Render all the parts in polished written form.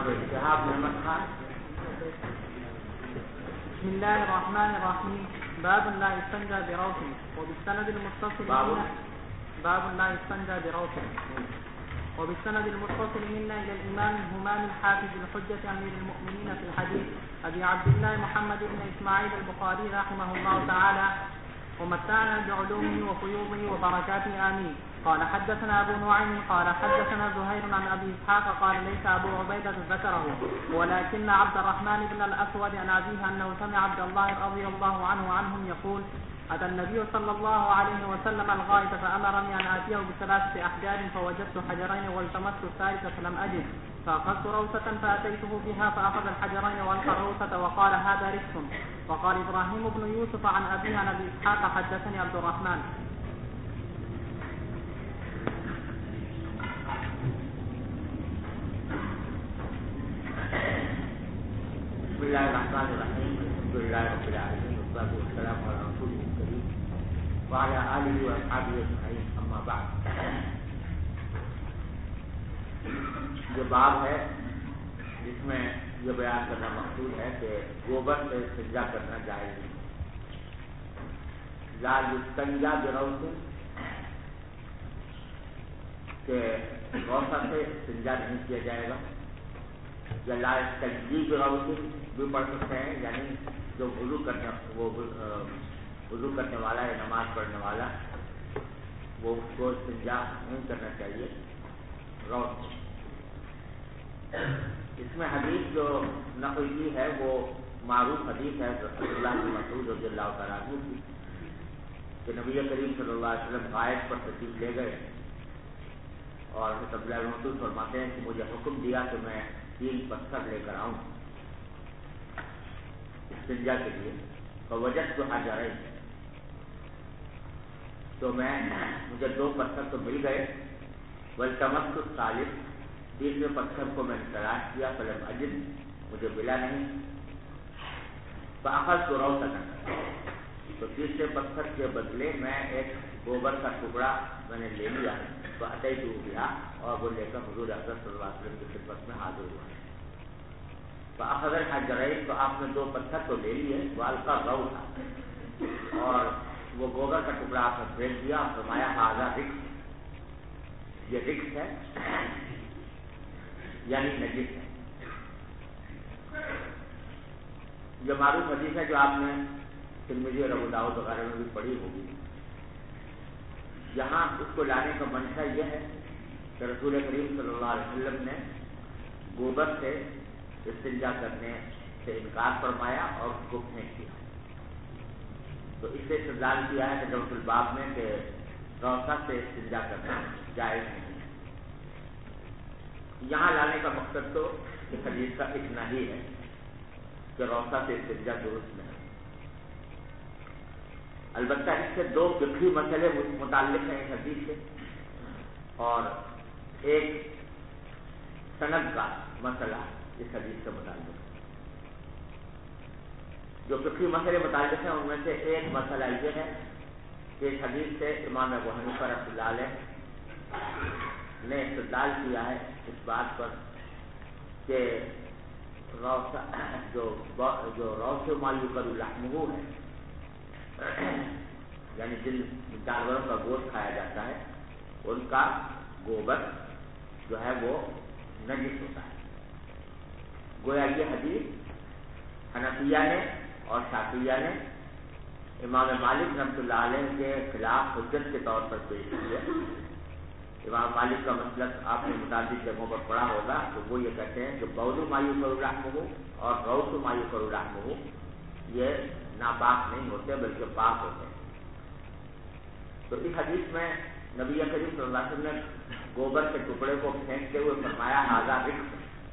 شهاب احمد خان. بسم الله الرحمن الرحيم. باب لا يستنجى بروث. وبالسند المتصل باب لا يستنجى بروث. وبالسند المتصل منا الى الامام الهمام الحافظ الحجة امير المؤمنين في الحديث ابي عبد الله محمد بن اسماعيل البخاري رحمه الله تعالى ومتعنا بعلومه وفيوضه وبركاته آمين. قال حدثنا أبو نعيم قال حدثنا زهير عن أبي إسحاق قال ليس أبو عبيدة ذكره ولكن عبد الرحمن بن الأسود عن أبيه أنه سمع عبد الله رضي الله عنهم يقول أتى النبي صلى الله عليه وسلم الغائط فأمرني أن آتيه بثلاثة أحجار فوجدت حجرين والتمست الثالثة فلم أجد فأخذت روثة فأتيته بها فأخذ الحجرين وألقى الروثة وقال هذا رزق. وقال إبراهيم بن يوسف عن أبيه عن أبي إسحاق حدثني عبد الرحمن. بسم الله الرحمن الرحيم. الحمد لله رب العالمين والصلاة والسلام على رسوله الكريم وعلى آله وأصحابه أجمعين. أما بعد. یہ باب ہے جس میں یہ بیان کرنا مقصود ہے کہ گوبر سے استنجا کرنا جائز نہیں. لا یستنجا بروث کہ روثہ سے استنجا نہیں کیا جائے گا، یا لا یستنجی بروث بھی پڑھ سکتے ہیں، یعنی جو وضو کرنے والا یا نماز پڑھنے والا وہ اس کو استنجا نہیں کرنا چاہیے روث. اس میں حدیث جو نقل کی ہے وہ معروف حدیث ہے رسول اللہ بن مسعود رضی اللہ تعالیٰ عنہ کی کہ نبی کریم صلی اللہ علیہ وسلم غائط پر تشریف لے گئے اور حضرت عبداللہ بن مسعود فرماتے ہیں کہ مجھے حکم دیا کہ میں 3 پتھر لے کر آؤں استنجا کے لیے. فوجدت حجرین تو مجھے 2 پتھر تو مل گئے. والتمست الثالث تیسرے پتھر کو میں نے تلاش کیا فلم اجد مجھے ملا نہیں. فاخذت روثة تو تیسرے پتھر کے بدلے میں ایک گوبر کا ٹکڑا میں نے لے لیا. فأتيت بها اور وہ لے کر حضور اکرم صلی اللہ علیہ وسلم کی خدمت میں حاضر ہوا. فأخذ الحجرين تو آپ نے 2 پتھر تو لے لیے. وألقى الروثة اور وہ گوبر کا ٹکڑا آپ نے پھینک دیا اور فرمایا هذا رجس، یہ رجس ہے یعنی نجس ہے. یہ معروف حدیث ہے جو آپ نے ترمذی اور ابو داؤد وغیرہ میں بھی پڑھی ہوگی. یہاں اس کو لانے کا منشا یہ ہے کہ رسول کریم صلی اللہ علیہ وسلم نے گوبر سے استنجا کرنے سے انکار فرمایا اور اس کو پھینک دیا. تو اس سے استدلال کیا ہے کہ جوف الباب میں کہ روثہ سے استنجا کرنا جائز نہیں. یہاں لانے کا مقصد تو اس حدیث کا اتنا ہی ہے کہ روثہ سے استنجا درست نہیں. البتہ اس سے 2 فقہی مسئلے متعلق ہیں اس حدیث سے اور ایک سند کا مسئلہ اس حدیث سے متعلق ہے. جو فقہی مسئلے متعلق ہیں ان میں سے ایک مسئلہ یہ ہے کہ اس حدیث سے امام ابو حنیفہ رحمۃ اللہ علیہ نے استدلال کیا ہے اس بات پر کہ جو روث ما یوکل لحمہ ہے یعنی جن جانوروں کا گوشت کھایا جاتا ہے ان کا گوبر جو ہے وہ نجس ہوتا ہے. گویا یہ حدیث حنفیہ نے اور شافعیہ نے امام مالک رحمۃ اللہ علیہ کے خلاف حجت کے طور پر پیش کی ہے. امام مالک کا مسلک آپ نے متعدد جگہوں پر پڑھا ہوگا تو وہ یہ کہتے ہیں کہ بول ما یوکل لحمہ اور روث ما یوکل لحمہ یہ ناپاک نہیں ہوتے بلکہ پاک ہوتے ہیں. تو اس حدیث میں نبی کریم صلی اللہ علیہ وسلم نے گوبر کے ٹکڑے کو پھینکتے ہوئے فرمایا هذا رجس.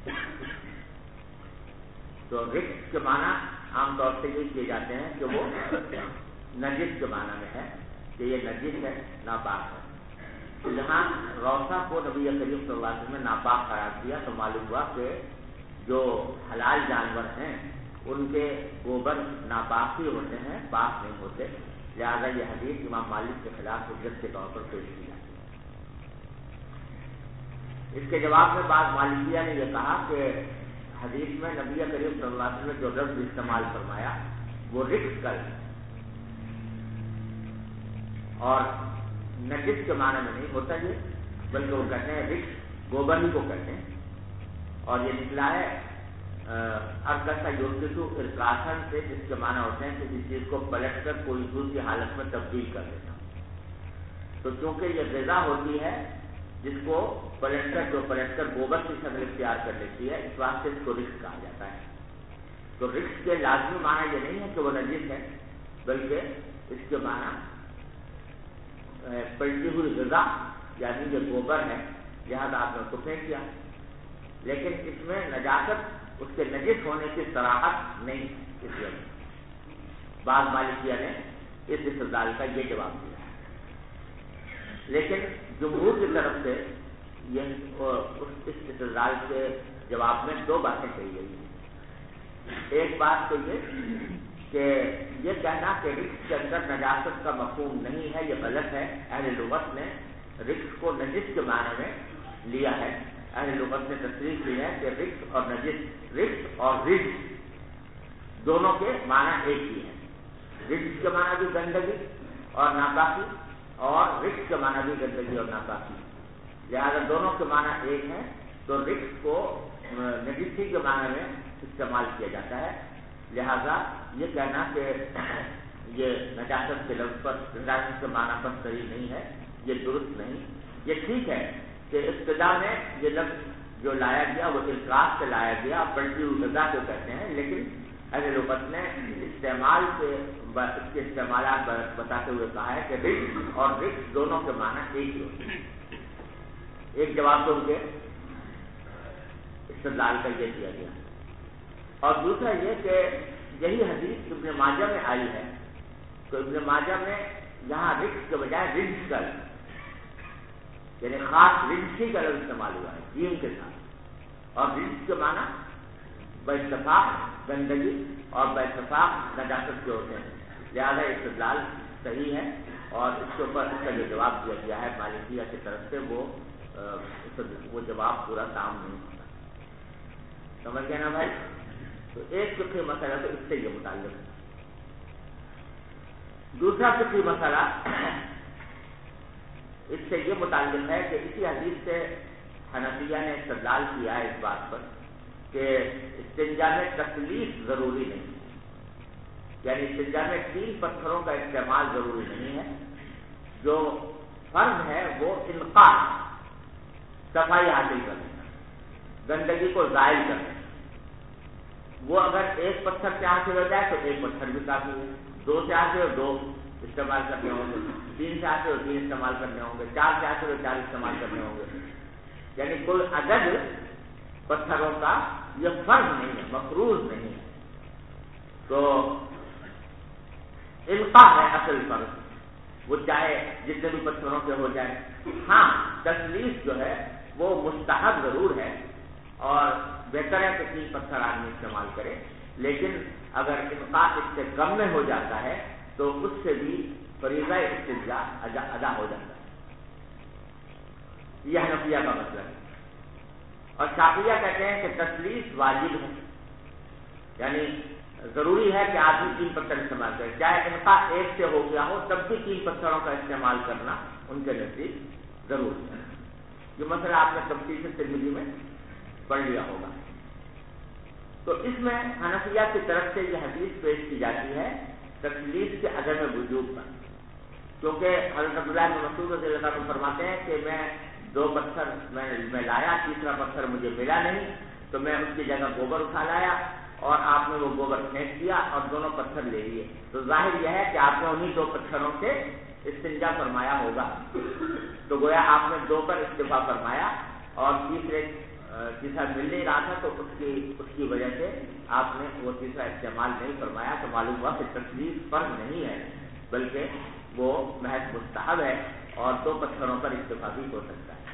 تو رجس کے معنی عام طور سے یہ کیے جاتے ہیں کہ وہ نجس کے معنی میں ہے کہ یہ نجس ہے، ناپاک ہے. تو جہاں روثہ کو نبی کریم صلی اللہ علیہ وسلم نے ناپاک قرار دیا تو معلوم ہوا کہ جو حلال جانور ہیں ان کے گوبر ناپاک ہی ہوتے ہیں، پاک نہیں ہوتے. لہذا یہ حدیث امام مالک کے خلاف حجت کے طور پر پیش کی جاتی ہے. اس کے جواب میں بعض مالکیہ نے یہ کہا کہ حدیث میں نبی کریم صلی اللہ علیہ وسلم نے جو لفظ استعمال فرمایا وہ رکس کل اور نجس کے معنی میں نہیں ہوتا یہ، بلکہ وہ کہتے ہیں رکس گوبر ہی کو کہتے ہیں، اور یہ نکلا ہے اردسا یوسو ارکاسن سے، جس کے معنی ہوتے ہیں کسی چیز کو پلٹ کر کوئی دوسری حالت میں تبدیل کر دینا۔ تو چونکہ یہ غذا ہوتی ہے جس کو پلٹ کر گوبر کی شکل اختیار کر لیتی ہے، اس واسطے اس کو رکس کہا جاتا ہے۔ تو رکس کے لازمی معنی یہ نہیں ہے کہ وہ نجس ہے، بلکہ اس کے معنی پلٹی ہوئی غذا یعنی یہ گوبر ہے، لہٰذا آپ نے اس کو پھینک دیا، لیکن اس میں نجاست اس کے نجس ہونے کی صراحت نہیں، اس لیے بعض مالکیہ نے اس استدلال کا یہ جواب دیا، لیکن جمہور کی طرف سے یہ اس استدلال کے جواب میں دو باتیں کہی گئی ہیں۔ ایک بات تو یہ کہ یہ کہنا کہ رکس کے اندر نجاست کا مفہوم نہیں ہے یہ غلط ہے۔ اہل لغت نے رکس کو نجس کے معنی میں لیا ہے۔ اہل لغت نے تصریح کی ہے کہ رکس اور نجس، رکس اور رجس دونوں کے معنی ایک ہی ہیں۔ رجس کے معنی بھی گندگی اور ناپاکی، اور رکس کے معنی بھی گندگی اور ناپاکی، لہذا دونوں کے معنی ایک ہیں، تو رکس کو نجسی کے معنی میں استعمال کیا جاتا ہے، لہذا یہ کہنا کہ یہ نجاست کے لفظ پر، نجاست کے معنی پر صحیح نہیں ہے، یہ درست نہیں۔ یہ ٹھیک ہے کہ ابتدا میں یہ لفظ جو لایا گیا وہ القاص سے لایا گیا، پلٹی ہوئی غذا کو کہتے ہیں، لیکن اہل لغت نے استعمال کے اس کے استعمالات بتاتے ہوئے کہا ہے کہ رکس اور رکس دونوں کے معنی ایک ہی ہوتے ہیں۔ ایک جواب تو ان کے استدلال کا یہ دیا گیا، اور دوسرا یہ کہ یہی حدیث ابن ماجہ میں آئی ہے، تو ابن ماجہ میں یہاں رکس کے بجائے رجس کا یعنی خاص رجسی کا لفظ استعمال ہوا ہے جیم کے ساتھ، اور رجس کے معنی باتفاق گندگی اور باتفاق نجاست کے ہوتے ہیں، لہذا استدلال صحیح ہے، اور اس کے اوپر اس کا جو جواب دیا گیا ہے مالکیہ کی طرف سے وہ جواب پورا کام نہیں ہوتا۔ سمجھ گئے نا بھائی؟ تو ایک فقہی مسئلہ تو اس سے یہ متعلق ہے۔ دوسرا فقہی مسئلہ اس سے یہ متعلق ہے کہ اسی حدیث سے حنفیہ نے استدلال کیا ہے اس بات پر کہ استنجا میں تکلیف ضروری نہیں، یعنی استنجا میں 3 پتھروں کا استعمال ضروری نہیں ہے، جو فرض ہے وہ انقاء صفائی حاصل کرنا، گندگی کو زائل کرنا، وہ اگر 1 پتھر سے حاصل ہو جائے تو 1 پتھر بھی کافی ہے، 2 سے حاصل ہو 2 استعمال کرنے ہوں گے، 3 سے حاصل ہو 3 استعمال کرنے ہوں گے، 4 سے حاصل ہو 4 استعمال کرنے ہوں گے، یعنی کوئی عدد پتھروں کا یہ فرض نہیں ہے، مفروض نہیں ہے، تو القاء ہے اصل فرض، وہ چاہے جتنے بھی پتھروں کے ہو جائے۔ ہاں تسلیس جو ہے وہ مستحب ضرور ہے، اور بہتر ہے کہ 3 پتھر آدمی استعمال کرے، لیکن اگر القاء اس سے کم میں ہو جاتا ہے تو اس سے بھی فریضہ استنجا ادا ہو جاتا ہے۔ یہ حنفیہ کا مسئلہ ہے، اور شافعیہ کہتے ہیں کہ تسلیس واجب ہے، یعنی ضروری ہے کہ آدمی 3 پتھر استعمال کرے، چاہے القاء 1 سے ہو گیا ہو تب بھی 3 پتھروں کا استعمال کرنا ان کے نزدیک ضروری ہے۔ یہ مسئلہ آپ نے تفصیل سے ترمذی میں پڑھ لیا ہوگا۔ تو اس میں حنفیہ کی طرف سے یہ حدیث پیش کی جاتی ہے تسلیس کے عدم وجوب پر، کیونکہ حضرت عبداللہ بن مسعود رضی اللہ عنہ فرماتے ہیں کہ میں 2 پتھر میں لایا، تیسرا پتھر مجھے ملا نہیں، تو میں اس کی جگہ گوبر اٹھا لایا اور آپ نے وہ گوبر پھینک دیا اور دونوں پتھر لے لیے، تو ظاہر یہ ہے کہ آپ نے انہیں 2 پتھروں سے استنجا فرمایا ہوگا، تو گویا آپ نے 2 پر اکتفا فرمایا، اور تیسرا مل نہیں رہا تھا تو اس کی وجہ سے آپ نے وہ تیسرا استعمال نہیں فرمایا، تو معلوم ہوا کہ تسلیس فرض نہیں ہے بلکہ وہ محض مستحب ہے، اور 2 پتھروں پر اکتفا بھی ہو سکتا ہے۔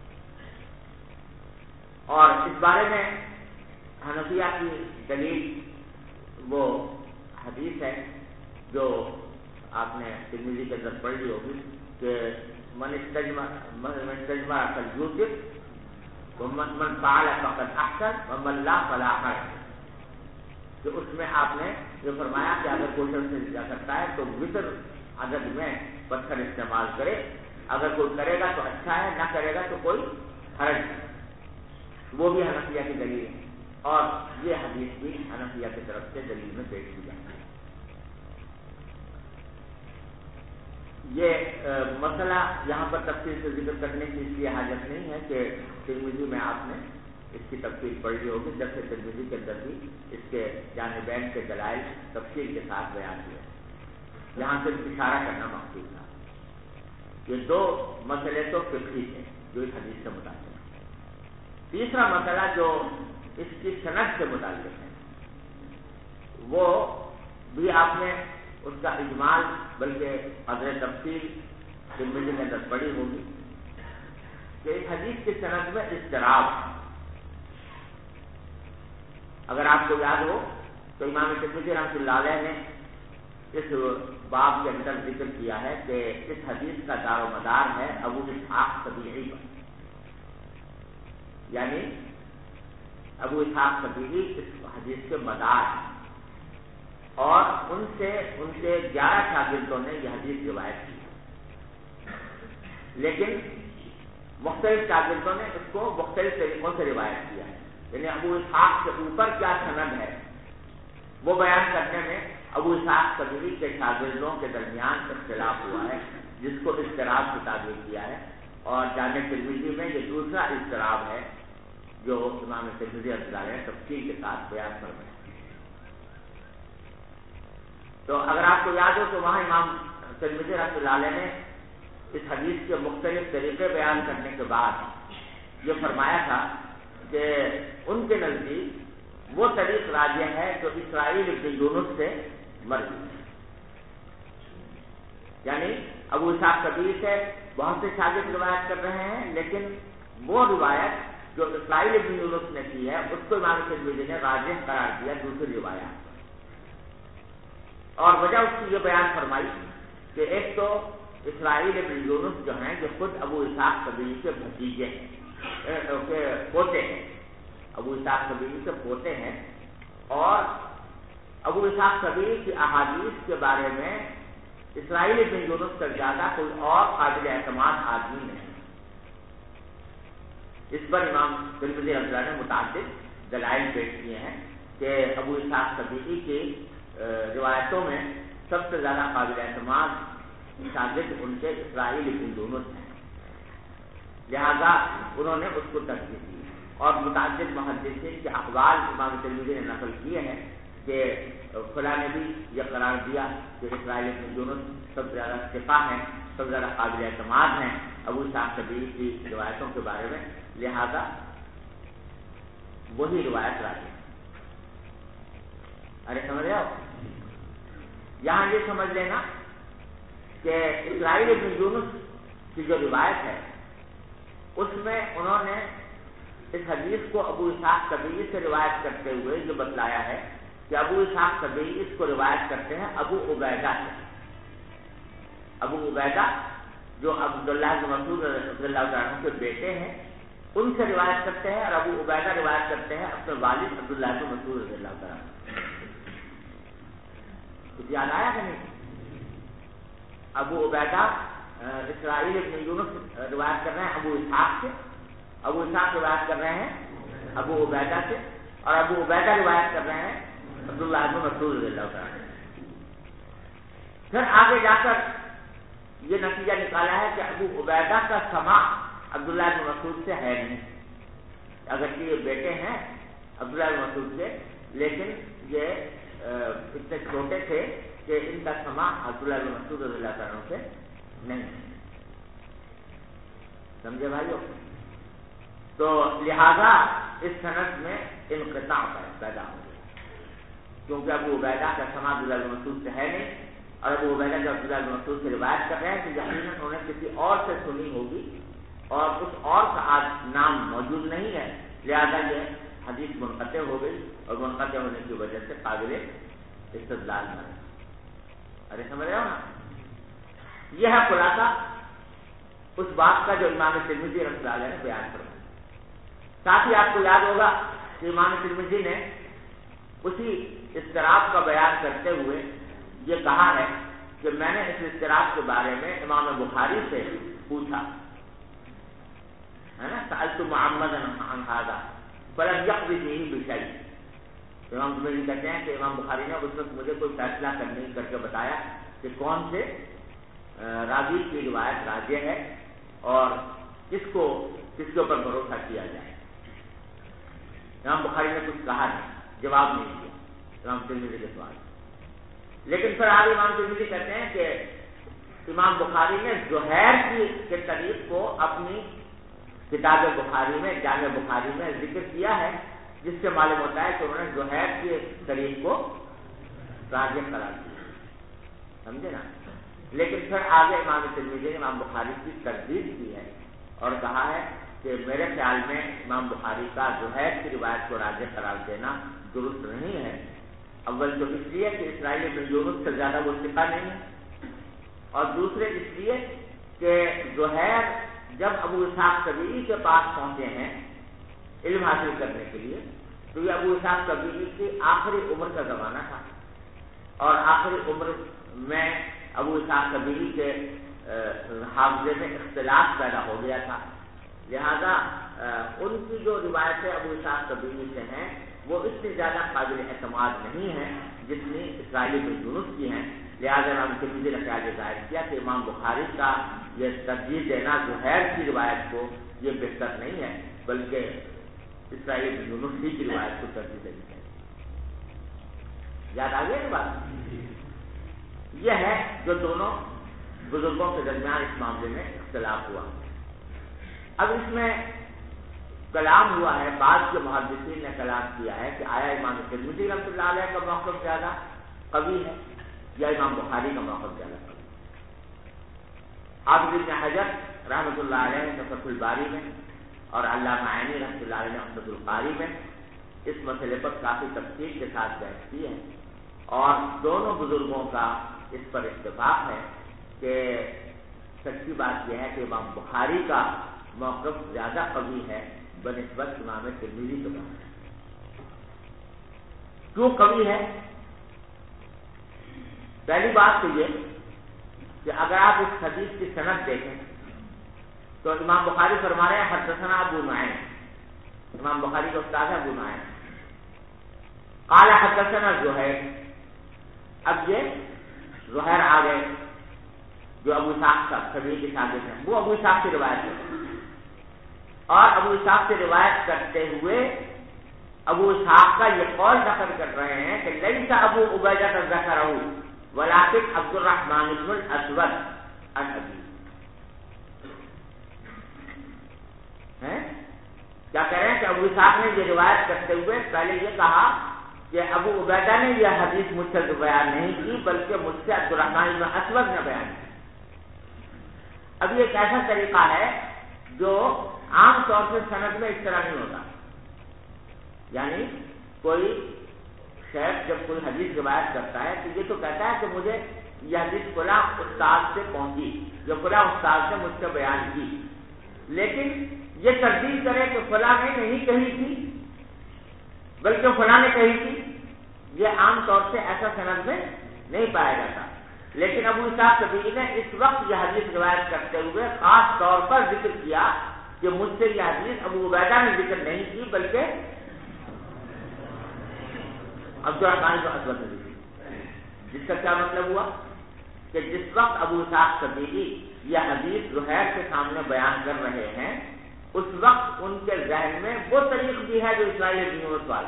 اور اس بارے میں حنفیہ کی دلیل وہ حدیث ہے جو آپ نے ترمذی کے اندر پڑھ لی ہوگی کہ من استجمع فلیوتر من فعل فقد احسن ومن لا فلا حرج، کہ اس میں آپ نے یہ فرمایا کہ اگر کوئی شخص سے جا کرتا ہے تو وطر عدد میں پتھر استعمال کرے، اگر کوئی کرے گا تو اچھا ہے، نہ کرے گا تو کوئی حرج نہیں۔ وہ بھی حنفیہ کی دلیل ہے، اور یہ حدیث بھی حنفیہ کی طرف سے دلیل میں پیش کی جاتی ہے۔ یہ مسئلہ یہاں پر تفصیل سے ذکر کرنے کی اس لیے حاجت نہیں ہے کہ ترمذی میں آپ نے اس کی تفصیل پڑھی ہوگی، درس ترمذی کے اندر بھی اس کے جانبین کے دلائل تفصیل کے ساتھ بیان کیے، یہاں صرف اشارہ کرنا مقصود تھا۔ یہ دو مسئلے تو فقہی تھے جو اس حدیث سے متعلق ہیں۔ تیسرا مسئلہ جو اس کی سند سے متعلق ہے وہ بھی آپ نے اس کا اجمال بلکہ قدر تفصیل ترمذی کے اندر پڑھی ہوگی کہ اس حدیث کی سند میں اضطراب ہے۔ اگر آپ کو یاد ہو تو امام ترمذی رحمۃ اللہ علیہ نے اس باب کے اندر ذکر کیا ہے کہ اس حدیث کا دار و مدار ہے ابو اسحاق سبیعی پر، یعنی ابو اسحاق سبیعی اس حدیث کے مدار ہیں، اور ان سے ان کے 11 شاگردوں نے یہ حدیث روایت کی، لیکن مختلف شاگردوں نے اس کو مختلف طریقوں سے روایت کیا ہے، یعنی ابو اسحاق کے اوپر کیا سند ہے وہ بیان کرنے میں ابو اسحاق سبیعی کے شاگردوں کے درمیان اختلاف ہوا ہے، جس کو اضطراب کی تعبیر کیا ہے، اور جامع ترمذی میں یہ دوسرا اضطراب ہے جو امام ترمذی رحمۃ اللہ علیہ نے تفصیل کے ساتھ بیان فرمایا۔ تو اگر آپ کو یاد ہو تو وہاں امام ترمذی رحمۃ اللہ علیہ نے اس حدیث کے مختلف طریقے بیان کرنے کے بعد یہ فرمایا تھا کہ ان کے نزدیک وہ طریق راجح ہے جو اسرائیل ابن یونس سے مروی ہے، یعنی ابو اسحاق سبیعی سے بہت سے شاگرد روایت کر رہے ہیں، لیکن وہ روایت جو اسرائیل ابن یونس نے کی ہے اس کو امام ترمذی نے راجح قرار دیا دوسری روایات، اور وجہ اس کی یہ بیان فرمائی کہ ایک تو اسرائیل ابن یونس جو ہیں یہ خود ابو اسحاق سبیعی کے بھتیجے ہیں، پوتے ہیں، ابو اسحاق سبیعی کے پوتے ہیں، اور ابو اسحاق سبیعی کی احادیث کے بارے میں اسرائیل ابن یونس سے زیادہ کوئی اور قابل اعتماد آدمی نہیں۔ اس پر امام ترمذی رحمۃ اللہ نے متعدد دلائل پیش کیے ہیں کہ ابو اسحاق سبیعی کی روایتوں میں سب سے زیادہ قابل اعتماد شاگرد ان کے اسرائیل ابن یونس ہیں، لہذا انہوں نے اس کو ترجیح دی، اور متعدد محدثین کے اقوال امام ترمذی نے نقل کیے ہیں کہ فلاں نے بھی یہ قرار دیا کہ اسرائیل ابن یونس سب سے زیادہ ثقہ ہیں، سب سے زیادہ قابل اعتماد ہیں ابو اسحاق سبیعی کی روایتوں کے بارے میں، لہذا وہی روایت راجح ہے۔ ارے سمجھ رہے ہو؟ یہاں یہ سمجھ لینا کہ اسرائیل ابن یونس کی جو روایت ہے اس میں انہوں نے اس حدیث کو ابو اسحاق سبیعی سے روایت کرتے ہوئے یہ بتلایا ہے کہ ابو اسحاق سبیعی اس کو روایت کرتے ہیں ابو عبیدہ سے۔ ابو عبیدہ جو عبداللہ بن مسعود رضی اللہ عنہ کے بیٹے ہیں ان سے روایت کرتے ہیں، اور ابو عبیدہ روایت کرتے ہیں اپنے والد عبداللہ بن مسعود رضی اللہ عنہ۔ کچھ یاد آیا کہ نہیں؟ ابو عبیدہ اسرائیل ابن یونس روایت کر رہے ہیں ابو اسحاق سے، ابو اسحاق روایت کر رہے ہیں ابو عبیدہ سے، اور ابو عبیدہ روایت کر رہے ہیں عبداللہ بن مسعود رضی اللہ عنہ۔ پھر آگے جا کر یہ نتیجہ نکالا ہے کہ ابو عبیدہ کا سماع عبداللہ بن مسعود سے ہے نہیں، اگرچہ یہ بیٹے ہیں عبداللہ بن مسعود سے، لیکن یہ اتنے چھوٹے تھے کہ ان کا سماع عبداللہ بن مسعود رضی اللہ عنہ سے نہیں، سمجھے بھائیو؟ تو لہذا اس سند میں انقطاع پیدا ہو گیا، کیونکہ ابو عبیدہ کا سماع عبداللہ بن مسعود سے ہے نہیں، اور ابو عبیدہ جو عبداللہ بن مسعود سے روایت کر رہے ہیں کہ یقیناً انہوں نے کسی اور سے سنی ہوگی، اور اس اور کا آج نام موجود نہیں ہے، لہذا یہ حدیث منقطع ہو گئی، اور منقطع ہونے کی وجہ سے قابل استدلال نہ ہے۔ ارے سمجھ رہے ہو نا؟ یہ ہے خلاصہ اس بات کا جو امام ترمذی رحمۃ اللہ علیہ نے بیان کروایا۔ ساتھ ہی آپ کو یاد ہوگا کہ امام ترمذی نے اسی اضطراب کا بیان کرتے ہوئے یہ کہا ہے کہ میں نے اس اضطراب کے بارے میں امام بخاری سے پوچھا ہے نا، سألت محمدا عن هذا فلم يقضي فيه بشيء. امام ترمذی کہتے ہیں کہ امام بخاری نے اس وقت مجھے کوئی فیصلہ کرنے کر کے بتایا کہ کون سے راوی کی روایت راجح ہے اور کس کے اوپر بھروسہ کیا جائے. امام بخاری نے کچھ کہا نہیں، جواب نہیں دیا امام ترمذی کے سوال. لیکن پھر آگے امام ترمذی کہتے ہیں کہ امام بخاری نے زہیر کے طریق کو اپنی کتاب بخاری میں، جامع بخاری میں ذکر کیا ہے، جس سے معلوم ہوتا ہے کہ انہوں نے زہیر کے طریق کو راجح قرار دیا. سمجھے نا. لیکن پھر آگے امام ترمذی نے امام بخاری کی تردید کی ہے اور کہا ہے کہ میرے خیال میں امام بخاری کا زہیر کی روایت کو راجح قرار دینا درست نہیں ہے. اول تو اس لیے کہ اسرائیلی بن یونس سے زیادہ وہ ثقہ نہیں ہے، اور دوسرے اس لیے کہ زہیر جب ابو اسحاق سبیعی کے پاس پہنچے ہیں علم حاصل کرنے کے لیے، تو یہ ابو اسحاق سبیعی کی آخری عمر کا زمانہ تھا، اور آخری عمر میں ابو اسحاق سبیعی کے حافظے میں اختلاف پیدا ہو گیا تھا. لہذا ان کی جو روایتیں ابو اسحاق سبیعی سے ہیں وہ اتنی زیادہ قابل اعتماد نہیں ہیں جتنی اسرائیلی بن یونس کی ہیں. لہٰذا امام ترمذی نے خیال ظاہر کیا کہ امام بخاری کا یہ ترجیح دینا زہیر کی روایت کو یہ بہتر نہیں ہے، بلکہ اسرائیلی بن یونس کی روایت کو ترجیح دینی چاہیے. یاد آ گیا یہ بات؟ یہ ہے جو دونوں بزرگوں کے درمیان اس معاملے میں اختلاف ہوا. اب اس میں کلام ہوا ہے، بعض کے محدثین نے کلام کیا ہے کہ آیا امام ترمذی رحمۃ اللہ علیہ کا موقف زیادہ قوی ہے یا امام بخاری کا موقف زیادہ قوی ہے. حافظ ابن حجر رحمۃ اللہ علیہ نے فتح الباری میں اور علامہ عینی رحمۃ اللہ علیہ نے عمدۃ القاری میں اس مسئلے پر کافی تفصیل کے ساتھ بحث کی ہے، اور دونوں بزرگوں کا اس پر اتفاق ہے کہ سچی بات یہ ہے کہ امام بخاری کا موقف زیادہ قوی ہے بنسبت امام ترمذی کے موقف. کیوں قوی ہے؟ پہلی بات تو یہ کہ اگر آپ اس حدیث کی سند دیکھیں تو امام بخاری فرما رہے ہیں حدثنا ابو نعیم، امام بخاری کا استاد ہے ابو نعیم، قال حدثنا زہیر. اب یہ زہیر آ گئے جو ابو اسحاق کا سبیعی کے شاگرد ہیں، وہ ابو اسحاق کی روایت ہے، اور ابو اسحاق سے روایت کرتے ہوئے ابو اسحاق کا یہ قول ذکر کر رہے ہیں کہ لیس ابو عبیدہ ذکرہ ولکن عبد الرحمن بن الاسود عن ابی. کیا کہہ رہے ہیں کہ ابو اسحاق نے یہ روایت کرتے ہوئے پہلے یہ کہا کہ ابو عبیدہ نے یہ حدیث مجھ سے بیان نہیں کی بلکہ مجھ سے عبد الرحمن بن الاسود نے بیان کی. اب یہ ایک ایسا طریقہ ہے جو عام طور سے سند میں اس طرح نہیں ہوتا. یعنی کوئی شیخ جب کوئی حدیث روایت کرتا ہے تو یہ تو کہتا ہے کہ مجھے یہ حدیث فلاں استاد سے پہنچی، جو فلاں استاد سے مجھ سے بیان کی، لیکن یہ تردید کرے کہ فلاں نے نہیں کہی تھی بلکہ فلاں نے کہی تھی، یہ عام طور سے ایسا سند میں نہیں پایا جاتا. لیکن ابو اسحاق سبیعی نے اس وقت یہ حدیث روایت کرتے ہوئے خاص طور پر ذکر کیا کہ مجھ سے یہ حدیث ابو عبیدہ نے ذکر نہیں کی بلکہ عبد الرحمن بن الاسود نے ذکر کی. جس کا کیا مطلب ہوا کہ جس وقت ابو اسحاق سبیعی یہ حدیث زہیر کے سامنے بیان کر رہے ہیں اس وقت ان کے ذہن میں وہ طریق بھی ہے جو اسرائیلی بن یونس والا.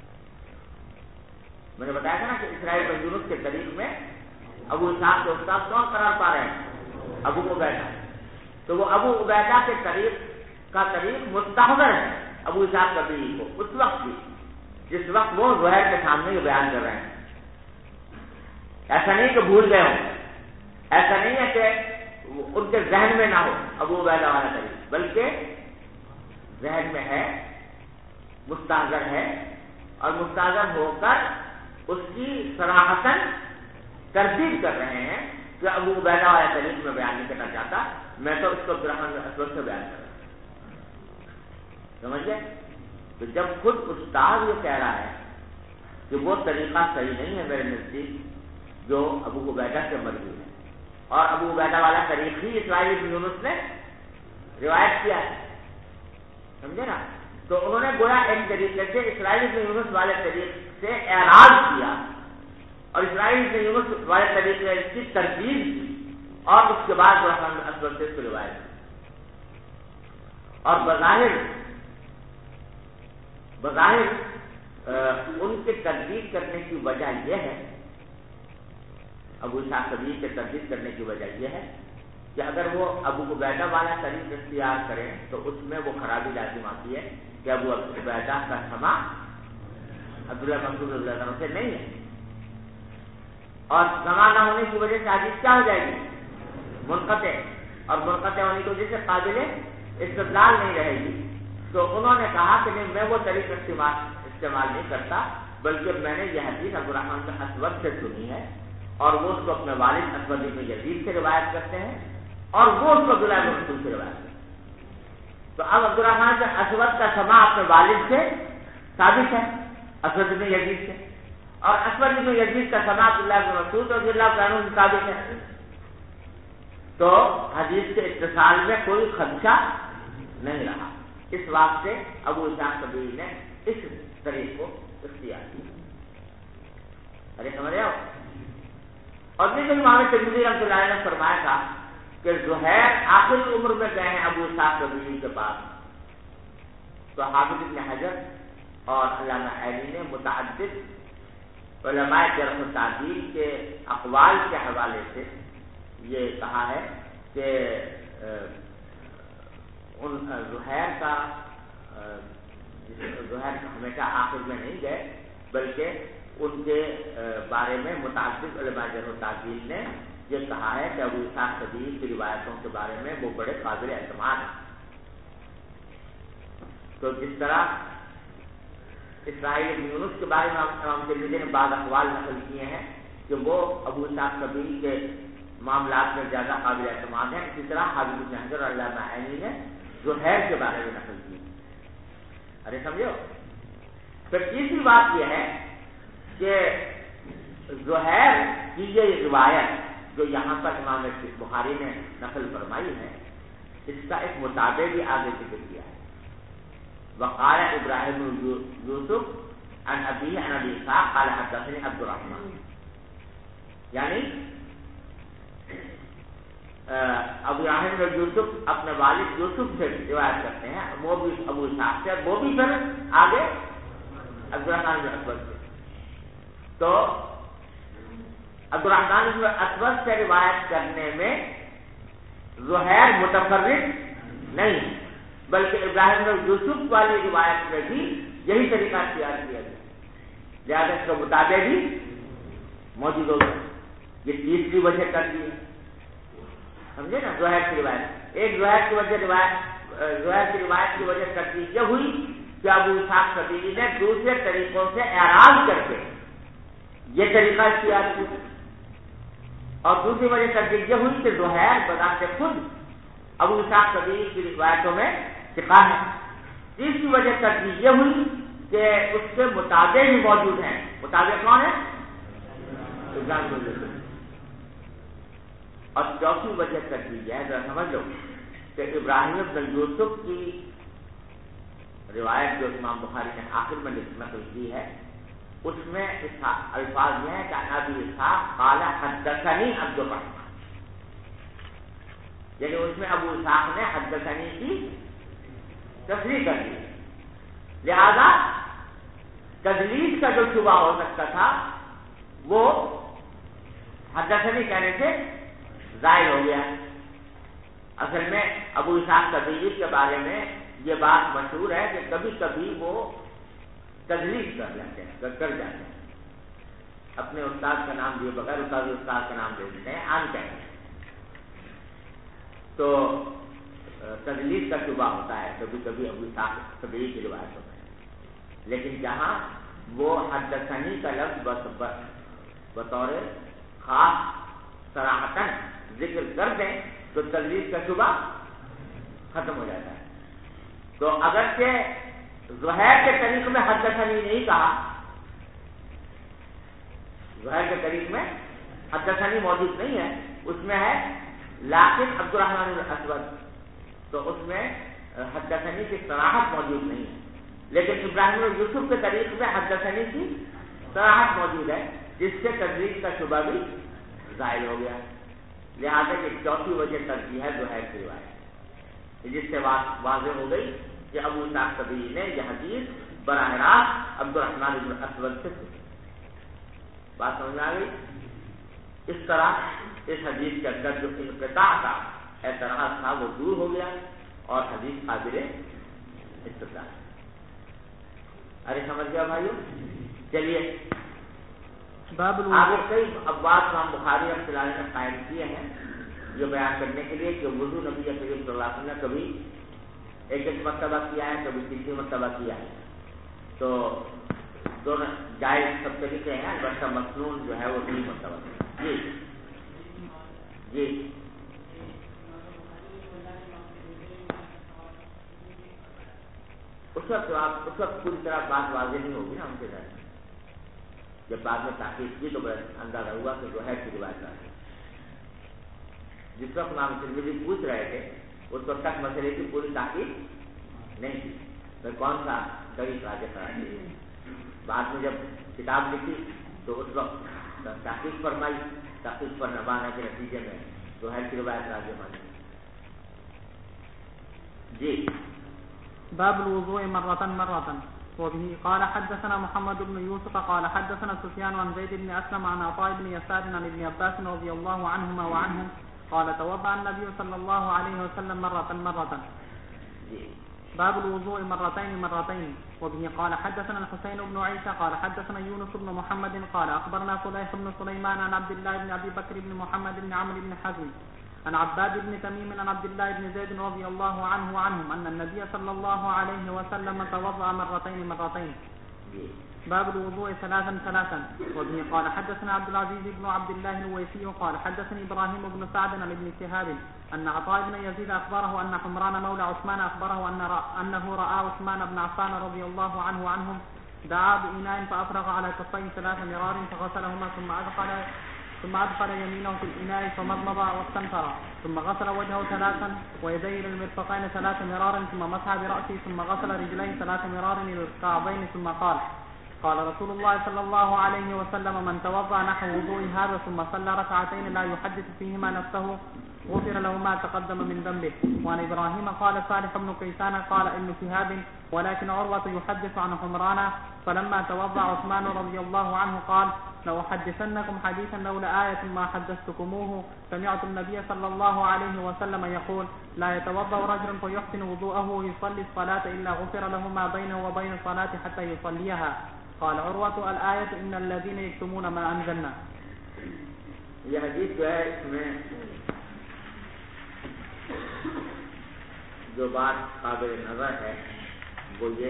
میں نے بتایا تھا نا کہ اسرائیل بن یونس کے طریق میں ابو اسحاق کے استاد کون قرار پا رہے ہیں؟ ابو عبیدہ. تو وہ ابو عبیدہ کے طریق کا طریق مستحضر ہے ابو اسحاق سبیعی کو اس وقت بھی جس وقت وہ زہیر کے سامنے یہ بیان کر رہے ہیں. ایسا نہیں کہ بھول گئے ہوں، ایسا نہیں ہے کہ ان کے ذہن میں نہ ہو ابو عبیدہ والا طریق، بلکہ ذہن میں ہے، مستحضر ہے، اور مستحضر ہو کر اس کی صراحتاً تردید کر رہے ہیں کہ ابو عبیدہ والا طریق میں بیان نہیں کرنا چاہتا، میں تو اس کو عبد الرحمن بن الاسود سے بیان کر رہا ہوں. سمجھے؟ تو جب خود استاد یہ کہہ رہا ہے کہ وہ طریقہ صحیح نہیں ہے میرے نزدیک جو ابو عبیدہ سے مروی ہے، اور ابو عبیدہ والا طریق ہی اسرائیل بن یونس نے روایت کیا ہے، سمجھے نا؟ تو انہوں نے گویا ایک طریقے سے اسرائیل بن یونس والے طریق سے اعراض کیا اور اسرائیل بن یونس والے طریقے سے اس کی تردید کی، اور اس کے بعد عبدالرحمن بن اسود سے اس کی روایت کی۔ اور بظاہر ان کے تردید کرنے کی وجہ یہ ہے، ابو اسحاق سبیعی کے تردید کرنے کی وجہ یہ ہے کہ اگر وہ ابو عبیدہ والا طریق اختیار کریں تو اس میں وہ خرابی لازم آتی ہے کہ ابو عبیدہ کا سماع عبداللہ مسعود رضی اللہ عنہ سے نہیں ہے، اور سماع نہ ہونے کی وجہ سے حدیث کیا ہو جائے گی؟ منقطع، اور منقطع ہونے کی وجہ سے قابل استدلال نہیں رہے گی۔ تو انہوں نے کہا کہ نہیں، میں وہ طریق استعمال نہیں کرتا، بلکہ میں نے یہ حدیث عبدالرحمن بن اسود سے سنی ہے، اور وہ اس کو اپنے والد اسود بن یزید سے روایت کرتے ہیں، اور وہ اس کو عبداللہ بن مسعود سے روایت کرتے ہیں۔ تو اب عبدالرحمن بن اسود کا سماع اپنے والد سے ثابت ہے، اسود بن یزید سے، اور اسود بن یزید کا سماع عبداللہ بن مسعود رضی اللہ عنہ سے ثابت ہے۔ تو حدیث کے اتصال میں کوئی خدشہ نہیں رہا، اس واسطے ابو اسحاق سبیعی نے اس طریق کو اختیار کیا۔ ارے سمجھ رہے ہو؟ اور بھی امام ترمذی رحمۃ اللہ علیہ نے فرمایا تھا کہ زہیر آخری عمر میں گئے ہیں ابو اسحاق سبیعی کے پاس، تو حافظ ابن حجر اور علامہ عینی نے متعدد علماء جرح و تعدیل کے اقوال کے حوالے سے یہ کہا ہے کہ زہیر کا ہمیشہ آخر میں نہیں گئے، بلکہ ان کے بارے میں متعدد علماء جرح و تعدیل نے یہ کہا ہے کہ ابو اسحاق سبیعی کی روایتوں کے بارے میں وہ بڑے قابل اعتماد ہیں۔ تو جس طرح اسرائیل بن یونس کے بارے میں امام ترمذی نے بعض اقوال نقل کیے ہیں کہ وہ ابو اسحاق سبیعی کے معاملات میں زیادہ قابل اعتماد ہیں، اسی طرح حافظ ابن حجر اور علامہ عینی نے زہیر کے بارے میں نقل کی۔ ارے سمجھو؟ پھر تیسری بات یہ ہے کہ زہیر کی یہ روایت جو یہاں پر امام بخاری نے نقل فرمائی ہے، اس کا ایک مطابع بھی آگے ذکر کیا ہے۔ وقال ابراہیم یوسف عن ابیہ عن ابی اسحاق قال حدثني عبد الرحمن، یعنی ابو ابراہیم یوسف اپنے والد یوسف سے روایت کرتے ہیں، وہ بھی ابو اسحاق سے، وہ بھی پھر آگے عبدالرحمن بن اسود سے۔ تو عبدالرحمن بن اسود سے روایت کرنے میں زہیر متفرد نہیں، بلکہ ابراہیم بن یوسف والی روایت میں بھی یہی طریقہ اختیار کیا گیا، لہٰذا اس کا مطابع بھی موجود ہوگا۔ یہ تیسری وجہ کر دی ہے، سمجھے نا؟ زہیر کی روایت، ایک زہیر کی روایت کی وجہ ترتیب یہ ہوئی کہ ابو اسحاق سبیعی نے دوسرے طریقوں سے اعراض کر کے یہ طریقہ اختیار کیا، اور دوسری وجہ ترتیب یہ ہوئی کہ زہیر بذات خود ابو اسحاق سبیعی کی روایتوں میں ثقہ ہے۔ تیسری وجہ ترتیب یہ ہوئی کہ اس کے مطابع بھی موجود ہیں۔ مطابع کون ہے؟ اور چوتھی وجہ ترتیب یہ ہے، ذرا سمجھ لو کہ ابراہیم بن یوسف کی روایت جو امام بخاری نے آخر میں نقل کی ہے، اس میں الفاظ یہ ہیں کہ ابی اسحاق قال حدثني عبد الرحمن، یعنی اس میں ابو اسحاق نے حدثنی کی تصریح کر دی، لہذا تدلیس کا جو شبہ ہو سکتا تھا وہ حدثنی کہنے سے ظاہر ہو گیا۔ اصل میں ابو اسحاق سبیعی کے بارے میں یہ بات مشہور ہے کہ کبھی کبھی وہ تدلیس کر جاتے ہیں، اپنے استاد کا نام دیے بغیر استاد کا نام دے دیتے ہیں، عام کہتے ہیں، تو تدلیس کا شبہ ہوتا ہے کبھی کبھی ابو اسحاق سبیعی کی روایتوں میں، لیکن جہاں وہ حدثنی کا لفظ بطور خاص صراحتاً ذکر کر دیں تو تدلیس کا شبہ ختم ہو جاتا ہے۔ تو اگرچہ زہیر کے طریق میں حدثنی نہیں کہا، زہیر کے طریق میں حدثنی موجود نہیں ہے، اس میں ہے لاکن عبد الرحمن بن اسود، تو اس میں حدثنی کی صراحت موجود نہیں ہے، لیکن ابراہیم بن یوسف کے طریق میں حدثنی کی صراحت موجود ہے، جس سے تدریج کا شبہ بھی ظاہر ہو گیا۔ لہٰذا کہ چوتھی وجہ ترجیح ہے زہیر کی روایت، جس سے واضح ہو گئی کہ ابو اسحاق سبیعی نے یہ حدیث براہ راست عبد الرحمن بن اسود سے سنی۔ بات سمجھ میں آ گئی؟ اس طرح اس حدیث کے اندر جو انقطاع کا اعتراض تھا وہ دور ہو گیا اور حدیث قابل استدلال۔ ارے سمجھ گیا بھائیو؟ چلیے آگے کئی ابواب امام بخاری رحمۃ اللہ علیہ نے قائم کیے ہیں یہ بیان کرنے کے لیے کہ وضو نبی کریم صلی اللہ علیہ وسلم نے کبھی ایک مرتبہ کیا ہے، کبھی تیسری مرتبہ کیا ہے، تو دونوں جائز سب طریقے ہیں، البتہ مسنون جو ہے وہ 3 مرتبہ ہے۔ جی جی اس وقت پوری طرح بات واضح نہیں ہوگی نا ان کے ذریعے، جب بعد میں تحقیق کی تو اندازہ ہوا کہ جو ہے کی روایت ہے۔ جس وقت امام ترمذی پوچھ رہے تھے اس وقت تک مسئلے کی پوری تحقیق نہیں تھی، میں کون سا طریق راجح کرا دی۔ بعد میں جب کتاب لکھی تو اس وقت تحقیق فرمائی، تحقیق پر نبانے کے نتیجے میں زہیر کی روایت راجح مانی۔ جی باب الوضوء مرة وبه قال حدثنا محمد بن يوسف قال حدثنا سفيان عن زيد بن أسلم عن عطاء بن يسار عن ابن عباس رضي الله عنهما وعنهم قال توضأ النبي صلى الله عليه وسلم مرة. باب الوضوء مرتين وبه قال حدثنا الحسين بن عيسى قال حدثنا يونس بن محمد قال أخبرنا صليح بن سليمان عن عبد الله بن أبي بكر بن محمد بن عمرو بن حزم عن عباد بن تميم عن عبد الله بن زيد رضي الله عنه وعنهم أن النبي صلى الله عليه وسلم توضأ مرتين. باب الوضوء ثلاثا وبه قال حدثنا عبد العزيز بن عبد الله الويسي قال حدثني إبراهيم بن سعد عن ابن شهاب أن عطاء بن يزيد أخبره أن حمران مولى عثمان أخبره أنه رأى عثمان بن عفان رضي الله عنه عنهم دعا بإناء فأفرغ على كفيه 3 مرار فغسلهما ثم أدخل يمينه في الإناء فمضمض واستنثر ثم غسل وجهه 3 ويديه إلى المرفقين 3 مرار ثم مسح برأسه ثم غسل رجليه 3 مرار إلى الكعبين ثم قال رسول الله صلى الله عليه وسلم من توضأ نحو وضوء هذا ثم صلى 2 لا يحدث فيهما نفسه غفر له ما تقدم من ذنبه. وعن إبراهيم قال صالح بن كيسان قال ابن شهاب ولكن عروة يحدث عن حمران فلما توضأ عثمان رضي الله عنه قال لو حدثنكم حديثا لولا آية ما حدثتكموه سمعت النبي صلى الله عليه وسلم يقول لا يتوضأ رجل فيحسن وضوءه ويصلي الصلاة إلا غفر له ما بينه وبين الصلاة حتى يصليها. قال عروة الآية إن الذين يكتمون ما أنزلنا. یہ حدیث جو ہے اس میں جو بات قابل نظر ہے وہ یہ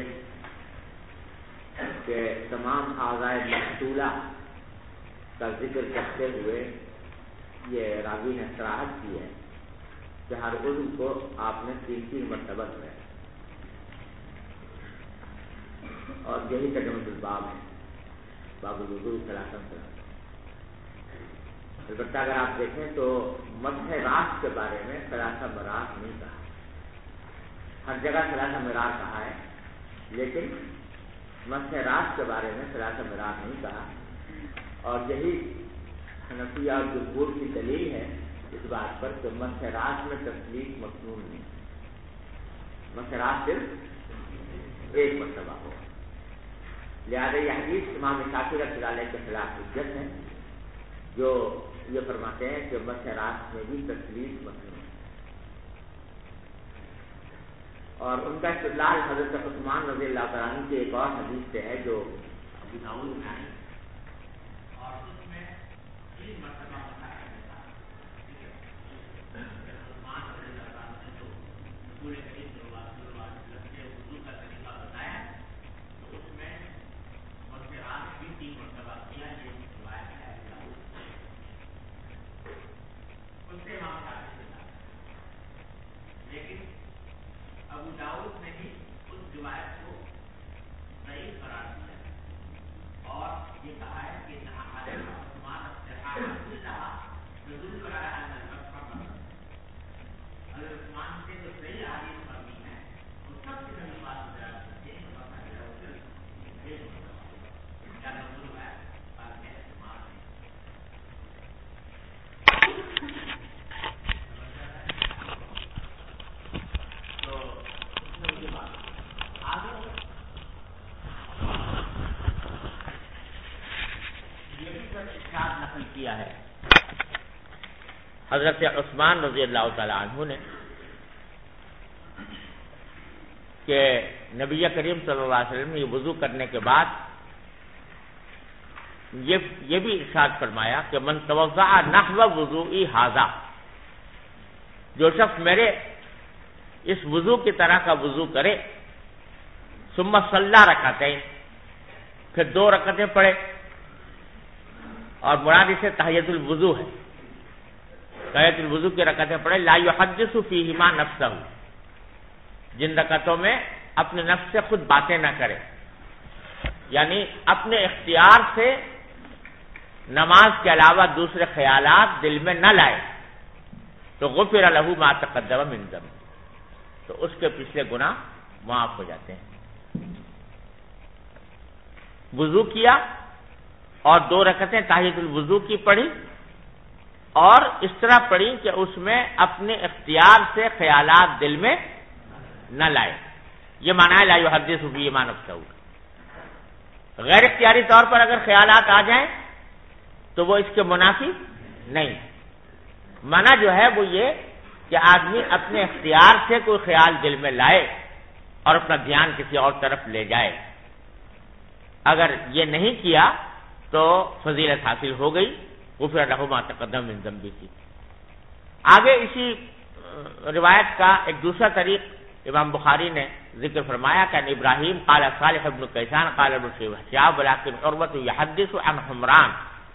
کہ تمام اعضائے مقتولہ کا ذکر کرتے ہوئے یہ راوی نے صراحت کی ہے کہ ہر عضو کو آپ نے 3 مرتبہ دھویا اور یہی ترجمۃ الباب ہے، باب الوضوء ثلاثا. البتہ اگر آپ دیکھیں تو مسح راس کے بارے میں 3 مرات نہیں کہا، ہر جگہ 3 مرار کہا ہے لیکن مسح راس کے بارے میں 3 مرار نہیں کہا. اور یہی حنفیہ اور جمہور کی دلیل ہے اس بات پر کہ مسح راس میں تسلیق مسنون نہیں، مسح راس صرف 1 مرتبہ ہو. لہذا یہ حدیث امام شافعی رحمۃ اللہ علیہ کے خلاف حجت ہے جو یہ فرماتے ہیں کہ مسح راس میں بھی تسلیق مسنون ہے. اور ان کا استدلال حضرت عثمان رضی اللہ تعالیٰ عنہ کی ایک اور حدیث سے ہے جو ابو داؤد میں ہے اور اس میں 3 مرتبہ بتایا گیا تھا. عثمان رضی اللہ تعالیٰ عنہ نے جو پورے حدیث کے وضو کا طریقہ بتایا تو اس میں مسح راس بھی 3 مرتبہ کیا. یہ روایت ہے ابو داؤد اس سے امام شافعی سے، لیکن ابو داؤد نے بھی کیا ہے حضرت عثمان رضی اللہ تعالی عنہ نے کہ نبی کریم صلی اللہ علیہ وسلم نے وضو کرنے کے بعد یہ بھی ارشاد فرمایا کہ من توضع نحو وضوئی ھذا، جو شخص میرے اس وضو کی طرح کا وضو کرے، ثم صلی رکعتین، پھر 2 رکعتیں پڑھے، اور مراد اسے تحیۃ الوضو ہے، تحیۃ الوضو کی رکعتیں پڑھے، لا یحدث فیہما نفسہ، جن رکعتوں میں اپنے نفس سے خود باتیں نہ کرے، یعنی اپنے اختیار سے نماز کے علاوہ دوسرے خیالات دل میں نہ لائے، تو غفر لہ ما تقدم من ذنب، تو اس کے پچھلے گناہ معاف ہو جاتے ہیں۔ وضو کیا اور 2 رکعتیں تحیۃ الوضو کی پڑھی، اور اس طرح پڑھی کہ اس میں اپنے اختیار سے خیالات دل میں نہ لائے، یہ معنی ہے لا یحدث فیہما نفسہ۔ غیر اختیاری طور پر اگر خیالات آ جائیں تو وہ اس کے منافی نہیں، منع جو ہے وہ یہ کہ آدمی اپنے اختیار سے کوئی خیال دل میں لائے اور اپنا دھیان کسی اور طرف لے جائے، اگر یہ نہیں کیا تو فضیلت حاصل ہو گئی، غفر لہ ما تقدم من ذنبہ کی۔ آگے اسی روایت کا ایک دوسرا طریق امام بخاری نے ذکر فرمایا کہ ابراہیم قال صالح ابن کیسان قال ابن شہاب ولکن عروۃ یحدث عن حمران،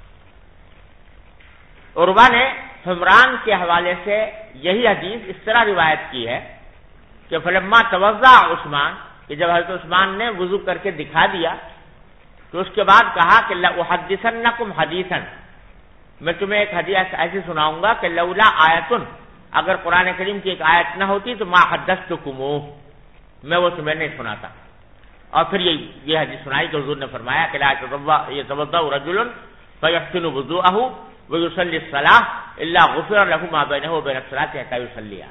عروہ نے حمران کے حوالے سے یہی حدیث اس طرح روایت کی ہے کہ فلما توضع عثمان، کہ جب حضرت عثمان نے وضو کر کے دکھا دیا تو اس کے بعد کہا کہ لأحدثنکم حدیثا، میں تمہیں ایک حدیث ایسی سناؤں گا کہ لولا آیتن، اگر قرآن کریم کی ایک آیت نہ ہوتی تو ما حدثتکموہ، میں وہ تمہیں نہیں سناتا۔ اور پھر یہ حدیث سنائی کہ حضور نے فرمایا کہ لا يتوضأ رجل فيحسن وضوءه ويصلي الصلاة الا غفر له ما بينه وبين الصلاة حتى يصليها۔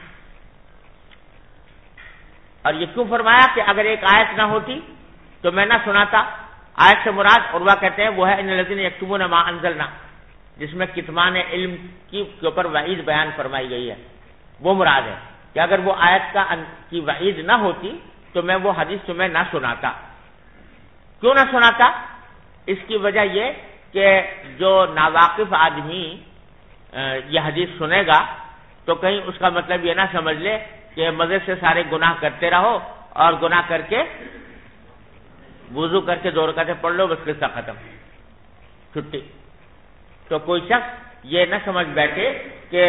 اور یہ کیوں فرمایا کہ اگر ایک آیت نہ ہوتی تو میں نہ سناتا؟ آیت سے مراد عروہ کہتے ہیں وہ ہے ان الذین یکتمون ما انزلنا، جس میں کتمان علم کے اوپر وعید بیان فرمائی گئی ہے، وہ مراد ہے کہ اگر وہ آیت کی وعید نہ ہوتی تو میں وہ حدیث تمہیں نہ سناتا۔ کیوں نہ سناتا؟ اس کی وجہ یہ کہ جو ناواقف آدمی یہ حدیث سنے گا تو کہیں اس کا مطلب یہ نہ سمجھ لے کہ مزے سے سارے گناہ کرتے رہو اور گناہ کر کے وضو کر کے 2 رکعتیں پڑھ لو، بس قصہ ختم، چھٹی۔ تو کوئی شخص یہ نہ سمجھ بیٹھے کہ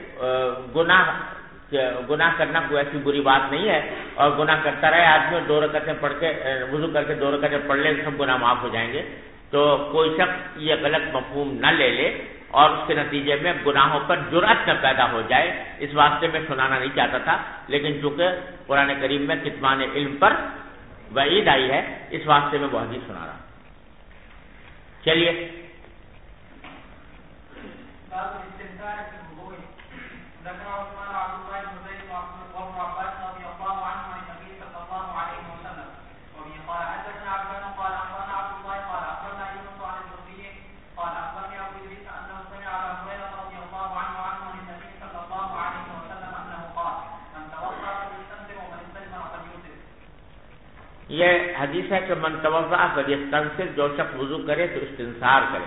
گناہ کرنا کوئی ایسی بری بات نہیں ہے، اور گناہ کرتا رہے آدمی، 2 رکعتیں پڑھ کے وضو کر کے 2 رکعتیں پڑھ لے سب گناہ معاف ہو جائیں گے، تو کوئی شخص یہ غلط مفہوم نہ لے لے اور اس کے نتیجے میں گناہوں پر جرأت نہ پیدا ہو جائے۔ اس واسطے میں سنانا نہیں چاہتا تھا، لیکن چونکہ قرآن کریم میں کتمان علم پر وعید آئی ہے اس واسطے میں وہ حدیث سنا رہا۔ چلیے یہ حدیث ہے کہ من توضع فلیستنصر، جو شخص وضو کرے تو استنصار کرے۔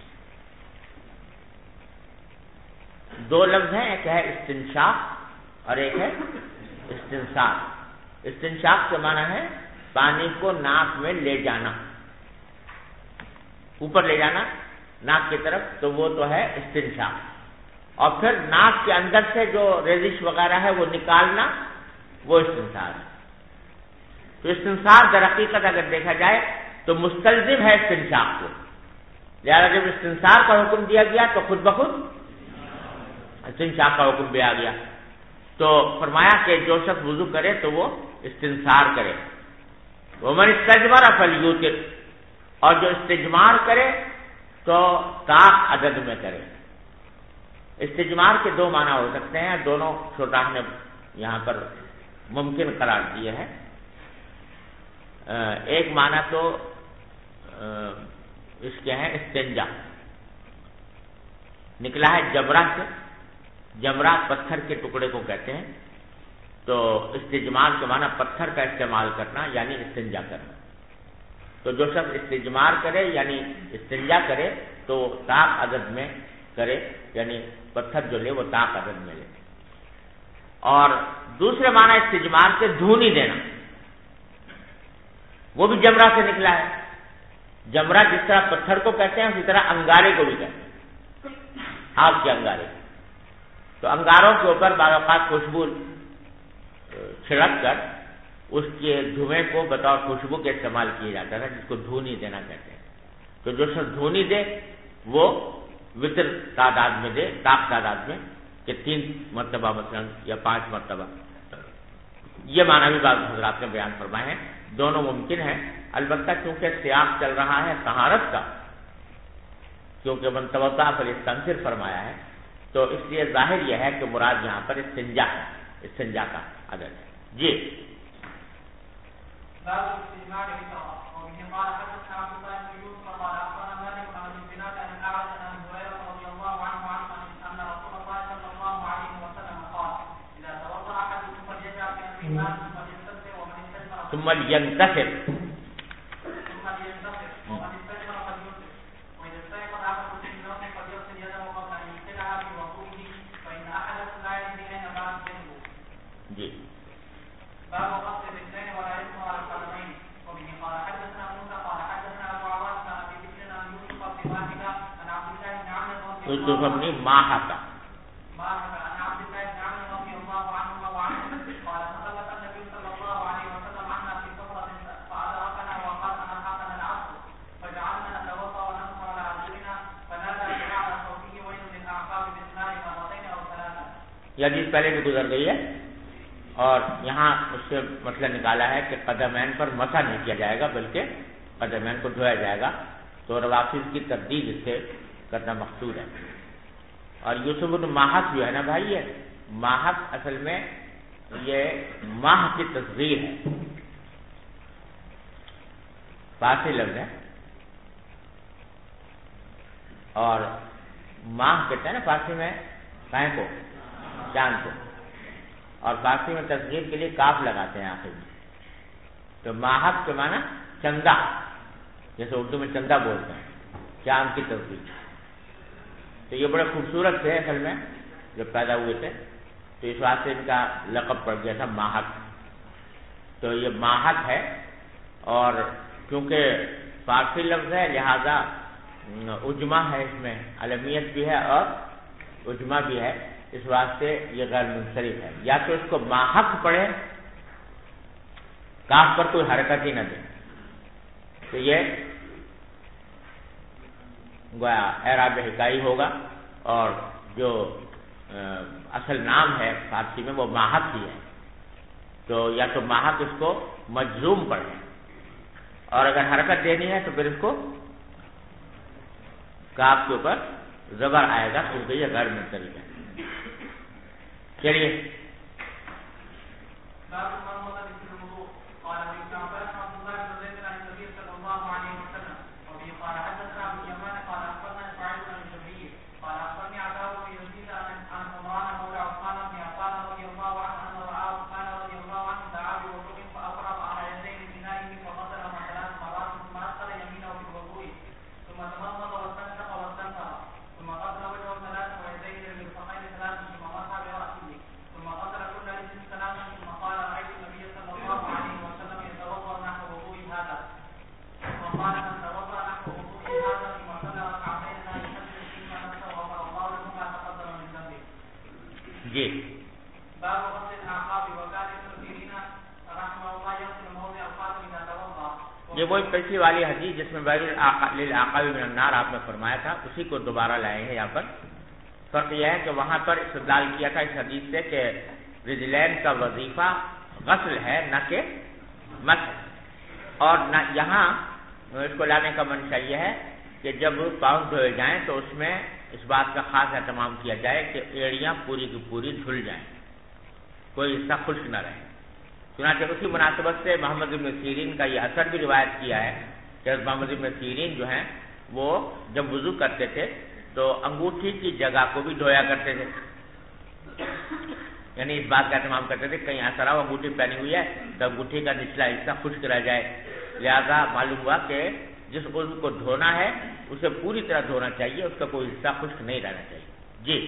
2 لفظ ہیں، ایک ہے استنشاق اور ایک ہے استنصار۔ استنشاق سے معنی ہے پانی کو ناک میں لے جانا، اوپر لے جانا ناک کی طرف، تو وہ تو ہے استنشاق، اور پھر ناک کے اندر سے جو ریزش وغیرہ ہے وہ نکالنا، وہ استنصار ہے۔ تو استنصار در حقیقت اگر دیکھا جائے تو مستلزم ہے استنشاق کو، لہذا جب استنصار کا حکم دیا گیا تو خود بخود استنشاق کا حکم بھی آ گیا. تو فرمایا کہ جو شخص وضو کرے تو وہ استنثار کرے. ومن استجمر فلیوتر، اور جو استجمار کرے تو طاق عدد میں کرے. استجمار کے دو معنی ہو سکتے ہیں، دونوں شراح نے یہاں پر ممکن قرار دیے ہیں. ایک معنی تو اس کے ہیں استنجا، نکلا ہے جبرہ سے. جبرہ پتھر کے ٹکڑے کو کہتے ہیں. تو استجمار کے معنی پتھر کا استعمال کرنا یعنی استنجا کرنا. تو جو شخص استجمار کرے یعنی استنجا کرے تو طاق عدد میں کرے، یعنی پتھر جو لے وہ طاق عدد میں لے. اور دوسرے معنی استجمار سے دھونی دینا، وہ بھی جمرہ سے نکلا ہے. جمرہ جس طرح پتھر کو کہتے ہیں اسی طرح انگارے کو بھی کہتے ہیں، آگ کے انگارے. تو انگاروں کے اوپر بعض اوقات خوشبو چھڑک کر اس کے دھوئیں کو بطور خوشبو کے استعمال کیا جاتا ہے، جس کو دھونی دینا کہتے ہیں. تو جو شخص دھونی دے وہ وطر تعداد میں دے، طاق تعداد میں، کہ 3 مرتبہ مثلا یا 5 مرتبہ. یہ معنی بھی بعض حضرات نے بیان فرمائے ہیں. دونوں ممکن ہیں، البتہ کیونکہ سیاق چل رہا ہے طہارت کا، کیونکہ من توضأ فلیستنثر فرمایا ہے، تو اس لیے ظاہر یہ ہے کہ مراد یہاں پر استنجا ہے، استنجا کا عدد ہے. جی ثم ينتصر. جی یوسف ابن ماہا کا. یہ حدیث پہلے بھی گزر گئی ہے اور یہاں اس سے مسئلہ نکالا ہے کہ قدمین پر مسح نہیں کیا جائے گا بلکہ قدمین کو دھویا جائے گا. تو روافظ کی تردید اس سے کرنا مقصود ہے. اور یوسف بن ماہک جو ہے نا بھائی، یہ ماہک اصل میں یہ ماہ کی تصغیر ہے، فارسی لفظ ہے. اور ماہ کہتے ہیں نا فارسی میں کہیں کو، چاند کو، اور فارسی میں تصغیر کے لیے کاف لگاتے ہیں آخر میں. تو ماہک کے معنی چندہ، جیسے اردو میں چندہ بولتے ہیں، چاند کی تصغیر. تو یہ بڑے خوبصورت تھے اصل میں جب پیدا ہوئے تھے، تو اس واسطے ان کا لقب پڑ گیا تھا ماہک. تو یہ ماہک ہے، اور کیونکہ فارسی لفظ ہے لہذا اجمہ ہے، اس میں علمیت بھی ہے اور اجمہ بھی ہے، اس واسطے یہ غیر منصرف ہے. یا تو اس کو ماحق پڑھے، کاف پر کوئی حرکت ہی نہ دے، تو یہ گویا اعراب حکائی ہوگا. اور جو اصل نام ہے فارسی میں وہ ماحق ہی ہے. تو یا تو ماحق اس کو مجزوم پڑھے، اور اگر حرکت دینی ہے تو پھر اس کو کاف کے اوپر زبر آئے گا، کیونکہ یہ غیر منصرف ہے. چلیے یہ وہی پچھلی والی حدیث جس میں بغیر للعقاب من النار آپ نے فرمایا تھا، اسی کو دوبارہ لائے ہیں یہاں پر. فرق یہ ہے کہ وہاں پر استدلال کیا تھا اس حدیث سے کہ رجلین کا وظیفہ غسل ہے نہ کہ مسح، اور نہ یہاں اس کو لانے کا منشا یہ ہے کہ جب پاؤں دھوئے جائیں تو اس میں اس بات کا خاص اہتمام کیا جائے کہ ایڑیاں پوری کی پوری دھل جائیں، کوئی حصہ خشک نہ رہے۔ چنانچہ اسی مناسبت سے محمد بن سیرین کا یہ اثر بھی روایت کیا ہے کہ محمد بن سیرین جو ہیں وہ جب وضو کرتے تھے تو انگوٹھی کی جگہ کو بھی دھویا کرتے تھے، یعنی اس بات کا اہتمام کرتے تھے کہیں ایسا رہا انگوٹھی پہنی ہوئی ہے تو انگوٹھی کا نچلا حصہ خشک رہ جائے، لہذا معلوم ہوا کہ جس عضو کو دھونا ہے اسے پوری طرح دھونا چاہیے، اس کا کوئی حصہ خشک نہیں رہنا چاہیے۔ جی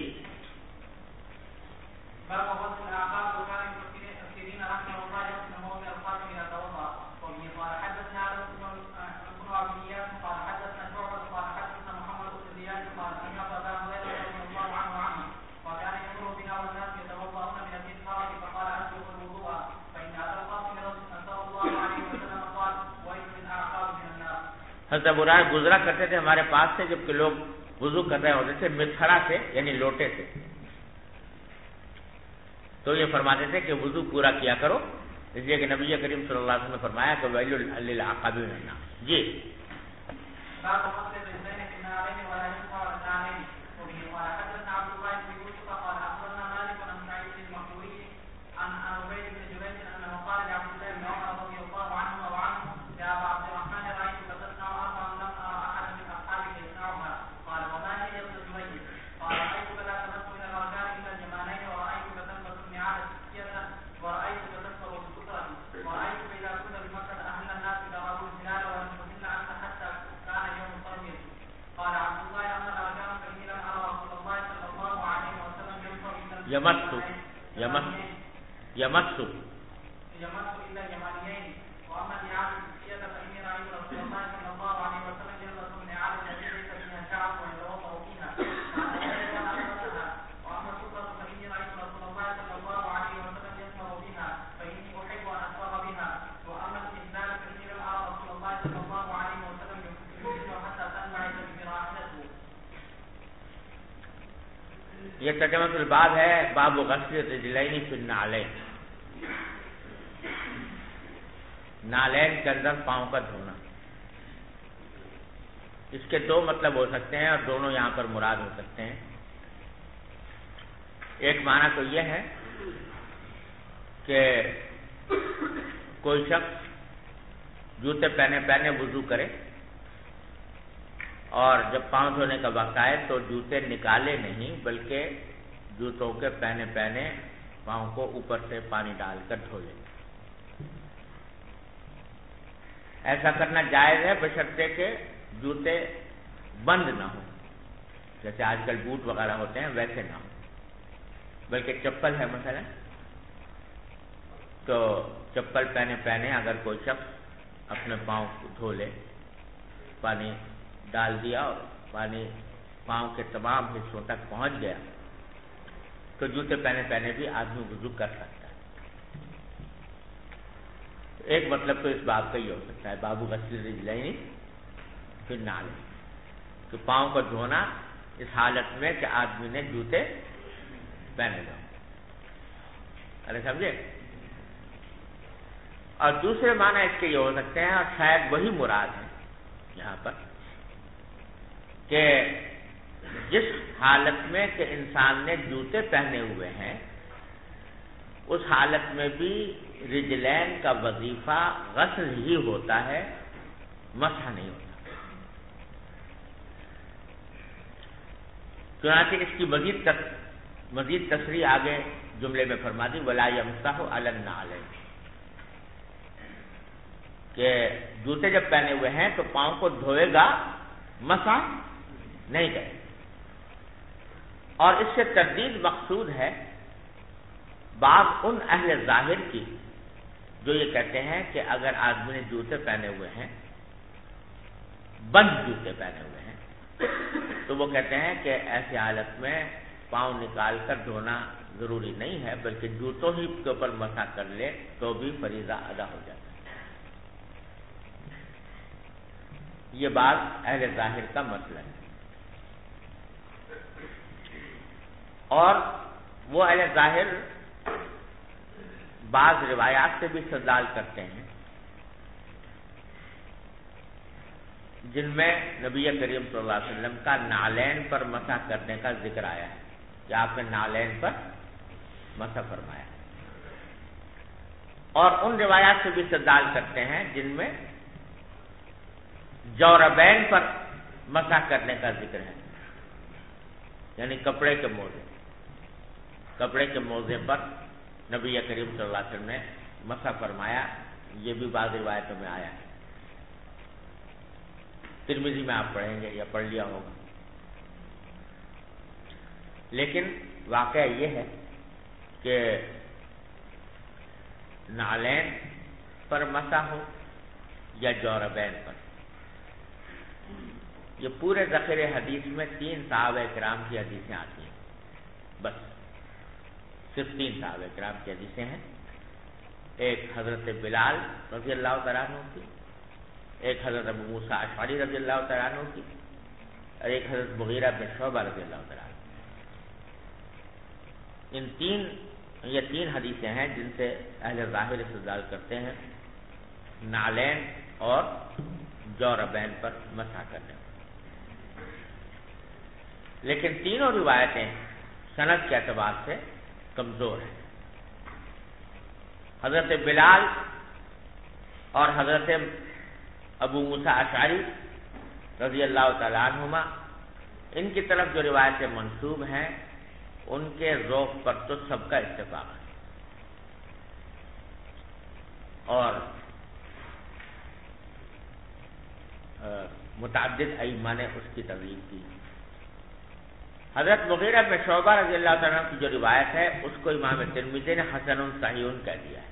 حضرت ابو ہریرہ گزرا کرتے تھے ہمارے پاس سے جبکہ لوگ وضو کر رہے ہوتے تھے متھڑا سے یعنی لوٹے سے، تو یہ فرماتے تھے کہ وضو پورا کیا کرو، اس لیے کہ نبی کریم صلی اللہ علیہ وسلم نے فرمایا کہ ویل للعقابین من النار۔ جی یمسو یہ ترجمۃ الباب ہے، باب غسل الرجلین فی النعلین، نالین کے اندر پاؤں کا دھونا۔ اس کے دو مطلب ہو سکتے ہیں اور دونوں یہاں پر مراد ہو سکتے ہیں۔ ایک معنی تو یہ ہے کہ کوئی شخص جوتے پہنے وضو کرے اور جب پاؤں دھونے کا وقت آئے تو جوتے نکالے نہیں بلکہ جوتوں کے پہنے پاؤں کو اوپر سے پانی ڈال کر دھو لے۔ ایسا کرنا جائز ہے بشرطے کہ جوتے بند نہ ہوں، جیسے آج کل بوٹ وغیرہ ہوتے ہیں ویسے نہ ہوں، بلکہ چپل ہے مثلا تو چپل پہنے اگر کوئی شخص اپنے پاؤں کو دھو لے، پانی ڈال دیا اور پانی پاؤں کے تمام حصوں تک پہنچ گیا تو جوتے پہنے بھی آدمی وضو کر سکتا ہے۔ ایک مطلب تو اس باب کا یہ ہو سکتا ہے باب غسل الرجلین فی النعلین، کہ پاؤں کو دھونا اس حالت میں کہ آدمی نے جوتے پہنے ہو۔ ارے سمجھے؟ اور دوسرے معنی اس کے یہ ہو سکتے ہیں اور شاید وہی مراد ہے یہاں پر کہ جس حالت میں کہ انسان نے جوتے پہنے ہوئے ہیں اس حالت میں بھی رجلین کا وظیفہ غسل ہی ہوتا ہے، مسح نہیں ہوتا۔ چنانچہ اس کی مزید تصریح آگے جملے میں فرما دی ولا یمسح علی النعلین، کہ جوتے جب پہنے ہوئے ہیں تو پاؤں کو دھوئے گا، مسح نہیں کرے۔ اور اس سے تردید مقصود ہے بعض ان اہل ظاہر کی جو یہ کہتے ہیں کہ اگر آدمی نے جوتے پہنے ہوئے ہیں، بند جوتے پہنے ہوئے ہیں، تو وہ کہتے ہیں کہ ایسی حالت میں پاؤں نکال کر دھونا ضروری نہیں ہے بلکہ جوتوں ہی کے اوپر مسح کر لے تو بھی فریضہ ادا ہو جاتا ہے۔ یہ بات اہل ظاہر کا مسئلہ ہے۔ اور وہ اہل ظاہر بعض روایات سے بھی استدلال کرتے ہیں جن میں نبی کریم صلی اللہ علیہ وسلم کا نالین پر مسح کرنے کا ذکر آیا ہے کہ آپ نے نالین پر مسح فرمایا، اور ان روایات سے بھی استدلال کرتے ہیں جن میں جوربین پر مسح کرنے کا ذکر ہے، یعنی کپڑے کے موزے پر نبی کریم صلی اللہ علیہ وسلم نے مسح فرمایا، یہ بھی بعض روایتوں میں آیا ہے۔ ترمذی میں آپ پڑھیں گے یا پڑھ لیا ہوگا، لیکن واقعہ یہ ہے کہ نالین پر مسح ہو یا جوربین پر، یہ پورے ذخیرے حدیث میں 3 صحابہ کرام کی حدیثیں آتی ہیں، بس صرف 3 صحابہ کرام کی حدیثیں ہیں، ایک حضرت بلال رضی اللہ تعالیٰ عنہ کی، ایک حضرت ابو موسیٰ اشعری رضی اللہ تعالیٰ عنہ کی، اور ایک حضرت مغیرہ بن شعبہ رضی اللہ تعالیٰ عنہ۔ یہ 3 حدیثیں ہیں جن سے اہل ظاہر استدلال کرتے ہیں نالین اور جوربین پر مسح کرنے، لیکن تینوں روایتیں سند کے اعتبار سے کمزور ہیں۔ حضرت بلال اور حضرت ابو موسیٰ اشعری رضی اللہ تعالیٰ عنہما، ان کی طرف جو روایتیں منسوب ہیں ان کے ذوق پر تو سب کا اتفاق ہے، اور متعدد ائمہ نے اس کی تردید کی۔ حضرت مغیرہ بن شعبہ رضی اللہ تعالیٰ عنہ کی جو روایت ہے اس کو امام ترمذی نے حسن صحیح کہہ دیا ہے۔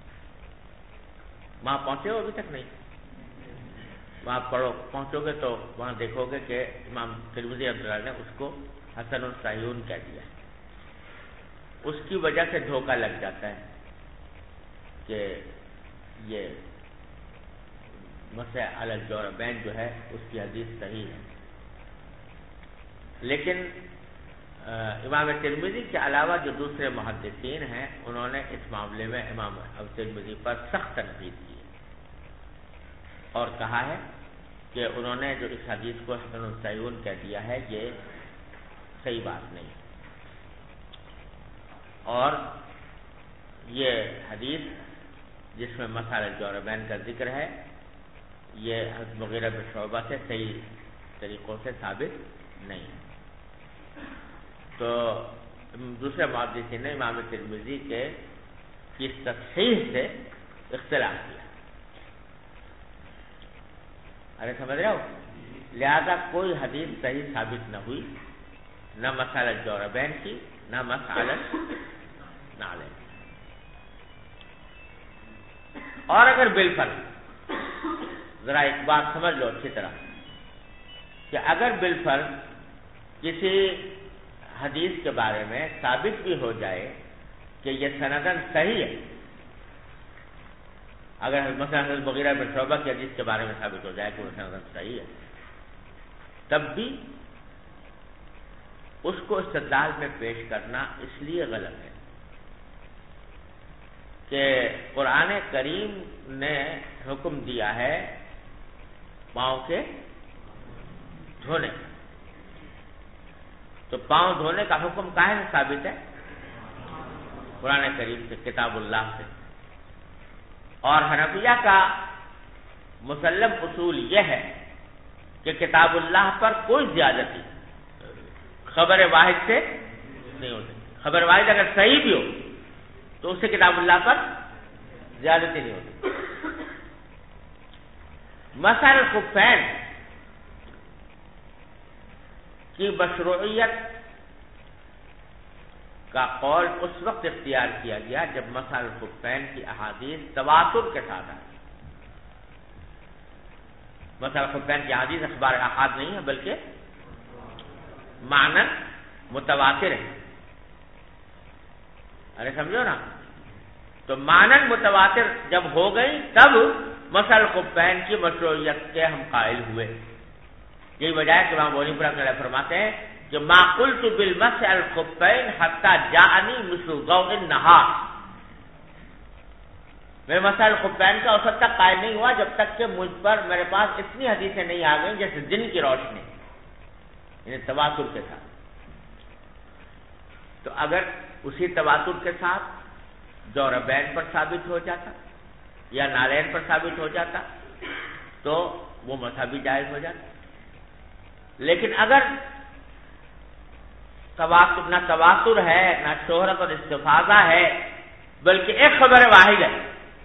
وہاں پہنچے ہو ابھی تک نہیں؟ وہاں پہنچو گے تو وہاں دیکھو گے کہ امام ترمذی رحمۃ اللہ نے اس کو حسن صحیح کہہ دیا ہے۔ اس کی وجہ سے دھوکہ لگ جاتا ہے کہ یہ مسح علی الجوربین جو ہے اس کی حدیث صحیح ہے، لیکن امام ترمذی کے علاوہ جو دوسرے محدثین ہیں انہوں نے اس معاملے میں امام ترمذی پر سخت تنقید کی ہے اور کہا ہے کہ انہوں نے جو اس حدیث کو حسن صحیح کہہ دیا ہے یہ صحیح بات نہیں، اور یہ حدیث جس میں مسح علی الجوربین کا ذکر ہے یہ حضرت مغیرہ بن شعبہ سے صحیح طریقوں سے ثابت نہیں ہے۔ تو دوسرے محدثین نے امام ترمذی کے کی تصحیح سے اختلاف کیا، ارے سمجھ رہے ہو؟ لہذا کوئی حدیث صحیح ثابت نہ ہوئی، نہ مسح علی الجوربین کی نہ مسح علی النعلین۔ اور اگر بالفرض، ذرا ایک بات سمجھ لو اچھی طرح، کہ اگر بالفرض کسی حدیث کے بارے میں ثابت بھی ہو جائے کہ یہ سندن صحیح ہے، اگر مثلا حضرت مغیرہ بن شعبہ کی حدیث کے بارے میں ثابت ہو جائے کہ وہ سندن صحیح ہے، تب بھی اس کو استدلال میں پیش کرنا اس لیے غلط ہے کہ قرآن کریم نے حکم دیا ہے پاؤں کے دھونے، تو پاؤں دھونے کا حکم کہاں سے ثابت ہے؟ قرآن کریم سے، کتاب اللہ سے۔ اور حنفیہ کا مسلم اصول یہ ہے کہ کتاب اللہ پر کوئی زیادتی خبر واحد سے نہیں ہو سکتی۔ خبر واحد اگر صحیح بھی ہو تو اس سے کتاب اللہ پر زیادتی نہیں ہوتی۔ مسح الخفین کی مشروعیت کا قول اس وقت اختیار کیا گیا جب مسح الخفین کی احادیث تواتر کے ساتھ آئی۔ مسح الخفین کی احادیث اخبار احاد نہیں ہے بلکہ معنی متواتر ہے، ارے سمجھو نا؟ تو معنی متواتر جب ہو گئی تب مسح الخفین کی مشروعیت کے ہم قائل ہوئے۔ یہی وجہ ہے کہ امام ابو حنیفہ رحمۃ اللہ فرماتے ہیں کہ ما قلت بالمسح الخفین حتی جاءنی مثل ضوء النہار، میں مسح الخفین کا اس وقت تک قائل نہیں ہوا جب تک کہ مجھ پر میرے پاس اتنی حدیثیں نہیں آ گئیں جیسے دن کی روشنی، یعنی تواتر کے ساتھ۔ تو اگر اسی تواتر کے ساتھ جوربین پر ثابت ہو جاتا یا نالین پر ثابت ہو جاتا تو وہ مسح بھی جائز ہو جاتا، لیکن اگر نہ تواتر ہے نہ شہرت اور استفاضہ ہے بلکہ ایک خبر واحد ہے،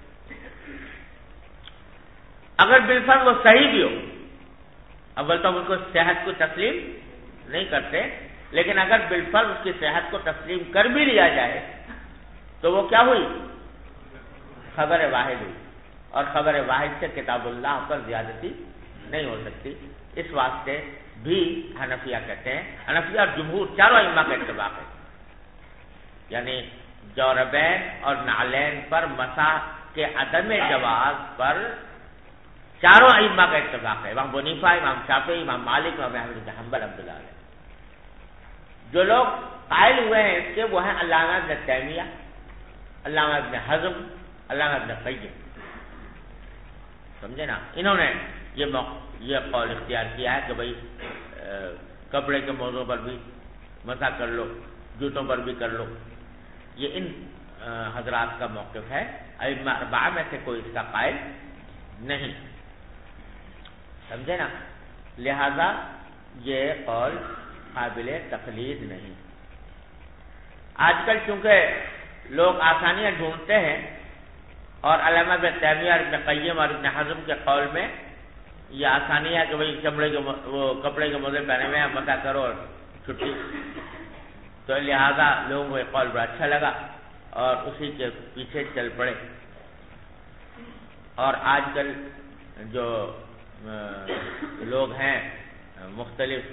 اگر بالفرض وہ صحیح بھی ہو، اول تو ہم ان کو صحت کو تسلیم نہیں کرتے، لیکن اگر بالفرض اس کی صحت کو تسلیم کر بھی لیا جائے تو وہ کیا ہوئی؟ خبر واحد ہوئی، اور خبر واحد سے کتاب اللہ پر زیادتی نہیں ہو سکتی۔ اس واسطے بھی حنفیہ کہتے ہیں، حنفیہ اور جمہور چاروں ائمہ کا اتفاق ہے، یعنی جوربین اور نعلین پر مسح کے عدم جواز پر چاروں ائمہ کا اتفاق ہے، امام ابو حنیفہ، امام شافعی، امام مالک، امام احمد بن حنبل رحمۃ اللہ علیہ۔ جو لوگ قائل ہوئے ہیں اس کے وہ ہیں علامہ ابن تیمیہ، علامہ ابن حزم، علامہ ابن قیم، سمجھے نا؟ انہوں نے یہ قول اختیار کیا ہے کہ بھائی کپڑے کے موضوع پر بھی مسح کر لو، جوتوں پر بھی کر لو، یہ ان حضرات کا موقف ہے، ائمہ اربعہ میں سے کوئی اس کا قائل نہیں، سمجھے نا؟ لہذا یہ قول قابل تقلید نہیں۔ آج کل چونکہ لوگ آسانیاں ڈھونڈتے ہیں اور علامہ ابن تیمیہ اور ابن قیم اور ابن حزم کے قول میں یہ آسانی ہے کہ بھائی کپڑے کے موزے پہنے ہوئے ہیں، مسح کرو اور چھٹی، تو لہذا لوگوں کو یہ قول بڑا اچھا لگا اور اسی کے پیچھے چل پڑے۔ اور آج کل جو لوگ ہیں مختلف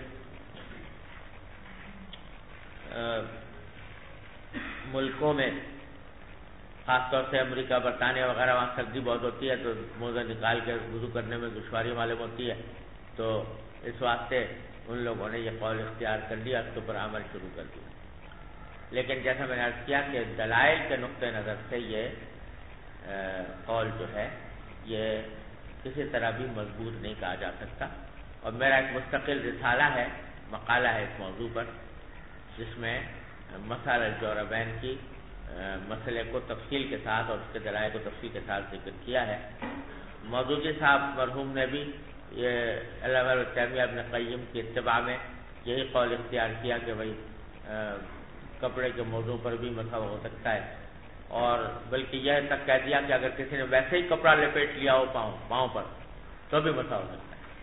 ملکوں میں، خاص طور سے امریکہ، برطانیہ وغیرہ، وہاں سردی بہت ہوتی ہے تو موزہ نکال کے وضو کرنے میں دشواری معلوم ہوتی ہے، تو اس واسطے ان لوگوں نے یہ قول اختیار کر لیا، اس کے اوپر عمل شروع کر دیا۔ لیکن جیسا میں نے عرض کیا کہ دلائل کے نقطہ نظر سے یہ قول جو ہے یہ کسی طرح بھی مضبوط نہیں کہا جا سکتا، اور میرا ایک مستقل رسالہ ہے، مقالہ ہے اس موضوع پر، جس میں مسائل الجوربین کی مسئلے کو تفصیل کے ساتھ اور اس کے دلائل کو تفصیل کے ساتھ ذکر کیا ہے۔ مودودی صاحب مرحوم نے بھی یہ علامہ ابن تیمیہ ابن قیم کی اتباع میں یہی قول اختیار کیا کہ بھائی کپڑے کے موضوع پر بھی مسح ہو سکتا ہے، اور بلکہ یہ تک کہہ دیا کہ اگر کسی نے ویسے ہی کپڑا لپیٹ لیا ہو پاؤں پر تو بھی مسح ہو سکتا ہے۔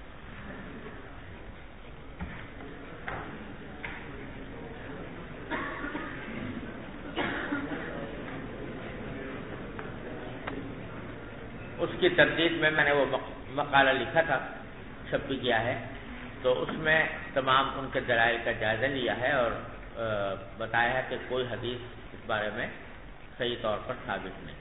اس کی تردید میں نے وہ مقالہ لکھا تھا، چھپ بھی گیا ہے، تو اس میں تمام ان کے دلائل کا جائزہ لیا ہے اور بتایا ہے کہ کوئی حدیث اس بارے میں صحیح طور پر ثابت نہیں۔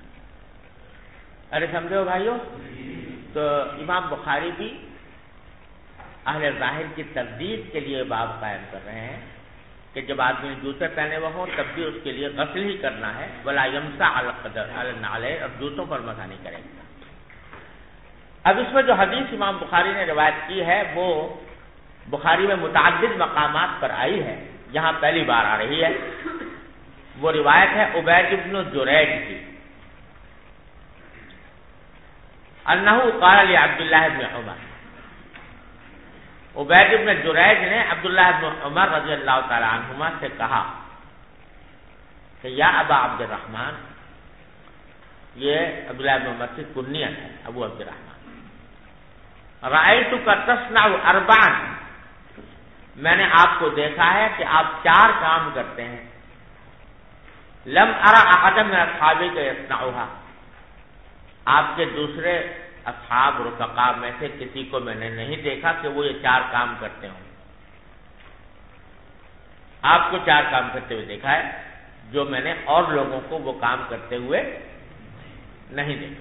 ارے سمجھو بھائیو، تو امام بخاری بھی اہل ظاہر کی تردید کے لیے باب قائم کر رہے ہیں کہ جب آدمی نے جوتے پہنے ہوئے ہوں تب بھی اس کے لیے غسل ہی کرنا ہے، ولا یمسح علی النعلین، اور جوتوں پر مسح نہیں کرے گا۔ اب اس میں جو حدیث امام بخاری نے روایت کی ہے وہ بخاری میں متعدد مقامات پر آئی ہے، یہاں پہلی بار آ رہی ہے۔ وہ روایت ہے عبید بن جریج کی، انہ قال لعبداللہ بن عمر، عبید بن جریج نے عبداللہ بن عمر رضی اللہ تعالی عنہما سے کہا کہ یا ابا عبد الرحمن، یہ عبداللہ بن عمر کی کنیت ہے، ابو عبد الرحمن، رأیتک تصنع اربعا، میں نے آپ کو دیکھا ہے کہ آپ 4 کام کرتے ہیں، لم ارى احدا من اصحابک یصنعها، آپ کے دوسرے اصحاب رفقا میں سے کسی کو میں نے نہیں دیکھا کہ وہ یہ 4 کام کرتے ہوں۔ آپ کو 4 کام کرتے ہوئے دیکھا ہے جو میں نے اور لوگوں کو وہ کام کرتے ہوئے نہیں دیکھا۔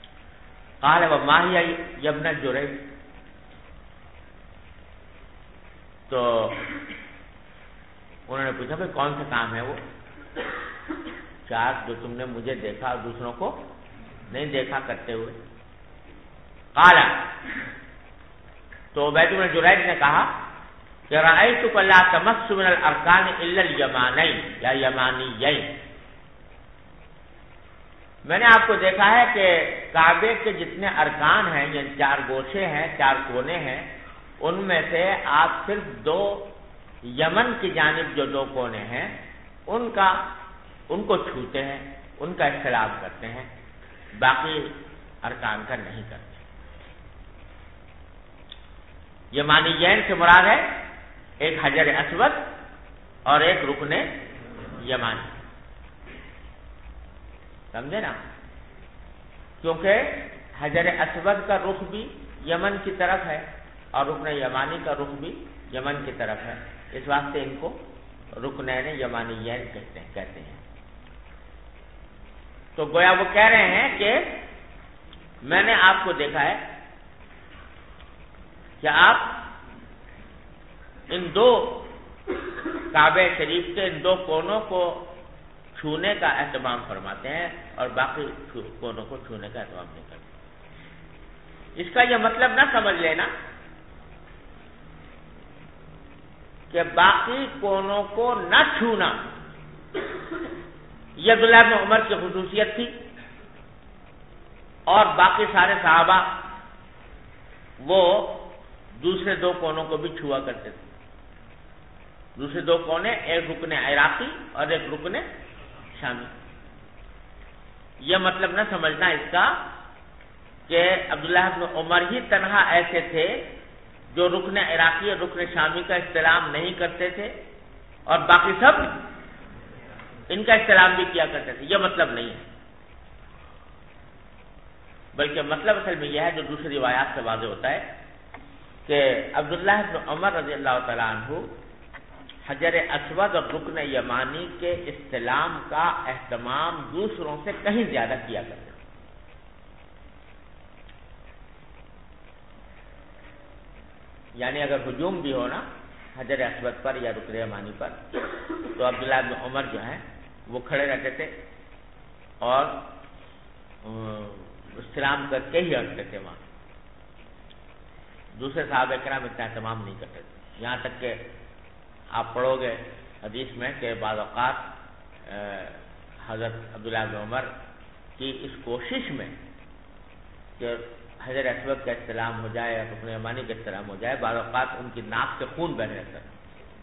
قال وما هي يا ابن جریج، تو انہوں نے پوچھا بھائی کون سا کام ہے وہ 4 جو تم نے مجھے دیکھا اور دوسروں کو نہیں دیکھا کرتے ہوئے؟ قال تو عبید بن جریج نے کہا کہ رأیتک لا تمس من الارکان الا الیمانین یا یمانیین، میں نے آپ کو دیکھا ہے کہ کعبے کے جتنے ارکان ہیں یعنی 4 گوشے ہیں 4 کونے ہیں، ان میں سے آپ صرف 2 یمن کی جانب جو 2 کونے ہیں ان کو چھوتے ہیں، ان کا استلام کرتے ہیں، باقی ارکان کا نہیں کرتے۔ یمانیین سے مراد ہے ایک حجر اسود اور ایک رکن یمانی، سمجھے نا؟ کیونکہ حجر اسود کا رخ بھی یمن کی طرف ہے اور رکن یمانی کا رخ بھی یمن کی طرف ہے، اس واسطے ان کو رکنین یمانیین کہتے ہیں۔ تو گویا وہ کہہ رہے ہیں کہ میں نے آپ کو دیکھا ہے کہ آپ ان 2 کعبہ شریف کے ان 2 کونوں کو چھونے کا اہتمام فرماتے ہیں اور باقی کونوں کو چھونے کا اہتمام نہیں کرتے۔ اس کا یہ مطلب نہ سمجھ لینا کہ باقی کونوں کو نہ چھونا یہ عبداللہ بن عمر کی خصوصیت تھی، اور باقی سارے صحابہ وہ دوسرے 2 کونوں کو بھی چھوا کرتے تھے۔ دوسرے 2 کونے ایک رکن عراقی اور ایک رکن شامی۔ یہ مطلب نہ سمجھنا اس کا کہ عبداللہ بن عمر ہی تنہا ایسے تھے جو رکن عراقی اور رکن شامی کا استلام نہیں کرتے تھے اور باقی سب ان کا استلام بھی کیا کرتے تھے، یہ مطلب نہیں ہے، بلکہ مطلب اصل میں یہ ہے جو دوسری روایات سے واضح ہوتا ہے کہ عبداللہ بن عمر رضی اللہ تعالیٰ عنہ حجر اسود اور رکن یمانی کے استلام کا اہتمام دوسروں سے کہیں زیادہ کیا کرتے تھے۔ یعنی اگر ہجوم بھی ہو نا حجر اسود پر یا رکن یمانی پر تو عبداللہ بن عمر جو ہیں وہ کھڑے رہتے تھے اور استلام کر کے ہی ہٹتے تھے وہاں۔ دوسرے صحابہ کرام اتنا اہتمام نہیں کرتے تھے، یہاں تک کہ آپ پڑھو گے حدیث میں کہ بعض اوقات حضرت عبداللہ بن عمر کی اس کوشش میں کہ حجر اسود کا استلام ہو جائے یا رکن یمانی کا استلام ہو جائے، بعض اوقات ان کی ناک سے خون بہنے لگتا تھا،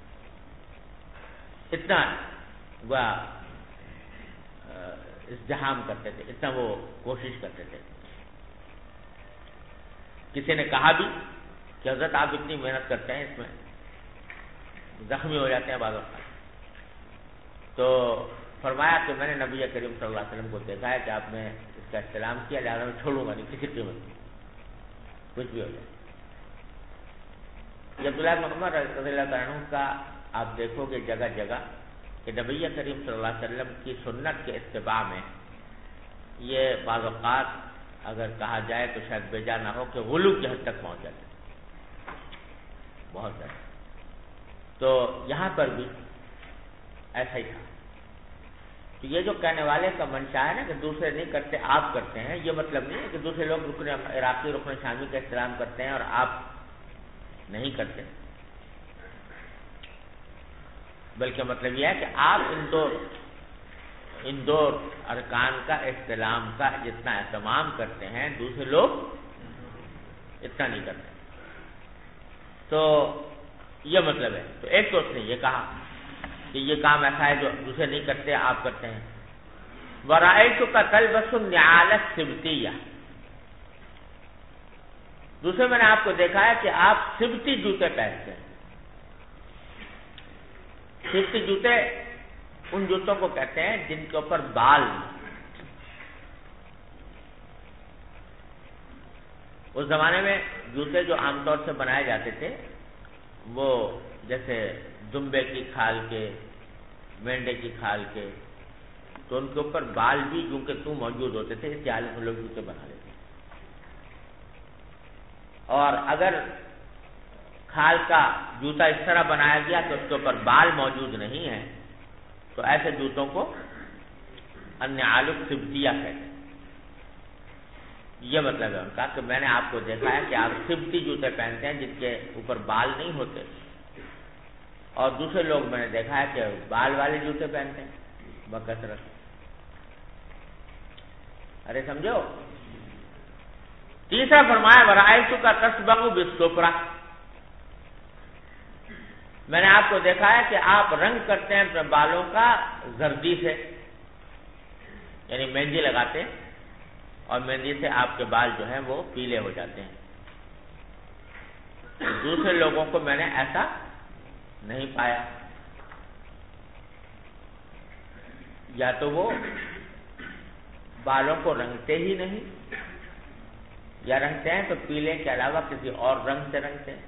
اتنا وہ ازدحام کرتے تھے، اتنا وہ کوشش کرتے تھے۔ کسی نے کہا بھی کہ حضرت آپ اتنی محنت کرتے ہیں، اس میں زخمی ہو جاتے ہیں بعض اوقات، تو فرمایا کہ میں نے نبی کریم صلی اللہ علیہ وسلم کو دیکھا ہے کہ آپ نے اس کا استلام کیا، لہٰذا میں چھوڑوں گا نہیں کسی قیمت میں، کچھ بھی ہو جائے۔ یہ عبداللہ بن عمر رضی اللہ عنہ کا آپ دیکھو گے جگہ جگہ کہ نبی کریم صلی اللہ علیہ وسلم کی سنت کے اتباع میں یہ بعض اوقات اگر کہا جائے تو شاید بیجا نہ ہو کہ غلو کی حد تک پہنچ جاتے بہت زیادہ۔ تو یہاں پر بھی ایسا ہی تھا۔ تو یہ جو کہنے والے کا منشا ہے نا کہ دوسرے نہیں کرتے آپ کرتے ہیں، یہ مطلب نہیں ہے کہ دوسرے لوگ رکن عراقی رکن شامی کا احترام کرتے ہیں اور آپ نہیں کرتے، بلکہ مطلب یہ ہے کہ آپ ان دو ارکان کا استلام کا جتنا اہتمام کرتے ہیں دوسرے لوگ اتنا نہیں کرتے۔ تو یہ مطلب ہے۔ تو ایک تو اس نے یہ کہا کہ یہ کام ایسا ہے جو دوسرے نہیں کرتے آپ کرتے ہیں۔ وَرَأَيْتُكَ تَلْبَسُ النِّعَالَ السِّبْتِيَّةَ، دوسرے میں نے آپ کو دیکھا ہے کہ آپ سبتی جوتے پہنتے ہیں۔ سبتی جوتے ان جوتوں کو کہتے ہیں جن کے اوپر بال، اس زمانے میں جوتے جو عام طور سے بنائے جاتے تھے وہ جیسے دمبے کی کھال کے، مینڈے کی کھال کے، تو ان کے اوپر بال بھی جو کہ تو موجود ہوتے تھے، اس حالت میں لوگ جوتے بنا لیتے۔ اور اگر کھال کا جوتا اس طرح بنایا گیا کہ اس کے اوپر بال موجود نہیں ہیں، تو ایسے جوتوں کو النعال السبتیہ کہتے ہیں۔ یہ مطلب ہے ان کا کہ میں نے آپ کو دیکھا ہے کہ آپ سبتی جوتے پہنتے ہیں جن کے اوپر بال نہیں ہوتے، اور دوسرے لوگ میں نے دیکھا ہے کہ بال والے جوتے پہنتے ہیں بکثرت۔ ارے سمجھو۔ تیسرا فرمایا ورائیت کا تصبغ بالصفرہ، میں نے آپ کو دیکھا ہے کہ آپ رنگ کرتے ہیں اپنے بالوں کا زردی سے، یعنی مہندی لگاتے ہیں اور مہندی سے آپ کے بال جو ہیں وہ پیلے ہو جاتے ہیں۔ دوسرے لوگوں کو میں نے ایسا نہیں پایا، یا تو وہ بالوں کو رنگتے ہی نہیں، یا رنگتے ہیں تو پیلے کے علاوہ کسی اور رنگ سے رنگتے ہیں۔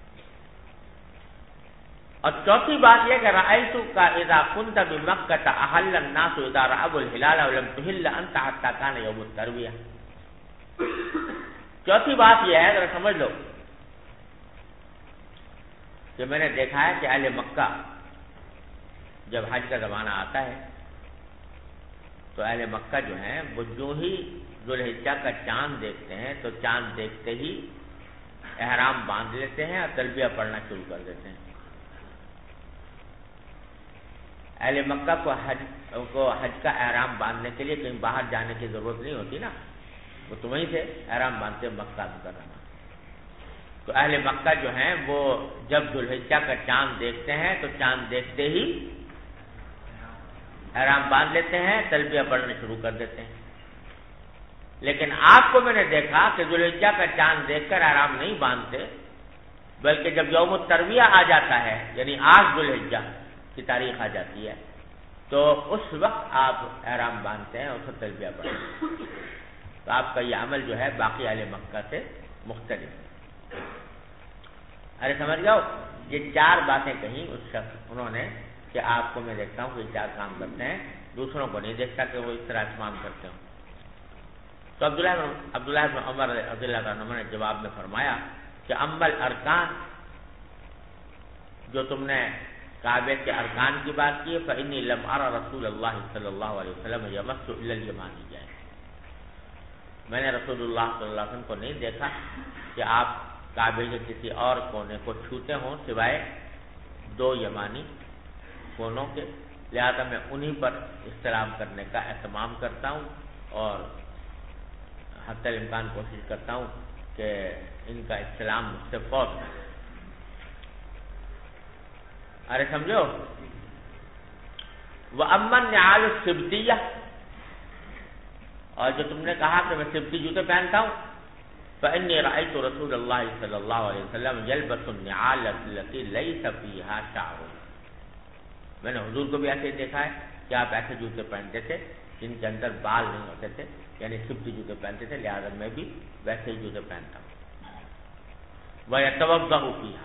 اور چوتھی بات یہ کہ رأیت کا اذا كنت بمکہ احل الناس اذا رأوا الهلال ولم تحل انت حتى كان يوم الترویہ۔ چوتھی بات یہ ہے، ذرا سمجھ لو، کہ میں نے دیکھا ہے کہ اہل مکہ جب حج کا زمانہ آتا ہے تو اہل مکہ جو ہیں وہ جو ہی ذوالحجہ کا چاند دیکھتے ہیں تو چاند دیکھتے ہی احرام باندھ لیتے ہیں اور تلبیہ پڑھنا شروع کر دیتے ہیں۔ اہل مکہ کو حج کا احرام باندھنے کے لیے کہیں باہر جانے کی ضرورت نہیں ہوتی نا، وہ تو وہیں سے احرام باندھتے مکہ مکرمہ۔ تو اہل مکہ جو ہیں وہ جب ذوالحجہ کا چاند دیکھتے ہیں تو چاند دیکھتے ہی احرام باندھ لیتے ہیں، تلبیہ پڑھنا شروع کر دیتے ہیں۔ لیکن آپ کو میں نے دیکھا کہ ذوالحجہ کا چاند دیکھ کر احرام نہیں باندھتے، بلکہ جب یوم الترویہ آ جاتا ہے، یعنی 8 ذوالحجہ کی تاریخ آ جاتی ہے، تو اس وقت آپ احرام باندھتے ہیں اور اس وقت تلبیہ پڑھتے ہیں۔ تو آپ کا یہ عمل جو ہے باقی اہل مکہ سے مختلف ہے۔ ارے سمجھ جاؤ، یہ 4 باتیں کہیں اس شخص انہوں نے کہ آپ کو میں دیکھتا ہوں کہ 4 کام کرتے ہیں، دوسروں کو نہیں دیکھتا کہ وہ اس طرح تمام کرتے ہوں۔ تو عبداللہ بن عمر رضی اللہ عنہ نے جواب میں فرمایا کہ اما الارکان، جو تم نے کعبے کے ارکان کی بات کی ہے، فإنی لم ارى رسول اللہ صلی اللہ علیہ وسلم یمس الا الیمانیہ، میں نے رسول اللہ صلی اللہ علیہ وسلم کو نہیں دیکھا کہ آپ کعبے کے کسی اور کونے کو چھوتے ہوں سوائے 2 یمانی کونوں کے، لہذا میں انہی پر استلام کرنے کا اہتمام کرتا ہوں اور حتی الامکان کوشش کرتا ہوں کہ ان کا استلام مجھ سے فوت ہو۔ ارے سمجھو۔ وَأَمَّا النِّعَالُ السِّبْتِيَّةُ، اور جو تم نے کہا کہ میں سبتی جوتے پہنتا ہوں، فإني رأيت رسول اللہ صلی اللہ علیہ وسلم يلبس النعال التي ليس فيها شعر، میں نے حضور کو بھی ایسے ہی دیکھا ہے کہ آپ ایسے جوتے پہنتے تھے جن کے اندر بال نہیں ہوتے تھے، یعنی سبتی جوتے پہنتے تھے، لہذا میں بھی ویسے ہی جوتے پہنتا ہوں۔ وَيَتَوَضَّأُ فِيهَا،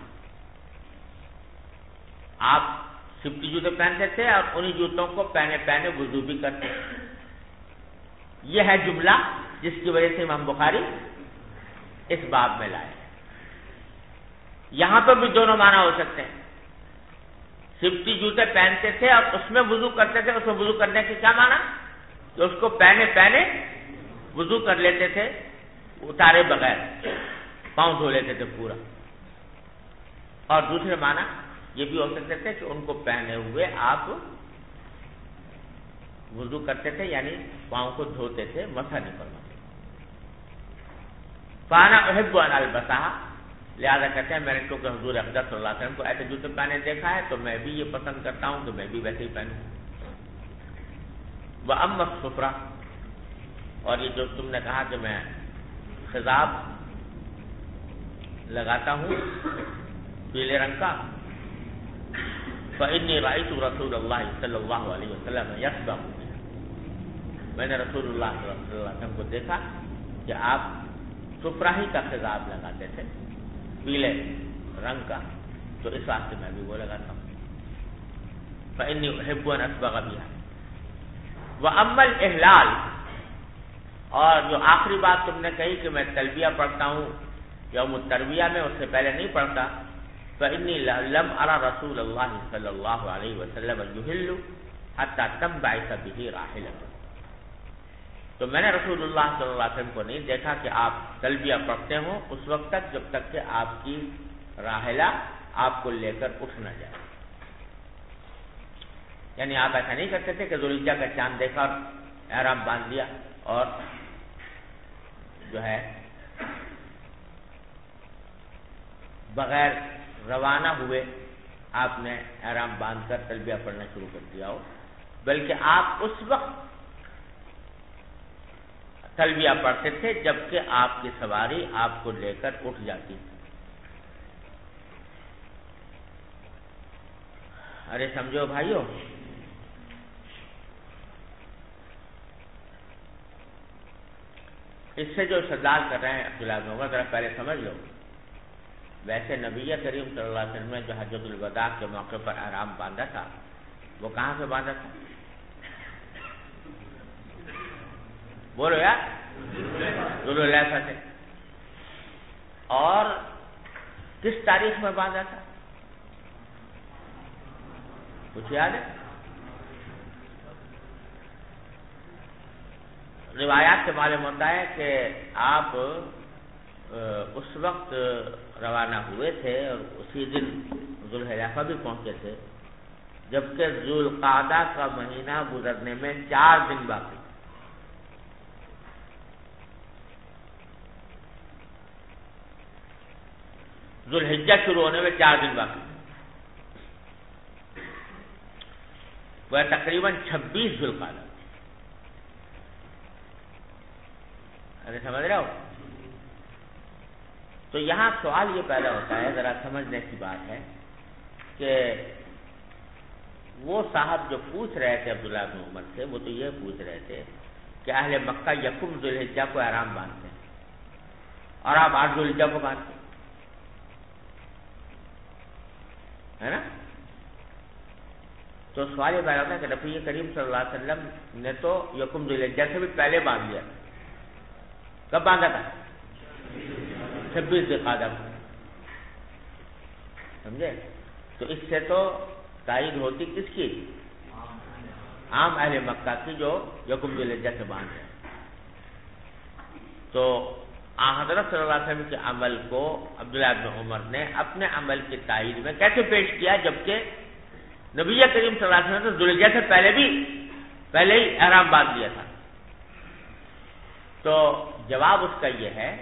آپ سبتی جوتے پہنتے تھے اور انہی جوتوں کو پہنے وضو بھی کرتے۔ یہ ہے جملہ جس کی وجہ سے امام بخاری اس باب میں لائے۔ یہاں پر بھی دونوں معنی ہو سکتے ہیں، سبتی جوتے پہنتے تھے اور اس میں وضو کرتے تھے۔ اس میں وضو کرنے کے کیا معنی؟ کہ اس کو پہنے وضو کر لیتے تھے اتارے بغیر، پاؤں دھو لیتے تھے پورا۔ اور دوسرے معنی یہ بھی ہو سکتے تھے کہ ان کو پہنے ہوئے آپ وضو کرتے تھے، یعنی پاؤں کو دھوتے تھے، مسح نہیں فرماتے۔ فانا احب ان البسها، لہذا کہتے ہیں میں نے کیونکہ حضور اقدس صلی اللہ علیہ وسلم کو ایسے جوتے پہنے دیکھا ہے تو میں بھی یہ پسند کرتا ہوں کہ میں بھی ویسے ہی پہنوں۔ واما الصفرہ، اور یہ جو تم نے کہا کہ میں خضاب لگاتا ہوں پیلے رنگ کا، فإني رأيت رسول اللہ صلی اللہ علیہ وسلم يصبغ، میں نے رسول اللہ صلی اللہ علیہ وسلم کو دیکھا کہ آپ صفراہی کا خضاب لگاتے تھے پیلے رنگ کا، تو اس واسطے میں بھی وہ لگاتا ہوں۔ فإني أحب أن أصبغ بها۔ وأما الإهلال، اور جو آخری بات تم نے کہی کہ میں تلبیہ پڑھتا ہوں یوم الترویہ میں، اس سے پہلے نہیں پڑھتا، فإني لم أرى رسول الله صلی اللہ علیہ وسلم يهل حتى تنبعث به راحلته. تو میں نے رسول اللہ صلی اللہ علیہ وسلم کو نہیں دیکھا کہ آپ تلبیہ پڑھتے ہوں اس وقت تک جب تک کہ آپ کی راحلہ آپ کو لے کر اٹھ نہ جائے. یعنی آپ ایسا نہیں کرتے تھے کہ ذوالحجہ کا چاند دیکھا اور احرام باندھ لیا اور جو ہے بغیر روانہ ہوئے آپ نے احرام باندھ کر تلبیہ پڑھنا شروع کر دیا ہو، بلکہ آپ اس وقت تلبیہ پڑھتے تھے جبکہ آپ کی سواری آپ کو لے کر اٹھ جاتی. ارے سمجھو بھائیو، اس سے جو استدلال کر رہے ہیں عبداللہ بن عمر ذرا پہلے سمجھ لو. ویسے نبی کریم صلی اللہ علیہ وسلم نے جو حجۃ الوداع کے موقع پر احرام باندھا تھا وہ کہاں سے باندھا تھا؟ بولو یار، ذوالحلیفہ سے. اور کس تاریخ میں باندھا تھا کچھ یاد ہے؟ روایات سے معلوم ہوتا ہے کہ آپ اس وقت روانہ ہوئے تھے اور اسی دن ذوالحلیفہ بھی پہنچے تھے جبکہ ذوالقعدہ کا مہینہ گزرنے میں 4 دن باقی. ذوالحجہ شروع ہونے میں 4 دن باقی. وہ تقریباً 26 ذوالقعدہ. ارے سمجھ رہے ہو؟ تو یہاں سوال یہ پیدا ہوتا ہے، ذرا سمجھنے کی بات ہے کہ وہ صاحب جو پوچھ رہے تھے عبداللہ بن عمر سے، وہ تو یہ پوچھ رہے تھے کہ اہل مکہ یکم ذوالحجہ کو احرام باندھتے ہیں اور آپ 8 ذوالحجہ کو باندھتے ہیں، ہے نا؟ تو سوال یہ پیدا ہوتا ہے کہ نبی کریم صلی اللہ علیہ وسلم نے تو یکم ذوالحجہ سے بھی پہلے باندھ لیا. کب باندھا تھا؟ 26 ذوالقعدہ کو. سمجھے؟ تو اس سے تو تائید ہوتی کس کی؟ عام اہل مکہ کی جو یکم ذوالحجہ سے باندھ ہے. تو حضرت صلی اللہ علیہ وسلم کے عمل کو عبداللہ بن عمر نے اپنے عمل کی تائید میں کیسے پیش کیا جبکہ نبی کریم صلی اللہ علیہ وسلم نے ذوالحجہ سے پہلے ہی احرام باندھ لیا تھا؟ تو جواب اس کا یہ ہے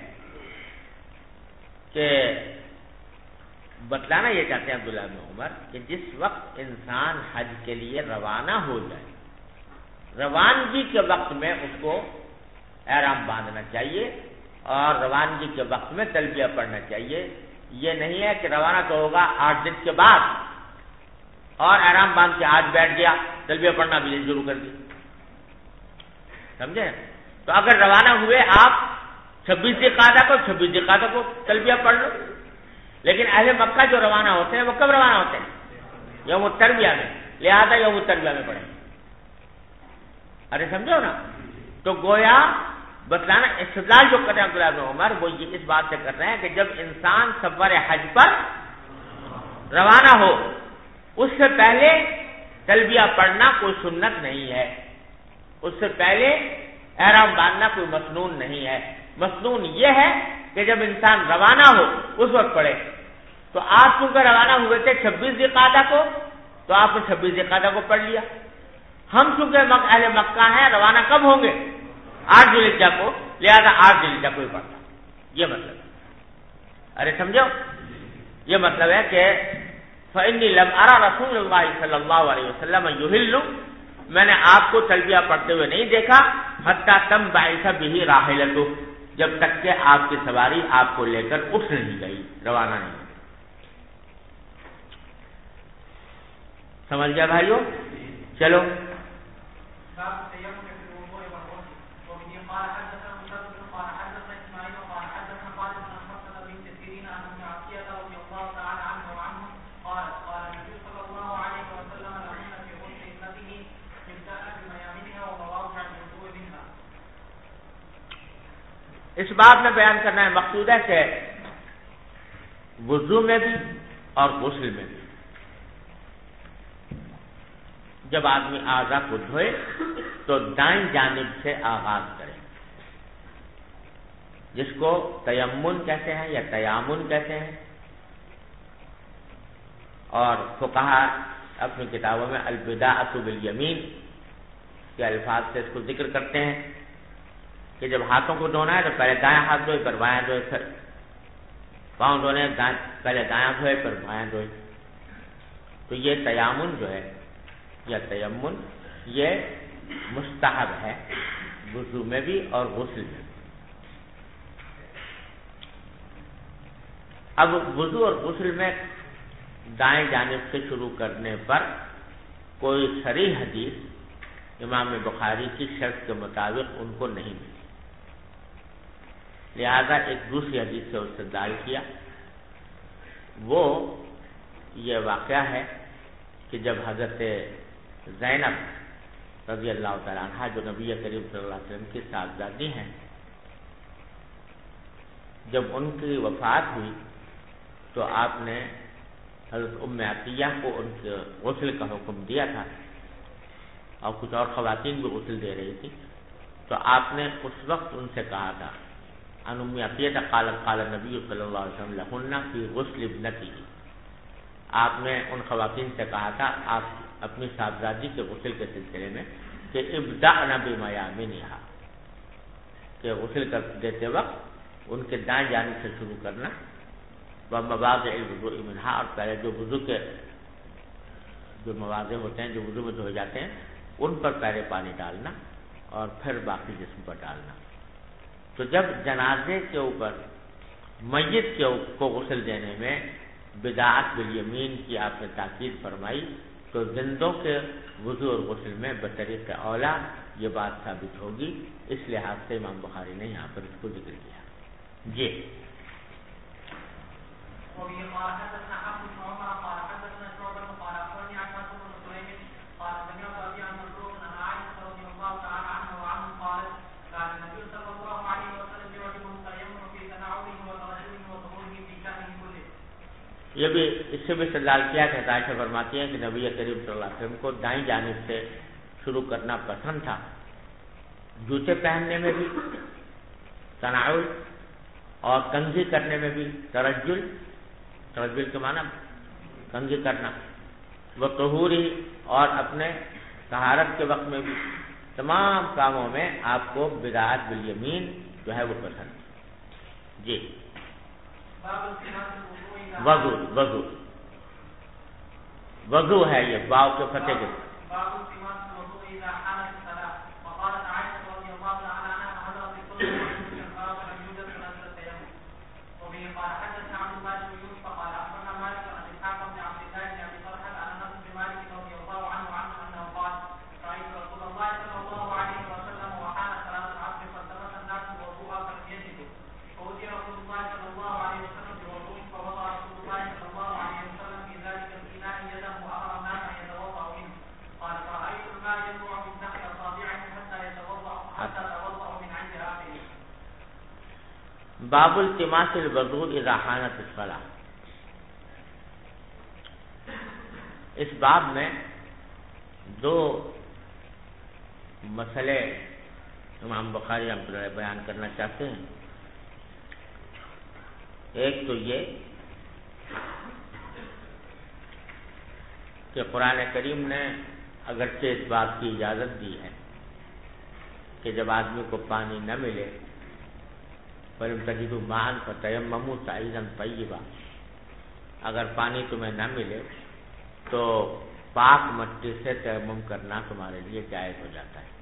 کہ بتلانا یہ چاہتے ہیں عبداللہ بن عمر کہ جس وقت انسان حج کے لیے روانہ ہو جائے، روانگی کے وقت میں اس کو احرام باندھنا چاہیے اور روانگی کے وقت میں تلبیہ پڑھنا چاہیے. یہ نہیں ہے کہ روانہ تو ہوگا 8 دن کے بعد اور احرام باندھ کے آج بیٹھ گیا تلبیہ پڑھنا بھی شروع کر دیا. سمجھے؟ تو اگر روانہ ہوئے آپ 26 ذوالقعدہ کو تلبیہ پڑھ لو. لیکن اہل مکہ جو روانہ ہوتے ہیں وہ کب روانہ ہوتے ہیں؟ یوم الترویہ میں، لہذا یوم الترویہ میں پڑھیں. ارے سمجھو نا؟ تو گویا بتلانا استدلال جو کر رہے ہیں عبداللہ بن عمر وہ یہ اس بات سے کر رہے ہیں کہ جب انسان سفر حج پر روانہ ہو اس سے پہلے تلبیہ پڑھنا کوئی سنت نہیں ہے، اس سے پہلے احرام باندھنا کوئی مسنون نہیں ہے. مسنون یہ ہے کہ جب انسان روانہ ہو اس وقت پڑھے. تو آپ چونکہ روانہ ہوئے تھے 26 ذوالقعدہ کو تو آپ نے 26 ذوالقعدہ کو پڑھ لیا. ہم چونکہ اہل مکہ ہیں روانہ کب ہوں گے؟ 8 ذوالحجہ کو، لہذا 8 ذوالحجہ کو ہی پڑھتا. یہ مطلب ہے. ارے سمجھو؟ یہ مطلب ہے کہ فإنی لم أرى رسول اللہ صلی اللہ علیہ وسلم يهل، میں نے آپ کو تلبیہ پڑھتے ہوئے نہیں دیکھا حتیٰ تنبعث به راحلته، جب تک کہ آپ کی سواری آپ کو لے کر اٹھ نہیں گئی، روانہ نہیں. سمجھ گیا بھائیو؟ چلو اس بات میں بیان کرنا ہے مقصود ہے کہ وضو میں بھی اور غسل میں بھی جب آدمی اعضاء کو دھوئے تو دائیں جانب سے آغاز کرے، جس کو تیمم کہتے ہیں یا تیامن کہتے ہیں، اور فقہا اپنی کتابوں میں البداءۃ بالیمین کے الفاظ سے اس کو ذکر کرتے ہیں کہ جب ہاتھوں کو دھونا ہے تو پہلے دائیں ہاتھ دھوئے پھر بایاں دھوئے، پھر پاؤں دھونے پہلے دایاں دھوئے پھر بایاں دھوئے۔ تو یہ تیامن جو ہے یا تیمم یہ مستحب ہے وضو میں بھی اور غسل میں بھی۔ اب وضو اور غسل میں دائیں جانب سے شروع کرنے پر کوئی صریح حدیث امام بخاری کی شرط کے مطابق ان کو نہیں ملی، لہذا ایک دوسری حدیث سے استدلال کیا۔ وہ یہ واقعہ ہے کہ جب حضرت زینب رضی اللہ تعالیٰ عنہ جو نبی کریم صلی اللہ علیہ وسلم کی صاحبزادی ہیں، جب ان کی وفات ہوئی تو آپ نے حضرت ام عطیہ کو ان کے غسل کا حکم دیا تھا، اور کچھ اور خواتین بھی غسل دے رہی تھی، تو آپ نے اس وقت ان سے کہا تھا ان ام عطیہ قال نبی صلی اللہ علیہ وسلم لہن فی غسل ابنتہ، آپ نے ان خواتین سے کہا تھا آپ اپنی صاحبزادی کے غسل کے سلسلے میں کہ ابدأن بمیامنہا، کہ غسل کر دیتے وقت ان کے دائیں جانب سے شروع کرنا، ومواضع الوضوء منہا، اور پہلے جو وضو کے جو مواضع ہوتے ہیں جو وضو میں دھوئے جاتے ہیں ان پر پہلے پانی ڈالنا اور پھر باقی جسم پر ڈالنا۔ تو جب جنازے کے اوپر میت کو غسل دینے میں بدعت بالیمین کی آپ نے تاکید فرمائی، تو زندوں کے وضو اور غسل میں بطریق اولا یہ بات ثابت ہوگی، اس لحاظ سے امام بخاری نے یہاں پر اس کو ذکر کیا۔ جی یہ بھی اس سے بھی استدلال کیا کہ عائشہ فرماتی ہیں کہ نبی کریم صلی اللہ علیہ وسلم کو دائیں جانب سے شروع کرنا پسند تھا، جوتے پہننے میں بھی تناول اور کنگھی کرنے میں بھی ترجل کے معنی کنگھی کرنا، وہ طہوری اور اپنے طہارت کے وقت میں بھی، تمام کاموں میں آپ کو بدعت بالیمین جو ہے وہ پسند۔ جی وضو ہے یہ واو کے فتح کے باب التماس الوضوء اذا حانت الصلاۃ۔ اس باب میں دو مسئلے امام بخاری رحمۃ اللہ بیان کرنا چاہتے ہیں۔ ایک تو یہ کہ قرآن کریم نے اگرچہ اس بات کی اجازت دی ہے کہ جب آدمی کو پانی نہ ملے فَلَمْ تَجِدُوا مَاءً فَتَيَمَّمُوا صَعِيدًا طَيِّبًا، اگر پانی تمہیں نہ ملے تو پاک مٹی سے تیمم کرنا تمہارے لیے جائز ہو جاتا ہے۔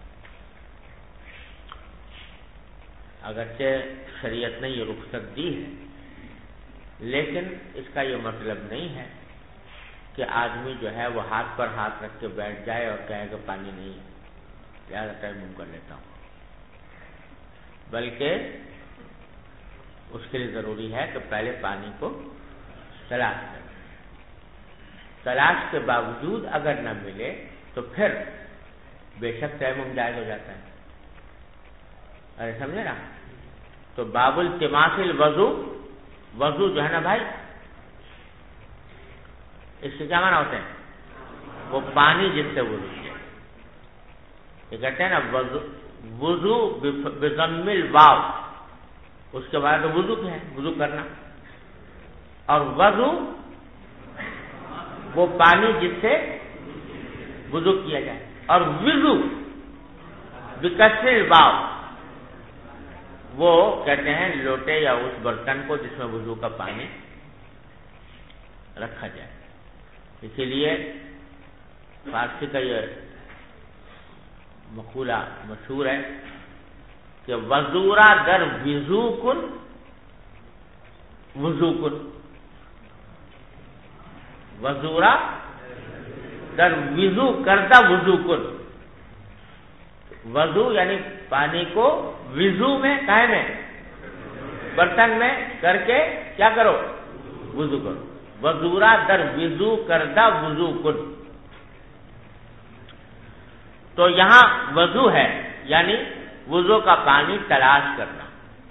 اگرچہ شریعت نے یہ رخصت دی ہے، لیکن اس کا یہ مطلب نہیں ہے کہ آدمی جو ہے وہ ہاتھ پر ہاتھ رکھ کے بیٹھ جائے اور کہے کہ پانی نہیں ہے لہٰذا تیمم کر لیتا ہوں، بلکہ اس کے لیے ضروری ہے کہ پہلے پانی کو تلاش کرے، تلاش کے باوجود اگر نہ ملے تو پھر بے شک تیمم جائز ہو جاتا ہے۔ ارے سمجھے نا؟ تو باب التماس الوضو، وضو جو ہے نا بھائی اس کے کیا معنی ہوتے ہیں؟ وہ پانی جس سے وضو کیا، یہ کہتے ہیں نا وضو بضم الواو، اس کے بعد وضو کیا ہے؟ وضو کرنا. اور وضو وہ پانی جس سے وضو کیا جائے. اور وضو بکسر الواو وہ کہتے ہیں لوٹے یا اس برتن کو جس میں وضو کا پانی رکھا جائے. اسی لیے فارسی کا یہ مقولہ مشہور ہے کہ وضورا در وضو کن وضو کن، وضورا در وضو کردہ وضو کن. وضو یعنی پانی کو وضو میں کہے میں برتن میں کر کے کیا کرو؟ وضو کرو. وضورا در وضو کردہ وضو کن. تو یہاں وضو ہے یعنی وضو کا پانی تلاش کرنا.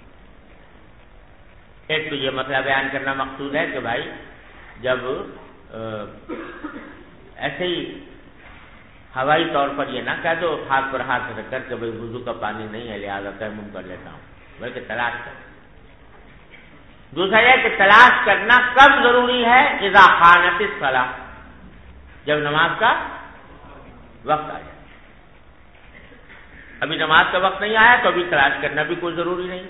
ایک تو یہ مسئلہ بیان کرنا مقصود ہے کہ بھائی جب ایسے ہی ہوائی طور پر یہ نہ کہہ دو ہاتھ پر ہاتھ رکھ کر کہ بھائی وضو کا پانی نہیں ہے لہٰذا تیمم کر لیتا ہوں، بلکہ تلاش کر. دوسرا یہ کہ تلاش کرنا کب ضروری ہے؟ اذا حانت الصلاۃ، جب نماز کا وقت آ جائے. ابھی نماز کا وقت نہیں آیا تو ابھی تلاش کرنا بھی کوئی ضروری نہیں،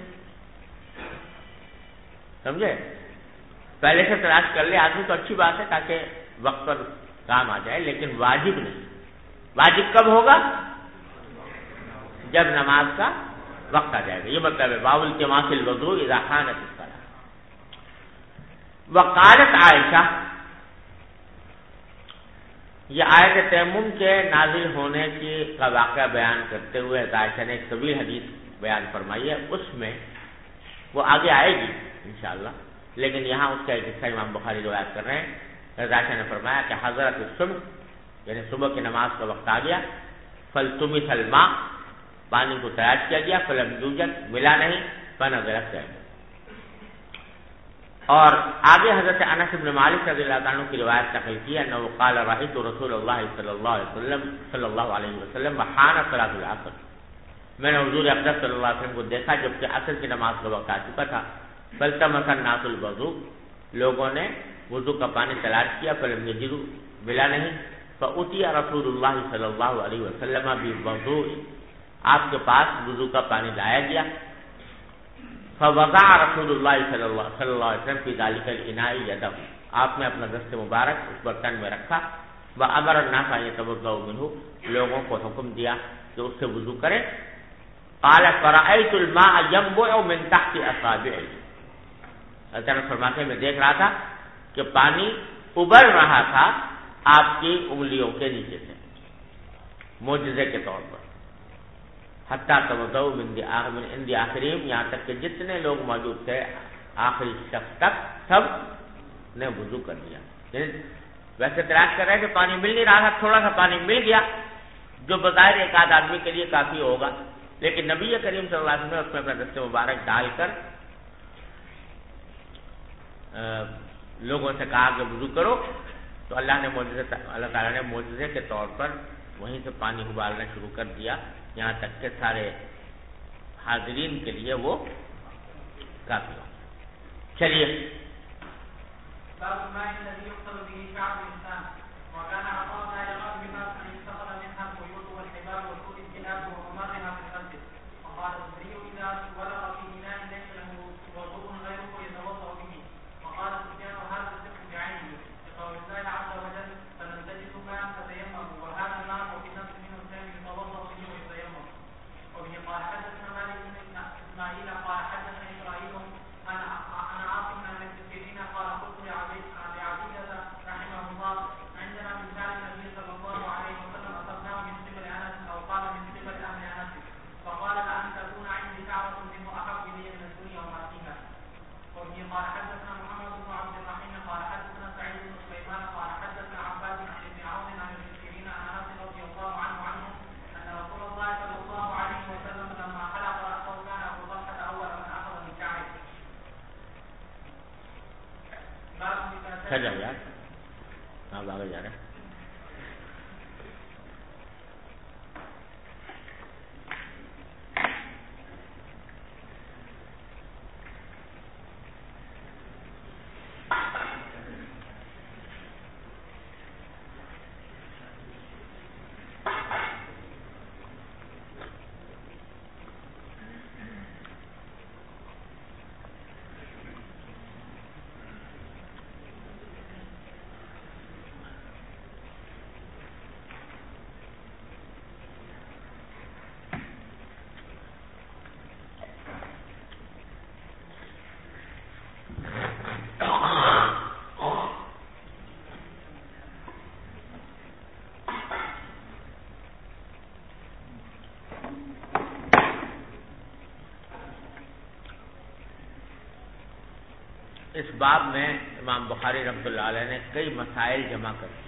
سمجھے؟ پہلے سے تلاش کر لے آدمی تو اچھی بات ہے تاکہ وقت پر کام آ جائے، لیکن واجب نہیں. واجب کب ہوگا؟ جب نماز کا وقت آ جائے گا. یہ مطلب ہے باب التماس الوضوء اذا حانت الصلاۃ. وقالت عائشہ، یہ آیت تیمم کے نازل ہونے کا واقعہ بیان کرتے ہوئے عائشہ نے ایک طویل حدیث بیان فرمائی ہے. اس میں وہ آگے آئے گی انشاءاللہ، لیکن یہاں اس کا ایک حصہ امام بخاری روایت کر رہے ہیں. عائشہ نے فرمایا کہ حضرت الصبح یعنی صبح کی نماز کا وقت آ گیا. فلتمس الماء، پانی کو تلاش کیا گیا. فلم یوجد، ملا نہیں. فنزل التیمم. اور آگے حضرت انس بن مالک رضی اللہ عنہ کی روایت نقل کی ہے انه قال رأيت رسول اللہ صلی اللہ علیہ وسلم وحان صلاۃ العصر، میں نے حضور اقدس صلی اللہ علیہ وسلم کو دیکھا جبکہ عصر کی نماز کا وقت آ چکا تھا. فالتمس الناس الوضوء، لوگوں نے وضو کا پانی تلاش کیا. فلم یجدوا، ملا نہیں. فأتی رسول اللہ صلی اللہ علیہ وسلم بوضوء، آپ کے پاس وضو کا پانی لایا گیا. فوضع رسول اللہ صلی اللہ علیہ وسلم فی ذلک الاناء یدہ، آپ نے اپنا دست مبارک اس برتن میں رکھا. وامر الناس ان یتوضؤوا منہ، لوگوں کو حکم دیا کہ اس سے وضو کریں. قال فرأيت الماء ينبع من تحت اصابعي، حضرت فرماتے ہیں میں دیکھ رہا تھا کہ پانی ابل رہا تھا آپ کی انگلیوں کے نیچے سے معجزے کے طور پر. حتیٰ توضؤوا من عند آخرین، یہاں تک کہ جتنے لوگ موجود تھے آخری شخص تک سب نے وضو کر لیا. ویسے تلاش کر رہے کہ پانی مل نہیں رہا تھا، تھوڑا سا پانی مل گیا جو بظاہر ایک آدھ آدمی کے لیے کافی ہوگا، لیکن نبی کریم صلی اللہ علیہ وسلم نے اس میں اپنا دست مبارک ڈال کر لوگوں سے کہا کہ وضو کرو. تو اللہ تعالیٰ نے معجزے کے طور پر وہیں سے پانی ابالنا شروع کر دیا، یہاں تک کہ سارے حاضرین کے لیے وہ کافی ہو. چلیے آپ آگے جا رہے ہیں. اس باب میں امام بخاری رحمۃ اللہ علیہ نے کئی مسائل جمع کر دیے.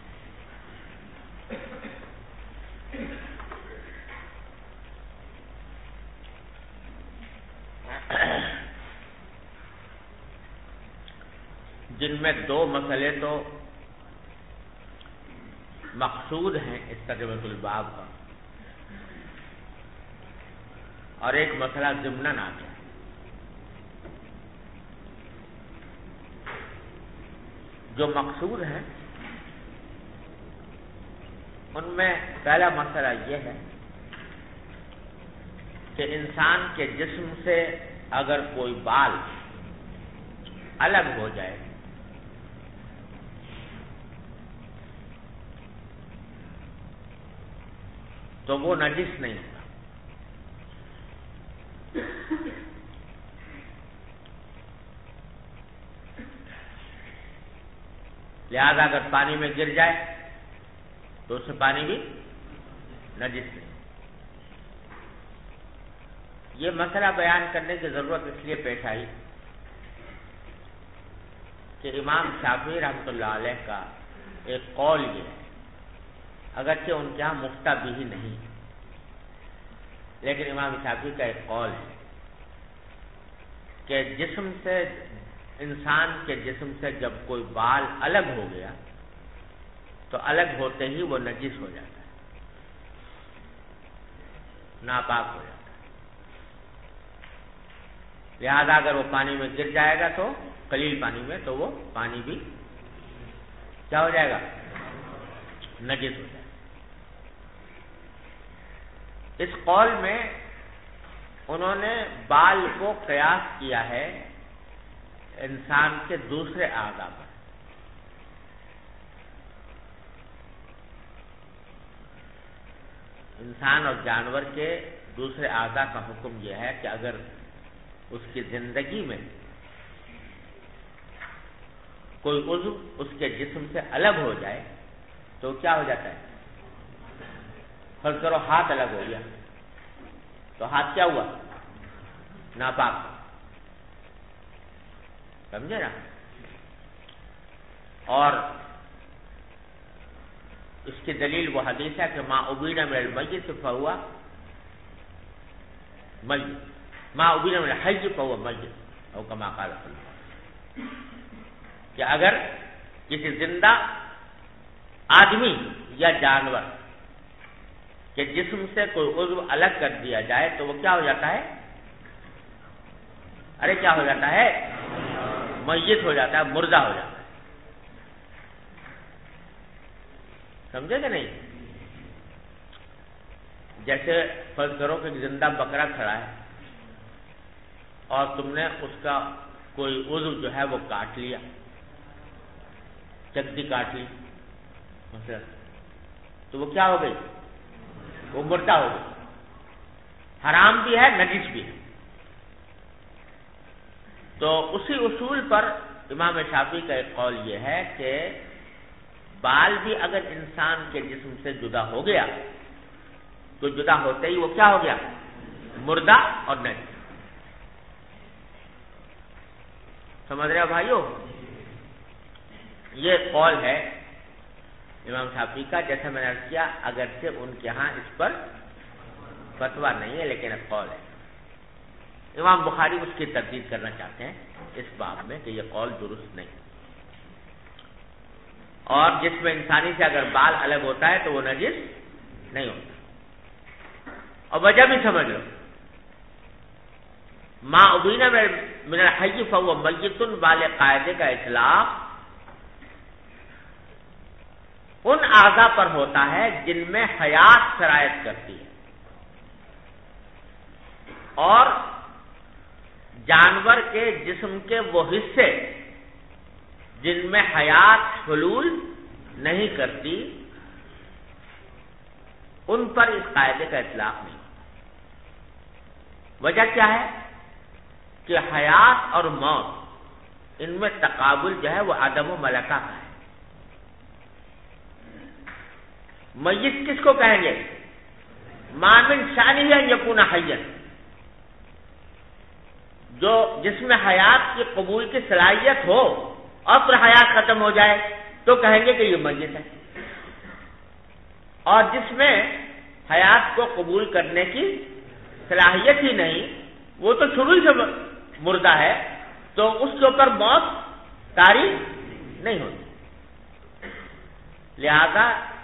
جن میں دو مسئلے تو مقصود ہیں اس ترجمۃ الباب کا، اور ایک مسئلہ ضمناً آ گیا. جو مقصود ہیں ان میں پہلا مسئلہ یہ ہے کہ انسان کے جسم سے اگر کوئی بال الگ ہو جائے تو وہ نجس نہیں ہوتا. لہذا اگر پانی میں گر جائے تو اس سے پانی بھی نجس نہیں. یہ مسئلہ بیان کرنے کی ضرورت اس لیے پیش آئی کہ امام شافعی رحمۃ اللہ علیہ کا ایک قول یہ ہے، اگرچہ ان کے یہاں مفتہ بھی نہیں، لیکن امام شافعی کا ایک قول ہے کہ جسم سے، انسان کے جسم سے جب کوئی بال الگ ہو گیا تو الگ ہوتے ہی وہ نجس ہو جاتا ہے، ناپاک ہو جاتا ہے. لہذا اگر وہ پانی میں گر جائے گا تو قلیل پانی میں، تو وہ پانی بھی کیا ہو جائے گا؟ نجس ہو جائے گا. اس قول میں انہوں نے بال کو قیاس کیا ہے انسان کے دوسرے اعضاء پر. انسان اور جانور کے دوسرے اعضاء کا حکم یہ ہے کہ اگر اس کی زندگی میں کوئی عضو اس کے جسم سے الگ ہو جائے تو کیا ہو جاتا ہے؟ فرض کرو ہاتھ الگ ہو گیا تو ہاتھ کیا ہوا؟ ناپاک. سمجھے نا؟ اور اس کی دلیل وہ حدیث ہے کہ ما ابین من المیت فہو میت، ما ابین من الحی فہو میت، او کما قال صلی اللہ علیہ وسلم. کہ اگر کسی زندہ آدمی یا جانور کے جسم سے کوئی عضو الگ کر دیا جائے تو وہ کیا ہو جاتا ہے؟ ارے کیا ہو جاتا ہے؟ میت ہو جاتا ہے، مردہ ہو جاتا ہے. سمجھے کہ نہیں؟ جیسے فرض کرو کہ زندہ بکرا کھڑا ہے اور تم نے اس کا کوئی عضو جو ہے وہ کاٹ لیا، چکتی کاٹ لی مثلا، تو وہ کیا ہو گئی؟ وہ مردہ ہو گئی. حرام بھی ہے، نجس بھی ہے. تو اسی اصول پر امام شافعی کا ایک قول یہ ہے کہ بال بھی اگر انسان کے جسم سے جدا ہو گیا تو جدا ہوتے ہی وہ کیا ہو گیا؟ مردہ اور نجس. سمجھ رہے ہو بھائیو؟ یہ قول ہے امام شافعی کا. جیسا میں نے عرض کیا اگرچہ ان کے ہاں اس پر فتویٰ نہیں ہے لیکن ایک قول ہے. امام بخاری اس کی تردید کرنا چاہتے ہیں اس باب میں کہ یہ قول درست نہیں. اور جسم انسانی سے اگر بال الگ ہوتا ہے تو وہ نجس نہیں ہوتا. اور وجہ بھی سمجھ لو، ما ابین من الحی فهو میت بال قاعدے کا اطلاق ان اعضاء پر ہوتا ہے جن میں حیات سرایت کرتی ہے، اور جانور کے جسم کے وہ حصے جن میں حیات حلول نہیں کرتی ان پر اس قاعدے کا اطلاق نہیں. وجہ کیا ہے کہ حیات اور موت ان میں تقابل جو ہے وہ عدم و ملکہ کا ہے. میت کس کو کہیں گے؟ ما من شأنہ ان یکون حیا، جو جس میں حیات کی قبول کی صلاحیت ہو اور پھر حیات ختم ہو جائے تو کہیں گے کہ یہ میت ہے، اور جس میں حیات کو قبول کرنے کی صلاحیت ہی نہیں، وہ تو شروع سے مردہ ہے، تو اس کے اوپر موت طاری نہیں ہوتی. لہذا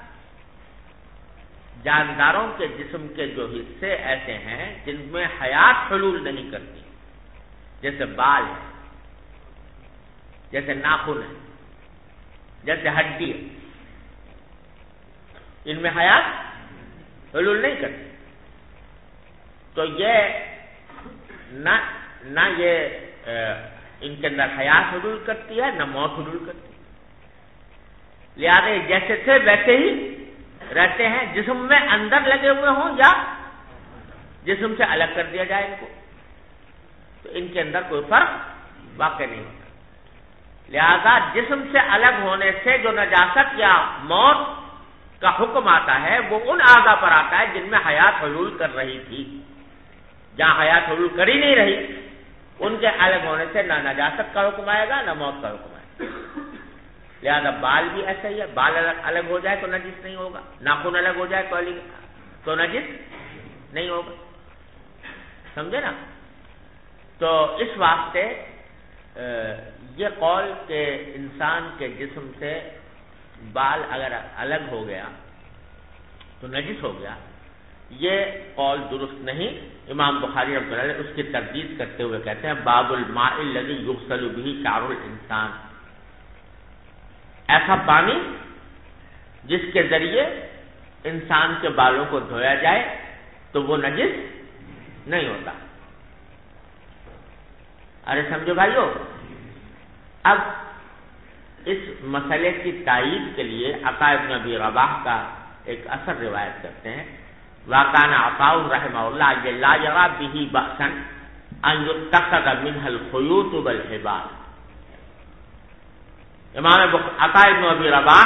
جانداروں کے جسم کے جو حصے ایسے ہیں جن میں حیات حلول نہیں کرتی، جیسے بال ہے، جیسے ناخن ہے، جیسے ہڈی ہے، ان میں حیات حلول نہیں کرتی، تو یہ نہ یہ ان کے اندر حیات حلول کرتی ہے نہ موت حلول کرتی ہے. لہذا جیسے تھے ویسے ہی رہتے ہیں، جسم میں اندر لگے ہوئے ہوں یا جسم سے الگ کر دیا جائے ان کو، تو ان کے اندر کوئی فرق واقع نہیں ہوتا. لہذا جسم سے الگ ہونے سے جو نجاست یا موت کا حکم آتا ہے وہ ان اعضاء پر آتا ہے جن میں حیات حلول کر رہی تھی. جہاں حیات حلول کر ہی نہیں رہی ان کے الگ ہونے سے نہ نجاست کا حکم آئے گا نہ موت کا حکم آئے گا. لہذا بال بھی ایسا ہی ہے، بال الگ ہو جائے تو نجس نہیں ہوگا، ناخن الگ ہو جائے تو نجس نہیں ہوگا. سمجھے نا؟ تو اس واسطے یہ قول کہ انسان کے جسم سے بال اگر الگ ہو گیا تو نجس ہو گیا، یہ قول درست نہیں. امام بخاری رحمۃ اللہ علیہ اس کی تردید کرتے ہوئے کہتے ہیں باب الماء الذی یغسل به شعر الانسان، ایسا پانی جس کے ذریعے انسان کے بالوں کو دھویا جائے تو وہ نجس نہیں ہوتا. ارے سمجھو بھائیو، اب اس مسئلے کی تائید کے لیے عطا ابن ابی رباح کا ایک اثر روایت کرتے ہیں. وَكَانَ عَطَاءُ رَحِمَهُ اللَّهُ لَا يَرَى بِهِ بَأْسًا أَن يُتَّخَذَ مِنْهَا الْخُيُوطُ وَالْحِبَالُ. امام عطا ابن ابی رباح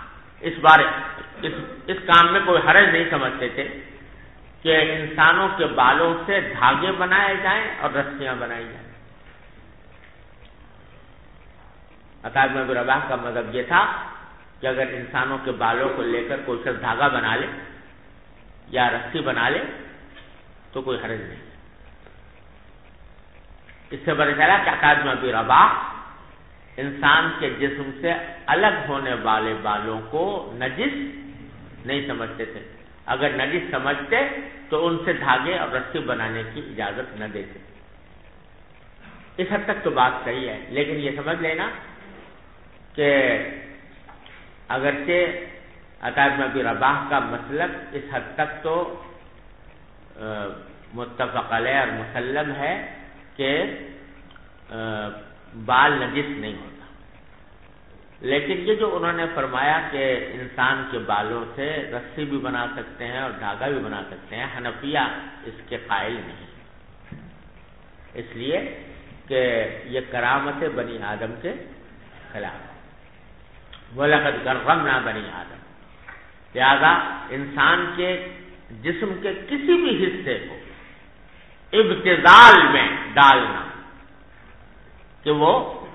اس کام میں کوئی حرج نہیں سمجھتے تھے کہ انسانوں کے بالوں سے دھاگے بنائے جائیں اور رسیاں بنائی جائیں. عطا ابن ابی رباح کا مذہب یہ تھا کہ اگر انسانوں کے بالوں کو لے کر کوئی شخص دھاگا بنا لے یا رسی بنا لے تو کوئی حرج نہیں. اس سے پتہ چلا کہ عطا ابن ابی رباح انسان کے جسم سے الگ ہونے والے بالوں کو نجس نہیں سمجھتے تھے. اگر نجس سمجھتے تو ان سے دھاگے اور رسی بنانے کی اجازت نہ دیتے. اس حد تک تو بات صحیح ہے، لیکن یہ سمجھ لینا کہ اگرچہ عطا ابن ابی رباح کا مسلک اس حد تک تو متفق علیہ اور مسلم ہے کہ بال نجس نہیں ہوتا، لیکن یہ جو انہوں نے فرمایا کہ انسان کے بالوں سے رسی بھی بنا سکتے ہیں اور دھاگا بھی بنا سکتے ہیں، حنفیہ اس کے قائل نہیں، اس لیے کہ یہ کرامت بنی آدم کے خلاف ہے. وَلَقَدْ كَرَّمْنَا بَنِي آدم. لہذا انسان کے جسم کے کسی بھی حصے کو ابتذال میں ڈالنا کہ وہ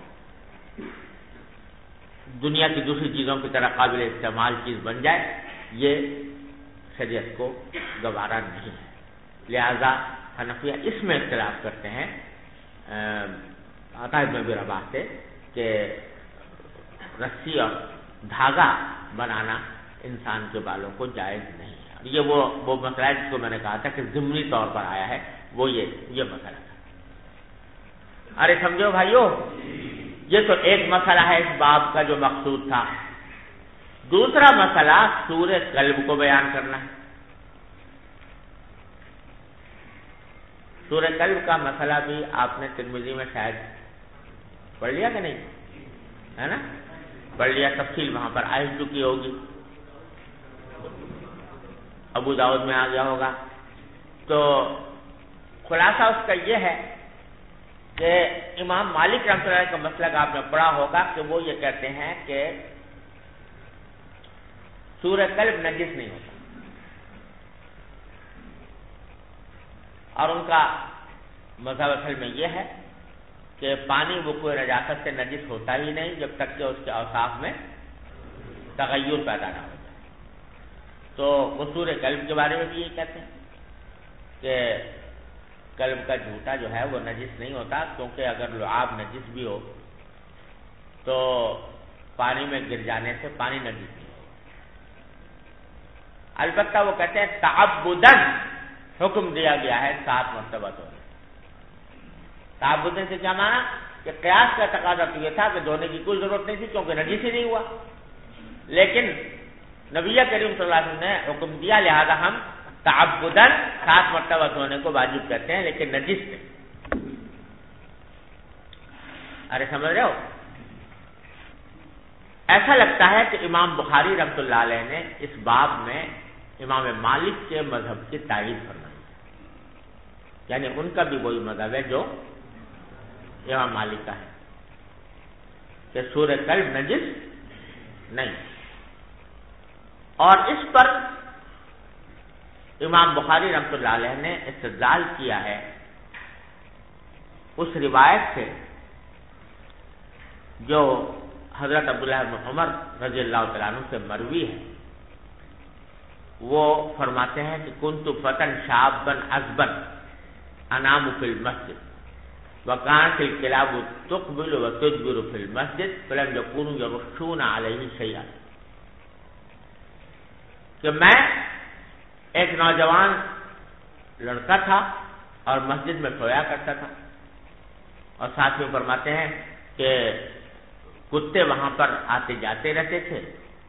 دنیا کی دوسری چیزوں کی طرح قابل استعمال چیز بن جائے، یہ شریعت کو گوارا نہیں ہے. لہذا حنفیہ اس میں اختلاف کرتے ہیں عطا ابن ابی رباح سے کہ رسی اور دھاگا بنانا انسان کے بالوں کو جائز نہیں ہے. یہ وہ مسئلہ ہے جس کو میں نے کہا تھا کہ ضمنی طور پر آیا ہے، وہ یہ مسئلہ تھا. ارے سمجھو بھائیو، یہ تو ایک مسئلہ ہے اس باب کا جو مقصود تھا. دوسرا مسئلہ سور قلب کو بیان کرنا ہے. سور قلب کا مسئلہ بھی آپ نے ترمذی میں شاید پڑھ لیا کہ نہیں ہے نا؟ پڑھ لیا، تفصیل وہاں پر آ چکی ہوگی، ابو داؤد میں آ گیا ہوگا. تو خلاصہ اس کا یہ ہے کہ امام مالک رحمۃ اللہ علیہ کا مسلک آپ نے پڑھا ہوگا کہ وہ یہ کہتے ہیں کہ سورہ قلب نجس نہیں ہوتا، اور ان کا مذہب اصل میں یہ ہے کہ پانی وقوع نجاست سے نجس ہوتا ہی نہیں جب تک کہ اس کے اوصاف میں تغیر پیدا نہ ہو جائے. تو وہ سورہ قلب کے بارے میں بھی یہ کہتے ہیں کہ قلب کا جھوٹا جو ہے وہ نجس نہیں ہوتا، کیونکہ اگر لعاب نجس بھی ہو تو پانی میں گر جانے سے پانی نجس نہیں ہو. البتہ وہ کہتے ہیں تعبداً حکم دیا گیا ہے 7 مرتبہ دھونے. تعبداً سے کیا مانا کہ قیاس کا تقاضا تو یہ تھا کہ دھونے کی کوئی ضرورت نہیں تھی کیونکہ نجس ہی نہیں ہوا، لیکن نبی کریم صلی اللہ علیہ وسلم نے حکم دیا، لہذا ہم تعبداً 7 مرتبہ دھونے کو واجب کہتے ہیں لیکن نجس نہیں. ارے سمجھ رہے ہو؟ ایسا لگتا ہے کہ امام بخاری رحمۃ اللہ علیہ نے اس باب میں امام مالک کے مذہب کی تائید فرمائی، یعنی ان کا بھی وہی مذہب ہے جو امام مالک کا ہے کہ سورہ قلب نجس نہیں. اور اس پر امام بخاری رحمۃ اللہ علیہ نے استدلال کیا ہے اس روایت سے جو حضرت عبداللہ بن عمر رضی اللہ تعالیٰ عنہ سے مروی ہے. وہ فرماتے ہیں کہ کنت فتن شابا عذبا انام فی المسجد وکانت الکلاب تقبل وتدبر فی المسجد فلم یکونوا یرشون علیہ شیئا. کہ میں ایک نوجوان لڑکا تھا اور مسجد میں سویا کرتا تھا، اور ساتھ میں فرماتے ہیں کہ کتے وہاں پر آتے جاتے رہتے تھے،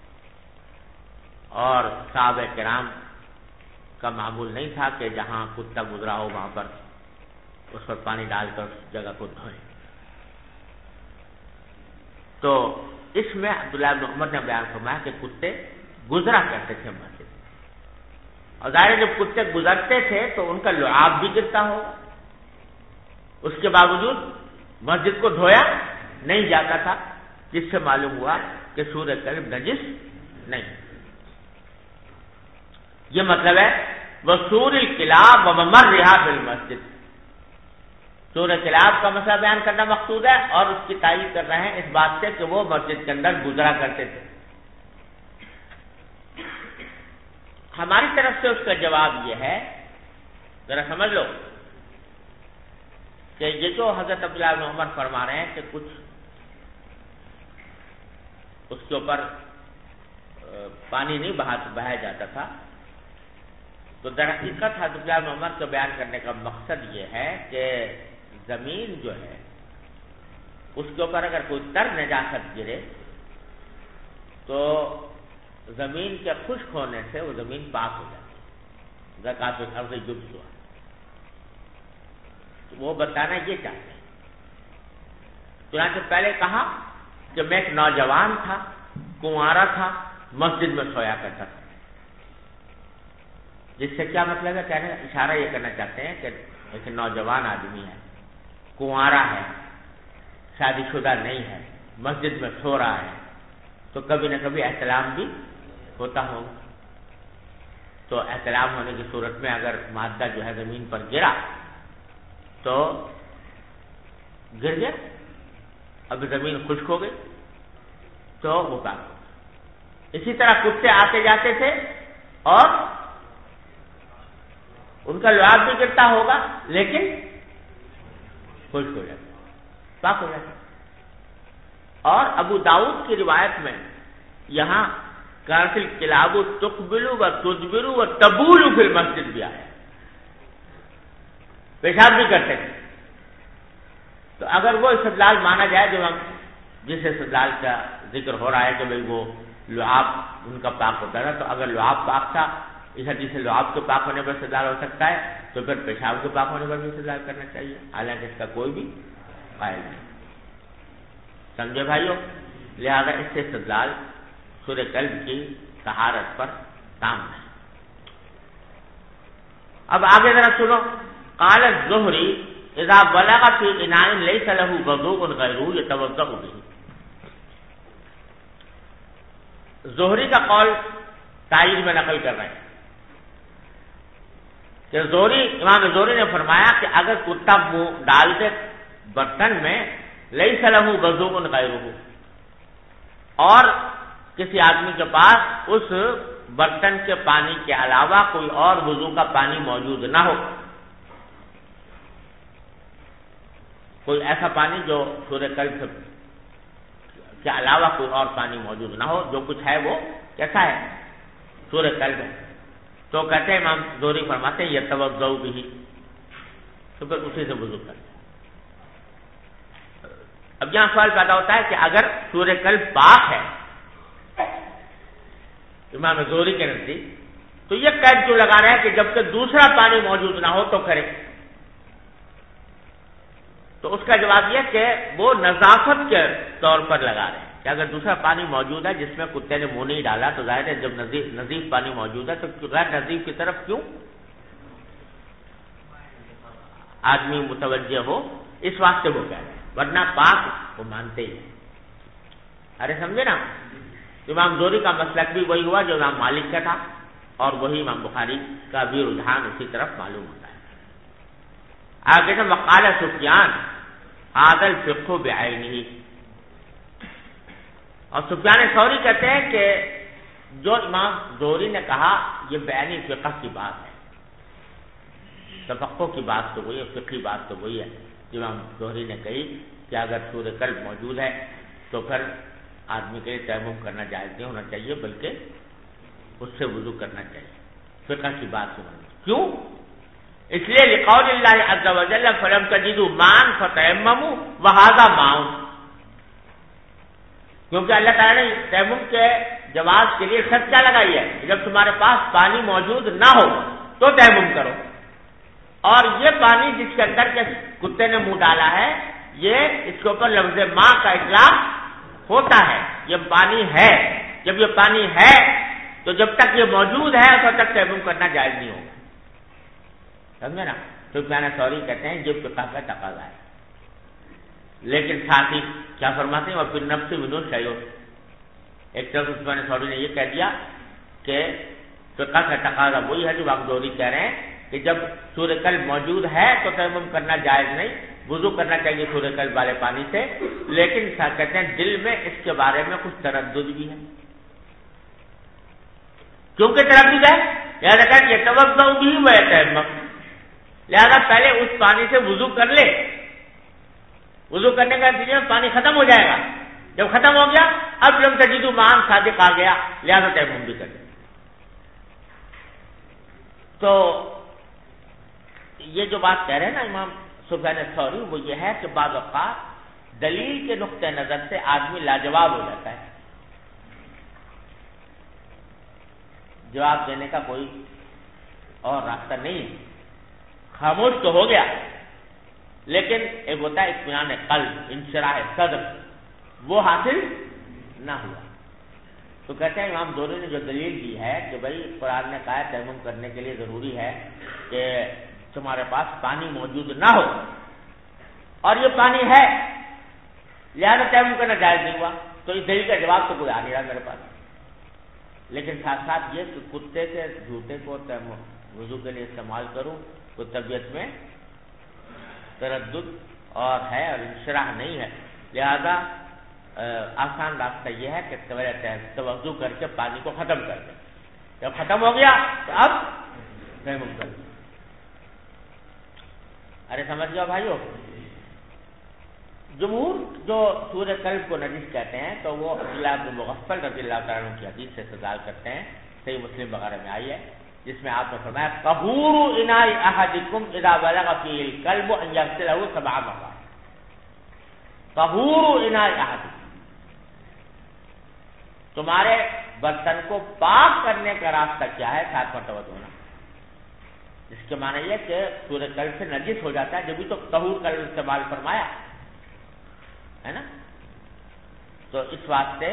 اور صحابہ کرام کا معمول نہیں تھا کہ جہاں کتا گزرا ہو وہاں پر اس پر پانی ڈال کر اس جگہ کو دھوئیں. تو اس میں عبداللہ بن عمر نے بیان فرمایا کہ کتے گزرا کرتے تھے مسجد، اور ظاہر جب کتے گزرتے تھے تو ان کا لعاب بھی گرتا ہو، اس کے باوجود مسجد کو دھویا نہیں جاتا تھا، جس سے معلوم ہوا کہ سورہ قلب نجس نہیں. یہ مطلب ہے وصور الکلاب وممرھا فی المسجد. سورہ کلاب کا مسئلہ بیان کرنا مقصود ہے اور اس کی تائید کر رہے ہیں اس بات سے کہ وہ مسجد کے اندر گزرا کرتے تھے. ہماری طرف سے اس کا جواب یہ ہے، ذرا سمجھ لو کہ یہ جو حضرت عبداللہ بن عمر فرما رہے ہیں کہ کچھ اس کے اوپر پانی نہیں بہایا جاتا تھا، تو در حقیقت حضرت عبداللہ بن عمر کو بیان کرنے کا مقصد یہ ہے کہ زمین جو ہے اس کے اوپر اگر کوئی تر نجاست گرے تو زمین کے خشک ہونے سے وہ زمین پاک ہو جاتی ہے. زکوٰۃ الارض یبسها، وہ بتانا یہ چاہتے ہیں. چنانچہ پہلے کہا کہ میں ایک نوجوان تھا، کنوارا تھا، مسجد میں سویا کرتا تھا، جس سے کیا مطلب ہے؟ کہنے اشارہ یہ کرنا چاہتے ہیں کہ ایک نوجوان آدمی ہے، کنوارا ہے، شادی شدہ نہیں ہے، مسجد میں سو رہا ہے، تو کبھی نہ کبھی احتلام بھی ہوتا ہوگا. تو احتلام ہونے کی صورت میں اگر مادہ جو ہے زمین پر گرا تو گر گیا، اب زمین خشک ہو گئی تو وہ پاک ہو گیا. اسی طرح کتے آتے جاتے تھے اور ان کا لعاب بھی گرتا ہوگا لیکن خشک ہو جاتا، پاک ہو جاتا. اور ابو داؤد کی روایت میں یہاں کافل کلاب تقبلو و تدبرو و تبولو فی المسجد بھی آیا، پیشاب بھی کرتے تھے. تو اگر وہ استدلال مانا جائے جو ہم جس استدلال کا ذکر ہو رہا ہے کہ بھئی وہ لعاب ان کا پاک ہوتا تھا، تو اگر لعاب پاک تھا اس حدیث سے لعاب کے پاک ہونے پر استدلال ہو سکتا ہے، تو پھر پیشاب کے پاک ہونے پر بھی استدلال کرنا چاہیے، حالانکہ اس کا کوئی بھی قائل نہیں. سمجھے بھائیو؟ لہذا اس سے استدلال سورہ قلب کی طہارت پر کام ہے. اب آگے ذرا سنو. قال الزہری اذا بلغ فی اناء لیس له وضوء غیرہ یتوضأ به. زہری کا قول تائید میں نقل کر رہے ہیں کہ امام زہری نے فرمایا کہ اگر کتا منہ ڈال دے برتن میں لیس له وضوء غیرہ، اور کسی آدمی کے پاس اس برتن کے پانی کے علاوہ کوئی اور وضو کا پانی موجود نہ ہو، کوئی ایسا پانی جو سورہ قلب کے علاوہ کوئی اور پانی موجود نہ ہو، جو کچھ ہے وہ کیسا ہے؟ سورہ قلب ہے. تو کہتے ہیں امام زہری فرماتے ہیں یتوضأ به، تو پھر اسی سے وضو کرتے. اب یہاں سوال پیدا ہوتا ہے کہ اگر سورہ قلب پاک ہے امام زہری کے نزدیک، تو یہ قید کیوں لگا رہے ہیں کہ جب کہ دوسرا پانی موجود نہ ہو تو کرے؟ تو اس کا جواب یہ کہ وہ نظافت کے طور پر لگا رہے ہیں کہ اگر دوسرا پانی موجود ہے جس میں کتے نے منہ نہیں ڈالا، تو ظاہر ہے جب نظیف پانی موجود ہے تو غیر نظیف کی طرف کیوں آدمی متوجہ ہو، اس واسطے وہ کہہ رہے ہیں، ورنہ پاک وہ مانتے ہی. ارے سمجھے نا؟ امام زہری کا مسلک بھی وہی ہوا جو امام مالک کا تھا، اور وہی امام بخاری کا بھی رجحان اسی طرف معلوم ہوتا ہے. آگے سے وقال سفیان هذا الفقه بعینہ، اور سفیان ثوری کہتے ہیں کہ جو امام زہری نے کہا یہ بعینی فقہ کی بات ہے. تفقہ کی بات تو وہی ہے، فقہی بات تو وہی ہے جو امام زہری نے کہی کہ اگر سورہ قلب موجود ہے تو پھر آدمی کے لیے تیمم کرنا جائز نہیں ہونا چاہیے، بلکہ اس سے وضو کرنا چاہیے. فقہ کی بات سمجھ کیوں؟ اس لیے لقول اللہ عز وجل فلم تجدوا ماء فتیمموا وهذا ماء، کیونکہ اللہ تعالیٰ نے تیمم کے جواز کے لیے شرط کیا لگائی ہے کہ جب تمہارے پاس پانی موجود نہ ہو تو تیمم کرو. اور یہ پانی جس کے اندر کے کتے نے منہ ڈالا ہے، یہ اس کے اوپر لفظ ماء کا اطلاق ہوتا ہے. یہ پانی ہے، جب یہ پانی ہے تو جب تک یہ موجود ہے تب تک تیمم کرنا جائز نہیں ہوگا. سمجھے نا؟ تو سفیان ثوری کہتے ہیں یہ فقہ کا تقاضا ہے. لیکن ساتھ ہی کیا فرماتے ہیں؟ اور پھر نفس من الشیء، ایک طرف سفیان ثوری نے یہ کہہ دیا کہ فقہ کا تقاضا وہی ہے جو امام زہری کہہ رہے ہیں کہ جب سورہ قلب موجود ہے تو تیمم کرنا جائز نہیں، وضو کرنا چاہیے سورہ قلب والے پانی سے. لیکن کہتے ہیں دل میں اس کے بارے میں کچھ تردد بھی ہے. کیونکہ تردد ہے لہٰذا کہ یتوضأ بھی و یتیمم، لہذا پہلے اس پانی سے وضو کر لے. وضو کرنے کا نتیجے میں پانی ختم ہو جائے گا، جب ختم ہو گیا اب لم تجدوا ماء صادق آ گیا، لہذا تیمم بھی کر لے. تو یہ جو بات کہہ رہے ہیں نا امام سفیان ثوری، وہ یہ ہے کہ بعض اوقات دلیل کے نقطہ نظر سے آدمی لاجواب ہو جاتا ہے، جواب دینے کا کوئی اور راستہ نہیں، خاموش تو ہو گیا. لیکن ایک ہوتا ہے اطمینان قلب، انشراح صدر، وہ حاصل نہ ہوا. تو کہتے ہیں امام زہری نے جو دلیل دی ہے کہ بھائی قرآن نے کہا تیمم کرنے کے لیے ضروری ہے کہ تمہارے پاس پانی موجود نہ ہو، اور یہ پانی ہے لہذا تیمم کرنا جائز نہیں ہوا، تو اس دلیل کا جواب تو کوئی آ نہیں رہا میرے پاس. لیکن ساتھ ساتھ یہ کہ کتے کے جوتے کو وضو کے لیے استعمال کروں تو طبیعت میں تردد اور ہے اور انشراح نہیں ہے، لہذا آسان راستہ یہ ہے کہ توضو کر کے پانی کو ختم کر دیں. جب ختم ہو گیا تو اب تیمم کر دیں. ارے سمجھ گیا بھائیو؟ جمہور جو سورہ کلب کو نجس کہتے ہیں تو وہ عبداللہ بن مغفل رضی اللہ تعالیٰ عنہ کی حدیث سے استدلال کرتے ہیں، صحیح مسلم وغیرہ میں آئی ہے، جس میں آپ نے فرمایا طہور اناء احدکم اذا بلغ فیہ الکلب ان یغسلہ 7 مرات۔ طہور اناء احدکم، تمہارے برتن کو پاک کرنے کا راستہ کیا ہے؟ 7 مرتبہ دھونا، جس کے معنی یہ کہ سورہ کلب سے نجس ہو جاتا ہے، جبھی تو طہور کا استعمال فرمایا ہے نا۔ تو اس واسطے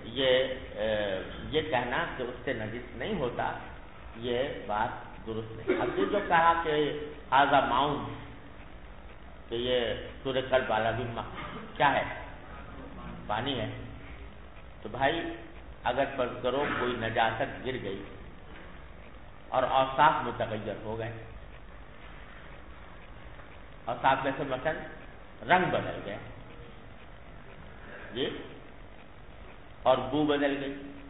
یہ کہنا کہ اس سے نجس نہیں ہوتا، یہ بات درست نہیں۔ اب یہ جو کہا کہ آزا معون، کہ یہ سورہ کلب والا بھی کیا ہے؟ پانی ہے۔ تو بھائی اگر فرض کرو کوئی نجاست گر گئی اور اوصاف متغیر ہو گئے، اوصاف میں سے مثلا رنگ بدل گیا جی، اور بو بدل گئی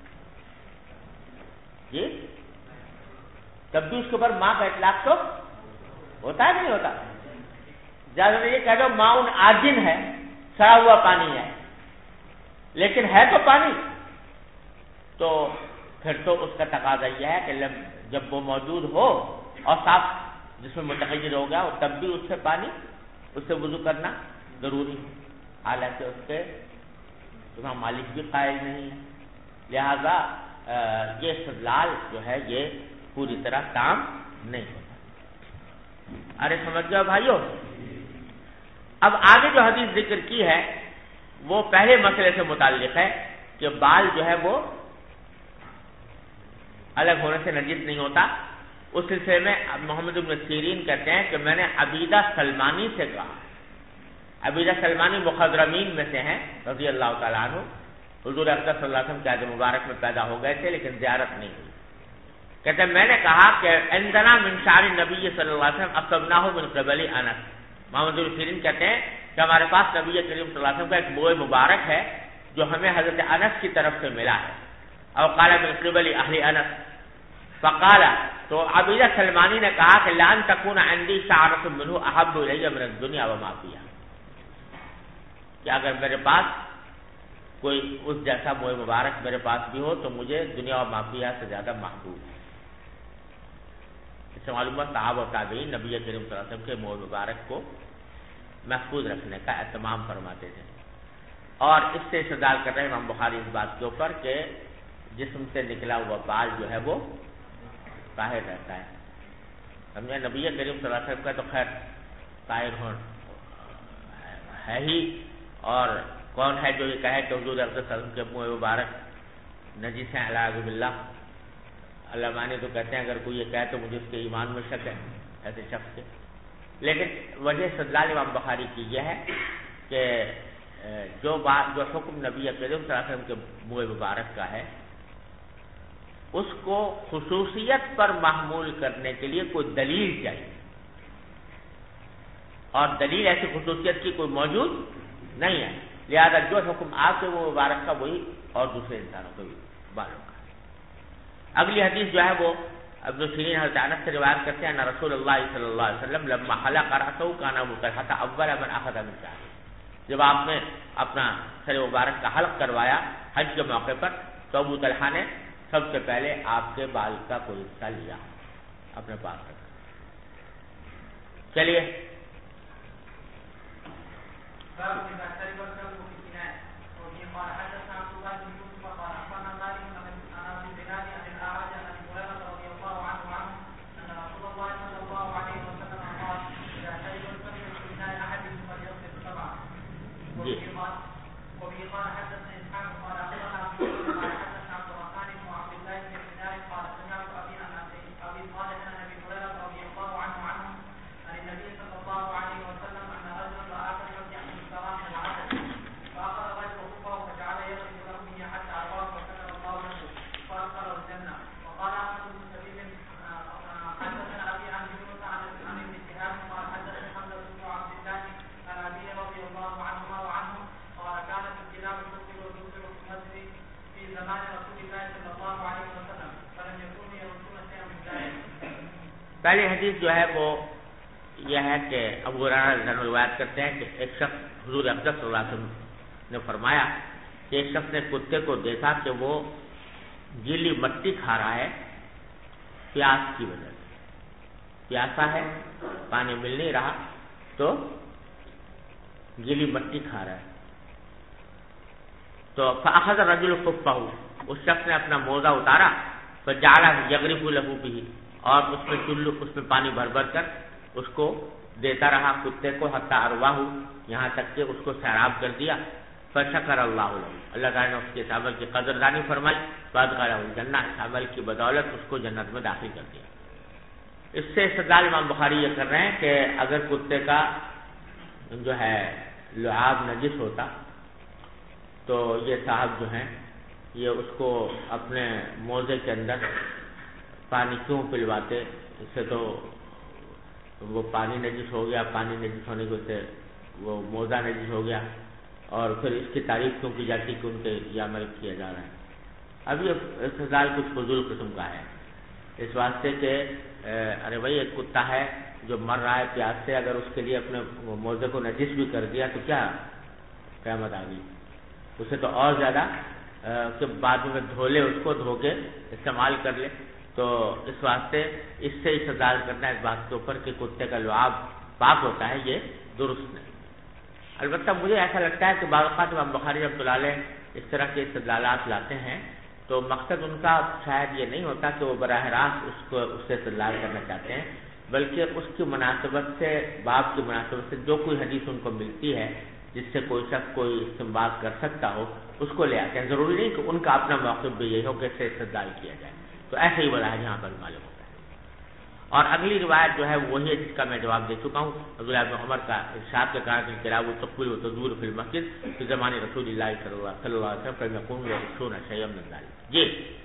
جی، تب بھی اس کے اوپر ماں کا اطلاق تو ہوتا ہے کہ نہیں ہوتا؟ زیادہ یہ کہہ دو معاون آجن ہے، سڑا ہوا پانی ہے، لیکن ہے تو پانی، تو پھر تو اس کا تقاضا یہ ہے کہ جب وہ موجود ہو اور صاف جس میں متغیر ہو گیا تب بھی اس سے پانی، اس سے وضو کرنا ضروری ہے، حالانکہ اس کے امام مالک بھی قائل نہیں ہے، لہذا یہ استدلال جو ہے یہ پوری طرح کام نہیں ہوتا۔ ارے سمجھ جاؤ بھائیو۔ اب آگے جو حدیث ذکر کی ہے وہ پہلے مسئلے سے متعلق ہے کہ بال جو ہے وہ الگ ہونے سے نجس نہیں ہوتا۔ اس سلسلے میں محمد بن سیرین کہتے ہیں کہ میں نے عبیدہ سلمانی سے کہا، عبیدہ سلمانی مخضرمین میں سے ہیں رضی اللہ تعالیٰ عنہ، حضور اکرم صلی اللہ علیہ وسلم کے عہد مبارک میں پیدا ہو گئے تھے لیکن زیارت نہیں ہوئی۔ کہتے ہیں میں نے کہا کہ عندنا من شعر نبی صلی اللہ علیہ وسلم اصبناہ من قبل انس، محمد بن سیرین کہتے ہیں کہ ہمارے پاس نبی کریم صلی اللہ علیہ وسلم کا ایک بوئے مبارک ہے جو ہمیں حضرت انس کی طرف سے ملا ہے، اور قال من قبل اہل انس، فقال، تو عبیدہ سلمانی نے کہا کہ لان تکون عندی شعرۃ منہ احب الی من الدنیا وما فیہا، کہ اگر میرے پاس کوئی اس جیسا بوئے مبارک میرے پاس بھی ہو تو مجھے دنیا و ما فیہا سے زیادہ محبوب ہے۔ اس سے معلوم ہے صحابہ و تابعین نبی کریم صلی اللہ علیہ وسلم کے بوئے مبارک کو محفوظ رکھنے کا اہتمام فرماتے تھے، اور اس سے استدلال کر رہے ہیں امام بخاری اس بات کے اوپر کہ جسم سے نکلا ہوا بال جو ہے وہ طاہر رہتا ہے۔ سمجھے؟ نبی کریم صلی اللہ علیہ وسلم کا تو خیر طاہر ہے ہی، اور کون ہے جو یہ کہے کہ حضور اکرم صلی اللہ علیہ وسلم کے منہ مبارک نجس ہیں اعوذ باللہ؟ علماء نے تو کہتے ہیں اگر کوئی یہ کہے تو مجھے اس کے ایمان میں شک ہے ایسے شخص کے۔ لیکن وجہ استدلال امام بخاری کی یہ ہے کہ جو حکم نبی کریم صلی اللہ علیہ وسلم کے منہ مبارک کا ہے اس کو خصوصیت پر محمول کرنے کے لیے کوئی دلیل چاہیے، اور دلیل ایسی خصوصیت کی کوئی موجود نہیں ہے، لہذا جو حکم آپ کے وہ مبارک کا وہی اور دوسرے انسانوں کو بھی بالوں کا۔ اگلی حدیث جو ہے وہ ابن سیرین حضرت انس سے روایت کرتے ہیں، رسول اللہ صلی اللہ علیہ وسلم لما حلق رأسه كان مطلحة اول من اخذ من شعره، جب آپ نے اپنا سر مبارک کا حلق کروایا حج کے موقع پر تو ابو طلحہ نے سب سے پہلے آپ کے بال کا کوئی حصہ لیا اپنے پاس رکھا۔ چلیے پہلی حدیث جو ہے وہ یہ ہے کہ ابو ہریرہ رضی اللہ عنہ روایت کرتے ہیں کہ ایک شخص حضور اقدس صلی اللہ علیہ وسلم نے فرمایا کہ ایک شخص نے کتے کو دیکھا کہ وہ گیلی مٹی کھا رہا ہے پیاس کی وجہ سے، پیاسا ہے، پانی مل نہیں رہا تو گیلی مٹی کھا رہا ہے. تو فاخذ الرجل خفہ، اس شخص نے اپنا موزہ اتارا، فجعل یغرف له به، اور اس میں پانی بھر بھر کر اس کو دیتا رہا کتے کو، حتی ارواہ، یہاں تک کہ اس کو سیراب کر دیا. فشکر اللہ له، اللہ تعالیٰ نے اس کے اس عمل کی قدردانی فرمائی، فادخلہ الجنہ، اس عمل کی بدولت اس کو جنت میں داخل کر دیا. اس سے استدلال امام بخاری یہ کر رہے ہیں کہ اگر کتے کا جو ہے لعاب نجس ہوتا تو یہ صاحب جو ہیں یہ اس کو اپنے موزے کے اندر پانی کیوں پلواتے؟ اس سے تو وہ پانی نجس ہو گیا، پانی نجس ہونے کی وجہ سے وہ موزہ نجس ہو گیا، اور پھر اس کی تعریف کیوں کی جاتی کہ ان کے یہ عمل کیا جا رہا ہے. اب یہ استدلال کچھ فضول قسم کا ہے، اس واسطے کہ ارے بھائی ایک کتا ہے جو مر رہا ہے پیاس سے، اگر اس کے لیے اپنے موزے کو نجس بھی کر دیا تو کیا قیامت آ گئی؟ اسے تو اور زیادہ کہ بعد میں دھو لے، اس کو دھو کے استعمال کر لے. تو اس واسطے اس سے استدلال کرنا اس بات کے اوپر کہ کتے کا لعاب پاک ہوتا ہے، یہ درست نہیں. البتہ مجھے ایسا لگتا ہے کہ بعض اوقات امام بخاری رحمۃ اللہ علیہ اس طرح کے استدلالات لاتے ہیں تو مقصد ان کا شاید یہ نہیں ہوتا کہ وہ براہ راست اس سے استدلال کرنا چاہتے ہیں، بلکہ اس کی مناسبت سے، باب کی مناسبت سے جو کوئی حدیث ان کو ملتی ہے جس سے کوئی شخص کوئی استنباط کر سکتا ہو اس کو لے آتے ہیں. ضروری نہیں کہ ان کا اپنا موقف بھی یہی ہو کہ اس سے استدلال کیا جائے. تو ایسے ہی بولا ہے جہاں پر معلوم ہوتا ہے. اور اگلی روایت جو ہے وہی ہے جس کا میں جواب دے چکا ہوں. عبداللہ بن عمر کا ارشاد کے کہا کہ قراب التقبیر و تدور فی المسجد فی زمان رسول اللہ صلی اللہ علیہ وسلم فإن يكون يخشون شيئا من ذلك. جی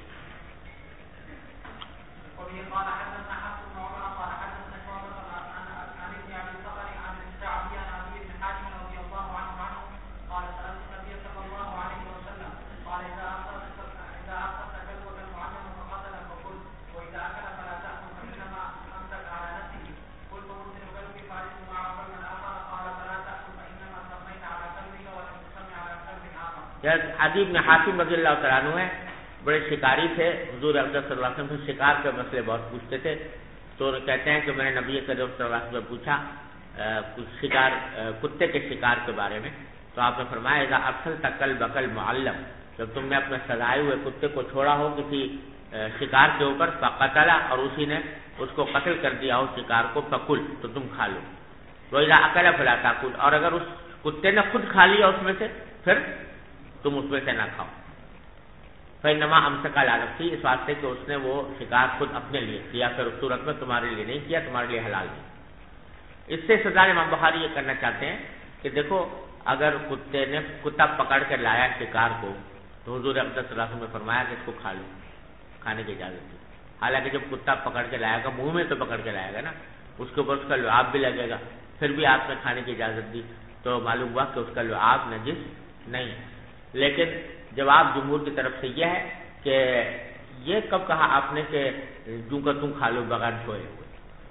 عدی بن حاتم رضی اللہ تعالیٰ عنہ ہے، بڑے شکاری تھے، حضور اقدس صلی اللہ علیہ وسلم سے شکار کے مسئلے بہت پوچھتے تھے. تو کہتے ہیں کہ میں نے نبی کریم صلی اللہ علیہ وسلم سے پوچھا شکار کتے کے شکار کے بارے میں، تو آپ نے فرمایا اذا ارسلت کلبک المعلم، جب تم نے اپنے سزائے ہوئے کتے کو چھوڑا ہو کسی شکار کے اوپر، فقتل، اور اسی نے اس کو قتل کر دیا ہو شکار کو، فکل، تو تم کھا لو. واذا اکل فلا تاکل، اور اگر اس کتے نے خود کھا لیا اس میں سے پھر تم اس میں سے نہ کھاؤ. فإنما امسک علی نفسہ، اس واسطے کہ اس نے وہ شکار خود اپنے لیے کیا، پھر اس صورت میں تمہارے لیے نہیں کیا، تمہارے لیے حلال نہیں. اس سے استدلال امام بخاری یہ کرنا چاہتے ہیں کہ دیکھو اگر کتے نے کتا پکڑ کے لایا شکار کو تو حضور اقدس صلی اللہ علیہ وسلم نے فرمایا کہ اس کو کھا لو، کھانے کی اجازت دی. حالانکہ جب کتا پکڑ کے لائے گا منہ میں تو پکڑ کے لائے گا نا، اس کے اوپر اس کا لعاب بھی لگے گا، پھر بھی آپ نے کھانے کی اجازت دی تو معلوم ہوا کہ اس کا لعاب نجس نہیں ہے. لیکن جواب جمہور کی طرف سے یہ ہے کہ یہ کب کہا آپ نے کہ جو کا تم کھا لو بغیر دھوئے ہوئے؟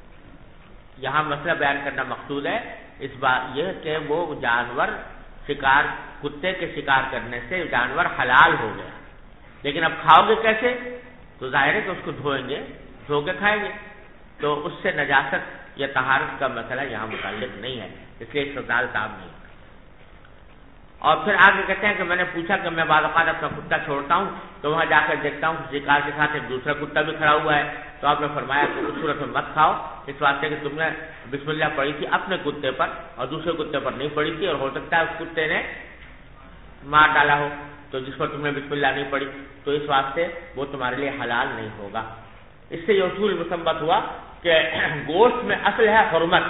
یہاں مسئلہ بیان کرنا مقصود ہے اس بات یہ کہ وہ جانور شکار، کتے کے شکار کرنے سے جانور حلال ہو گیا، لیکن اب کھاؤ گے کیسے؟ تو ظاہر ہے کہ اس کو دھوئیں گے، دھو کے کھائیں گے. تو اس سے نجاست یا طہارت کا مسئلہ یہاں متعلق نہیں ہے، اس لیے استدلال تام نہیں. اور پھر آگے کہتے ہیں کہ میں نے پوچھا کہ میں بعض اوقات اپنا کتا چھوڑتا ہوں تو وہاں جا کر دیکھتا ہوں شکار کے ساتھ ایک دوسرا کتا بھی کھڑا ہوا ہے، تو آپ نے فرمایا کہ اس صورت میں مت کھاؤ، اس واسطے کہ تم نے بسم اللہ پڑھی تھی اپنے کتے پر اور دوسرے کتے پر نہیں پڑھی تھی، اور ہو سکتا ہے اس کتے نے مار ڈالا ہو تو جس پر تم نے بسم اللہ نہیں پڑھی، تو اس واسطے وہ تمہارے لیے حلال نہیں ہوگا. اس سے یہ اصول مستنبط ہوا کہ گوشت میں اصل ہے حرمت،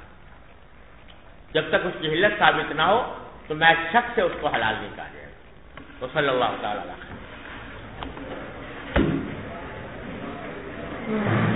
جب تک اس کی حلت ثابت نہ ہو تو میں شک سے اس کو حلال نہیں کہا جائے گا. تو صلی اللہ تعالی علیہ وسلم.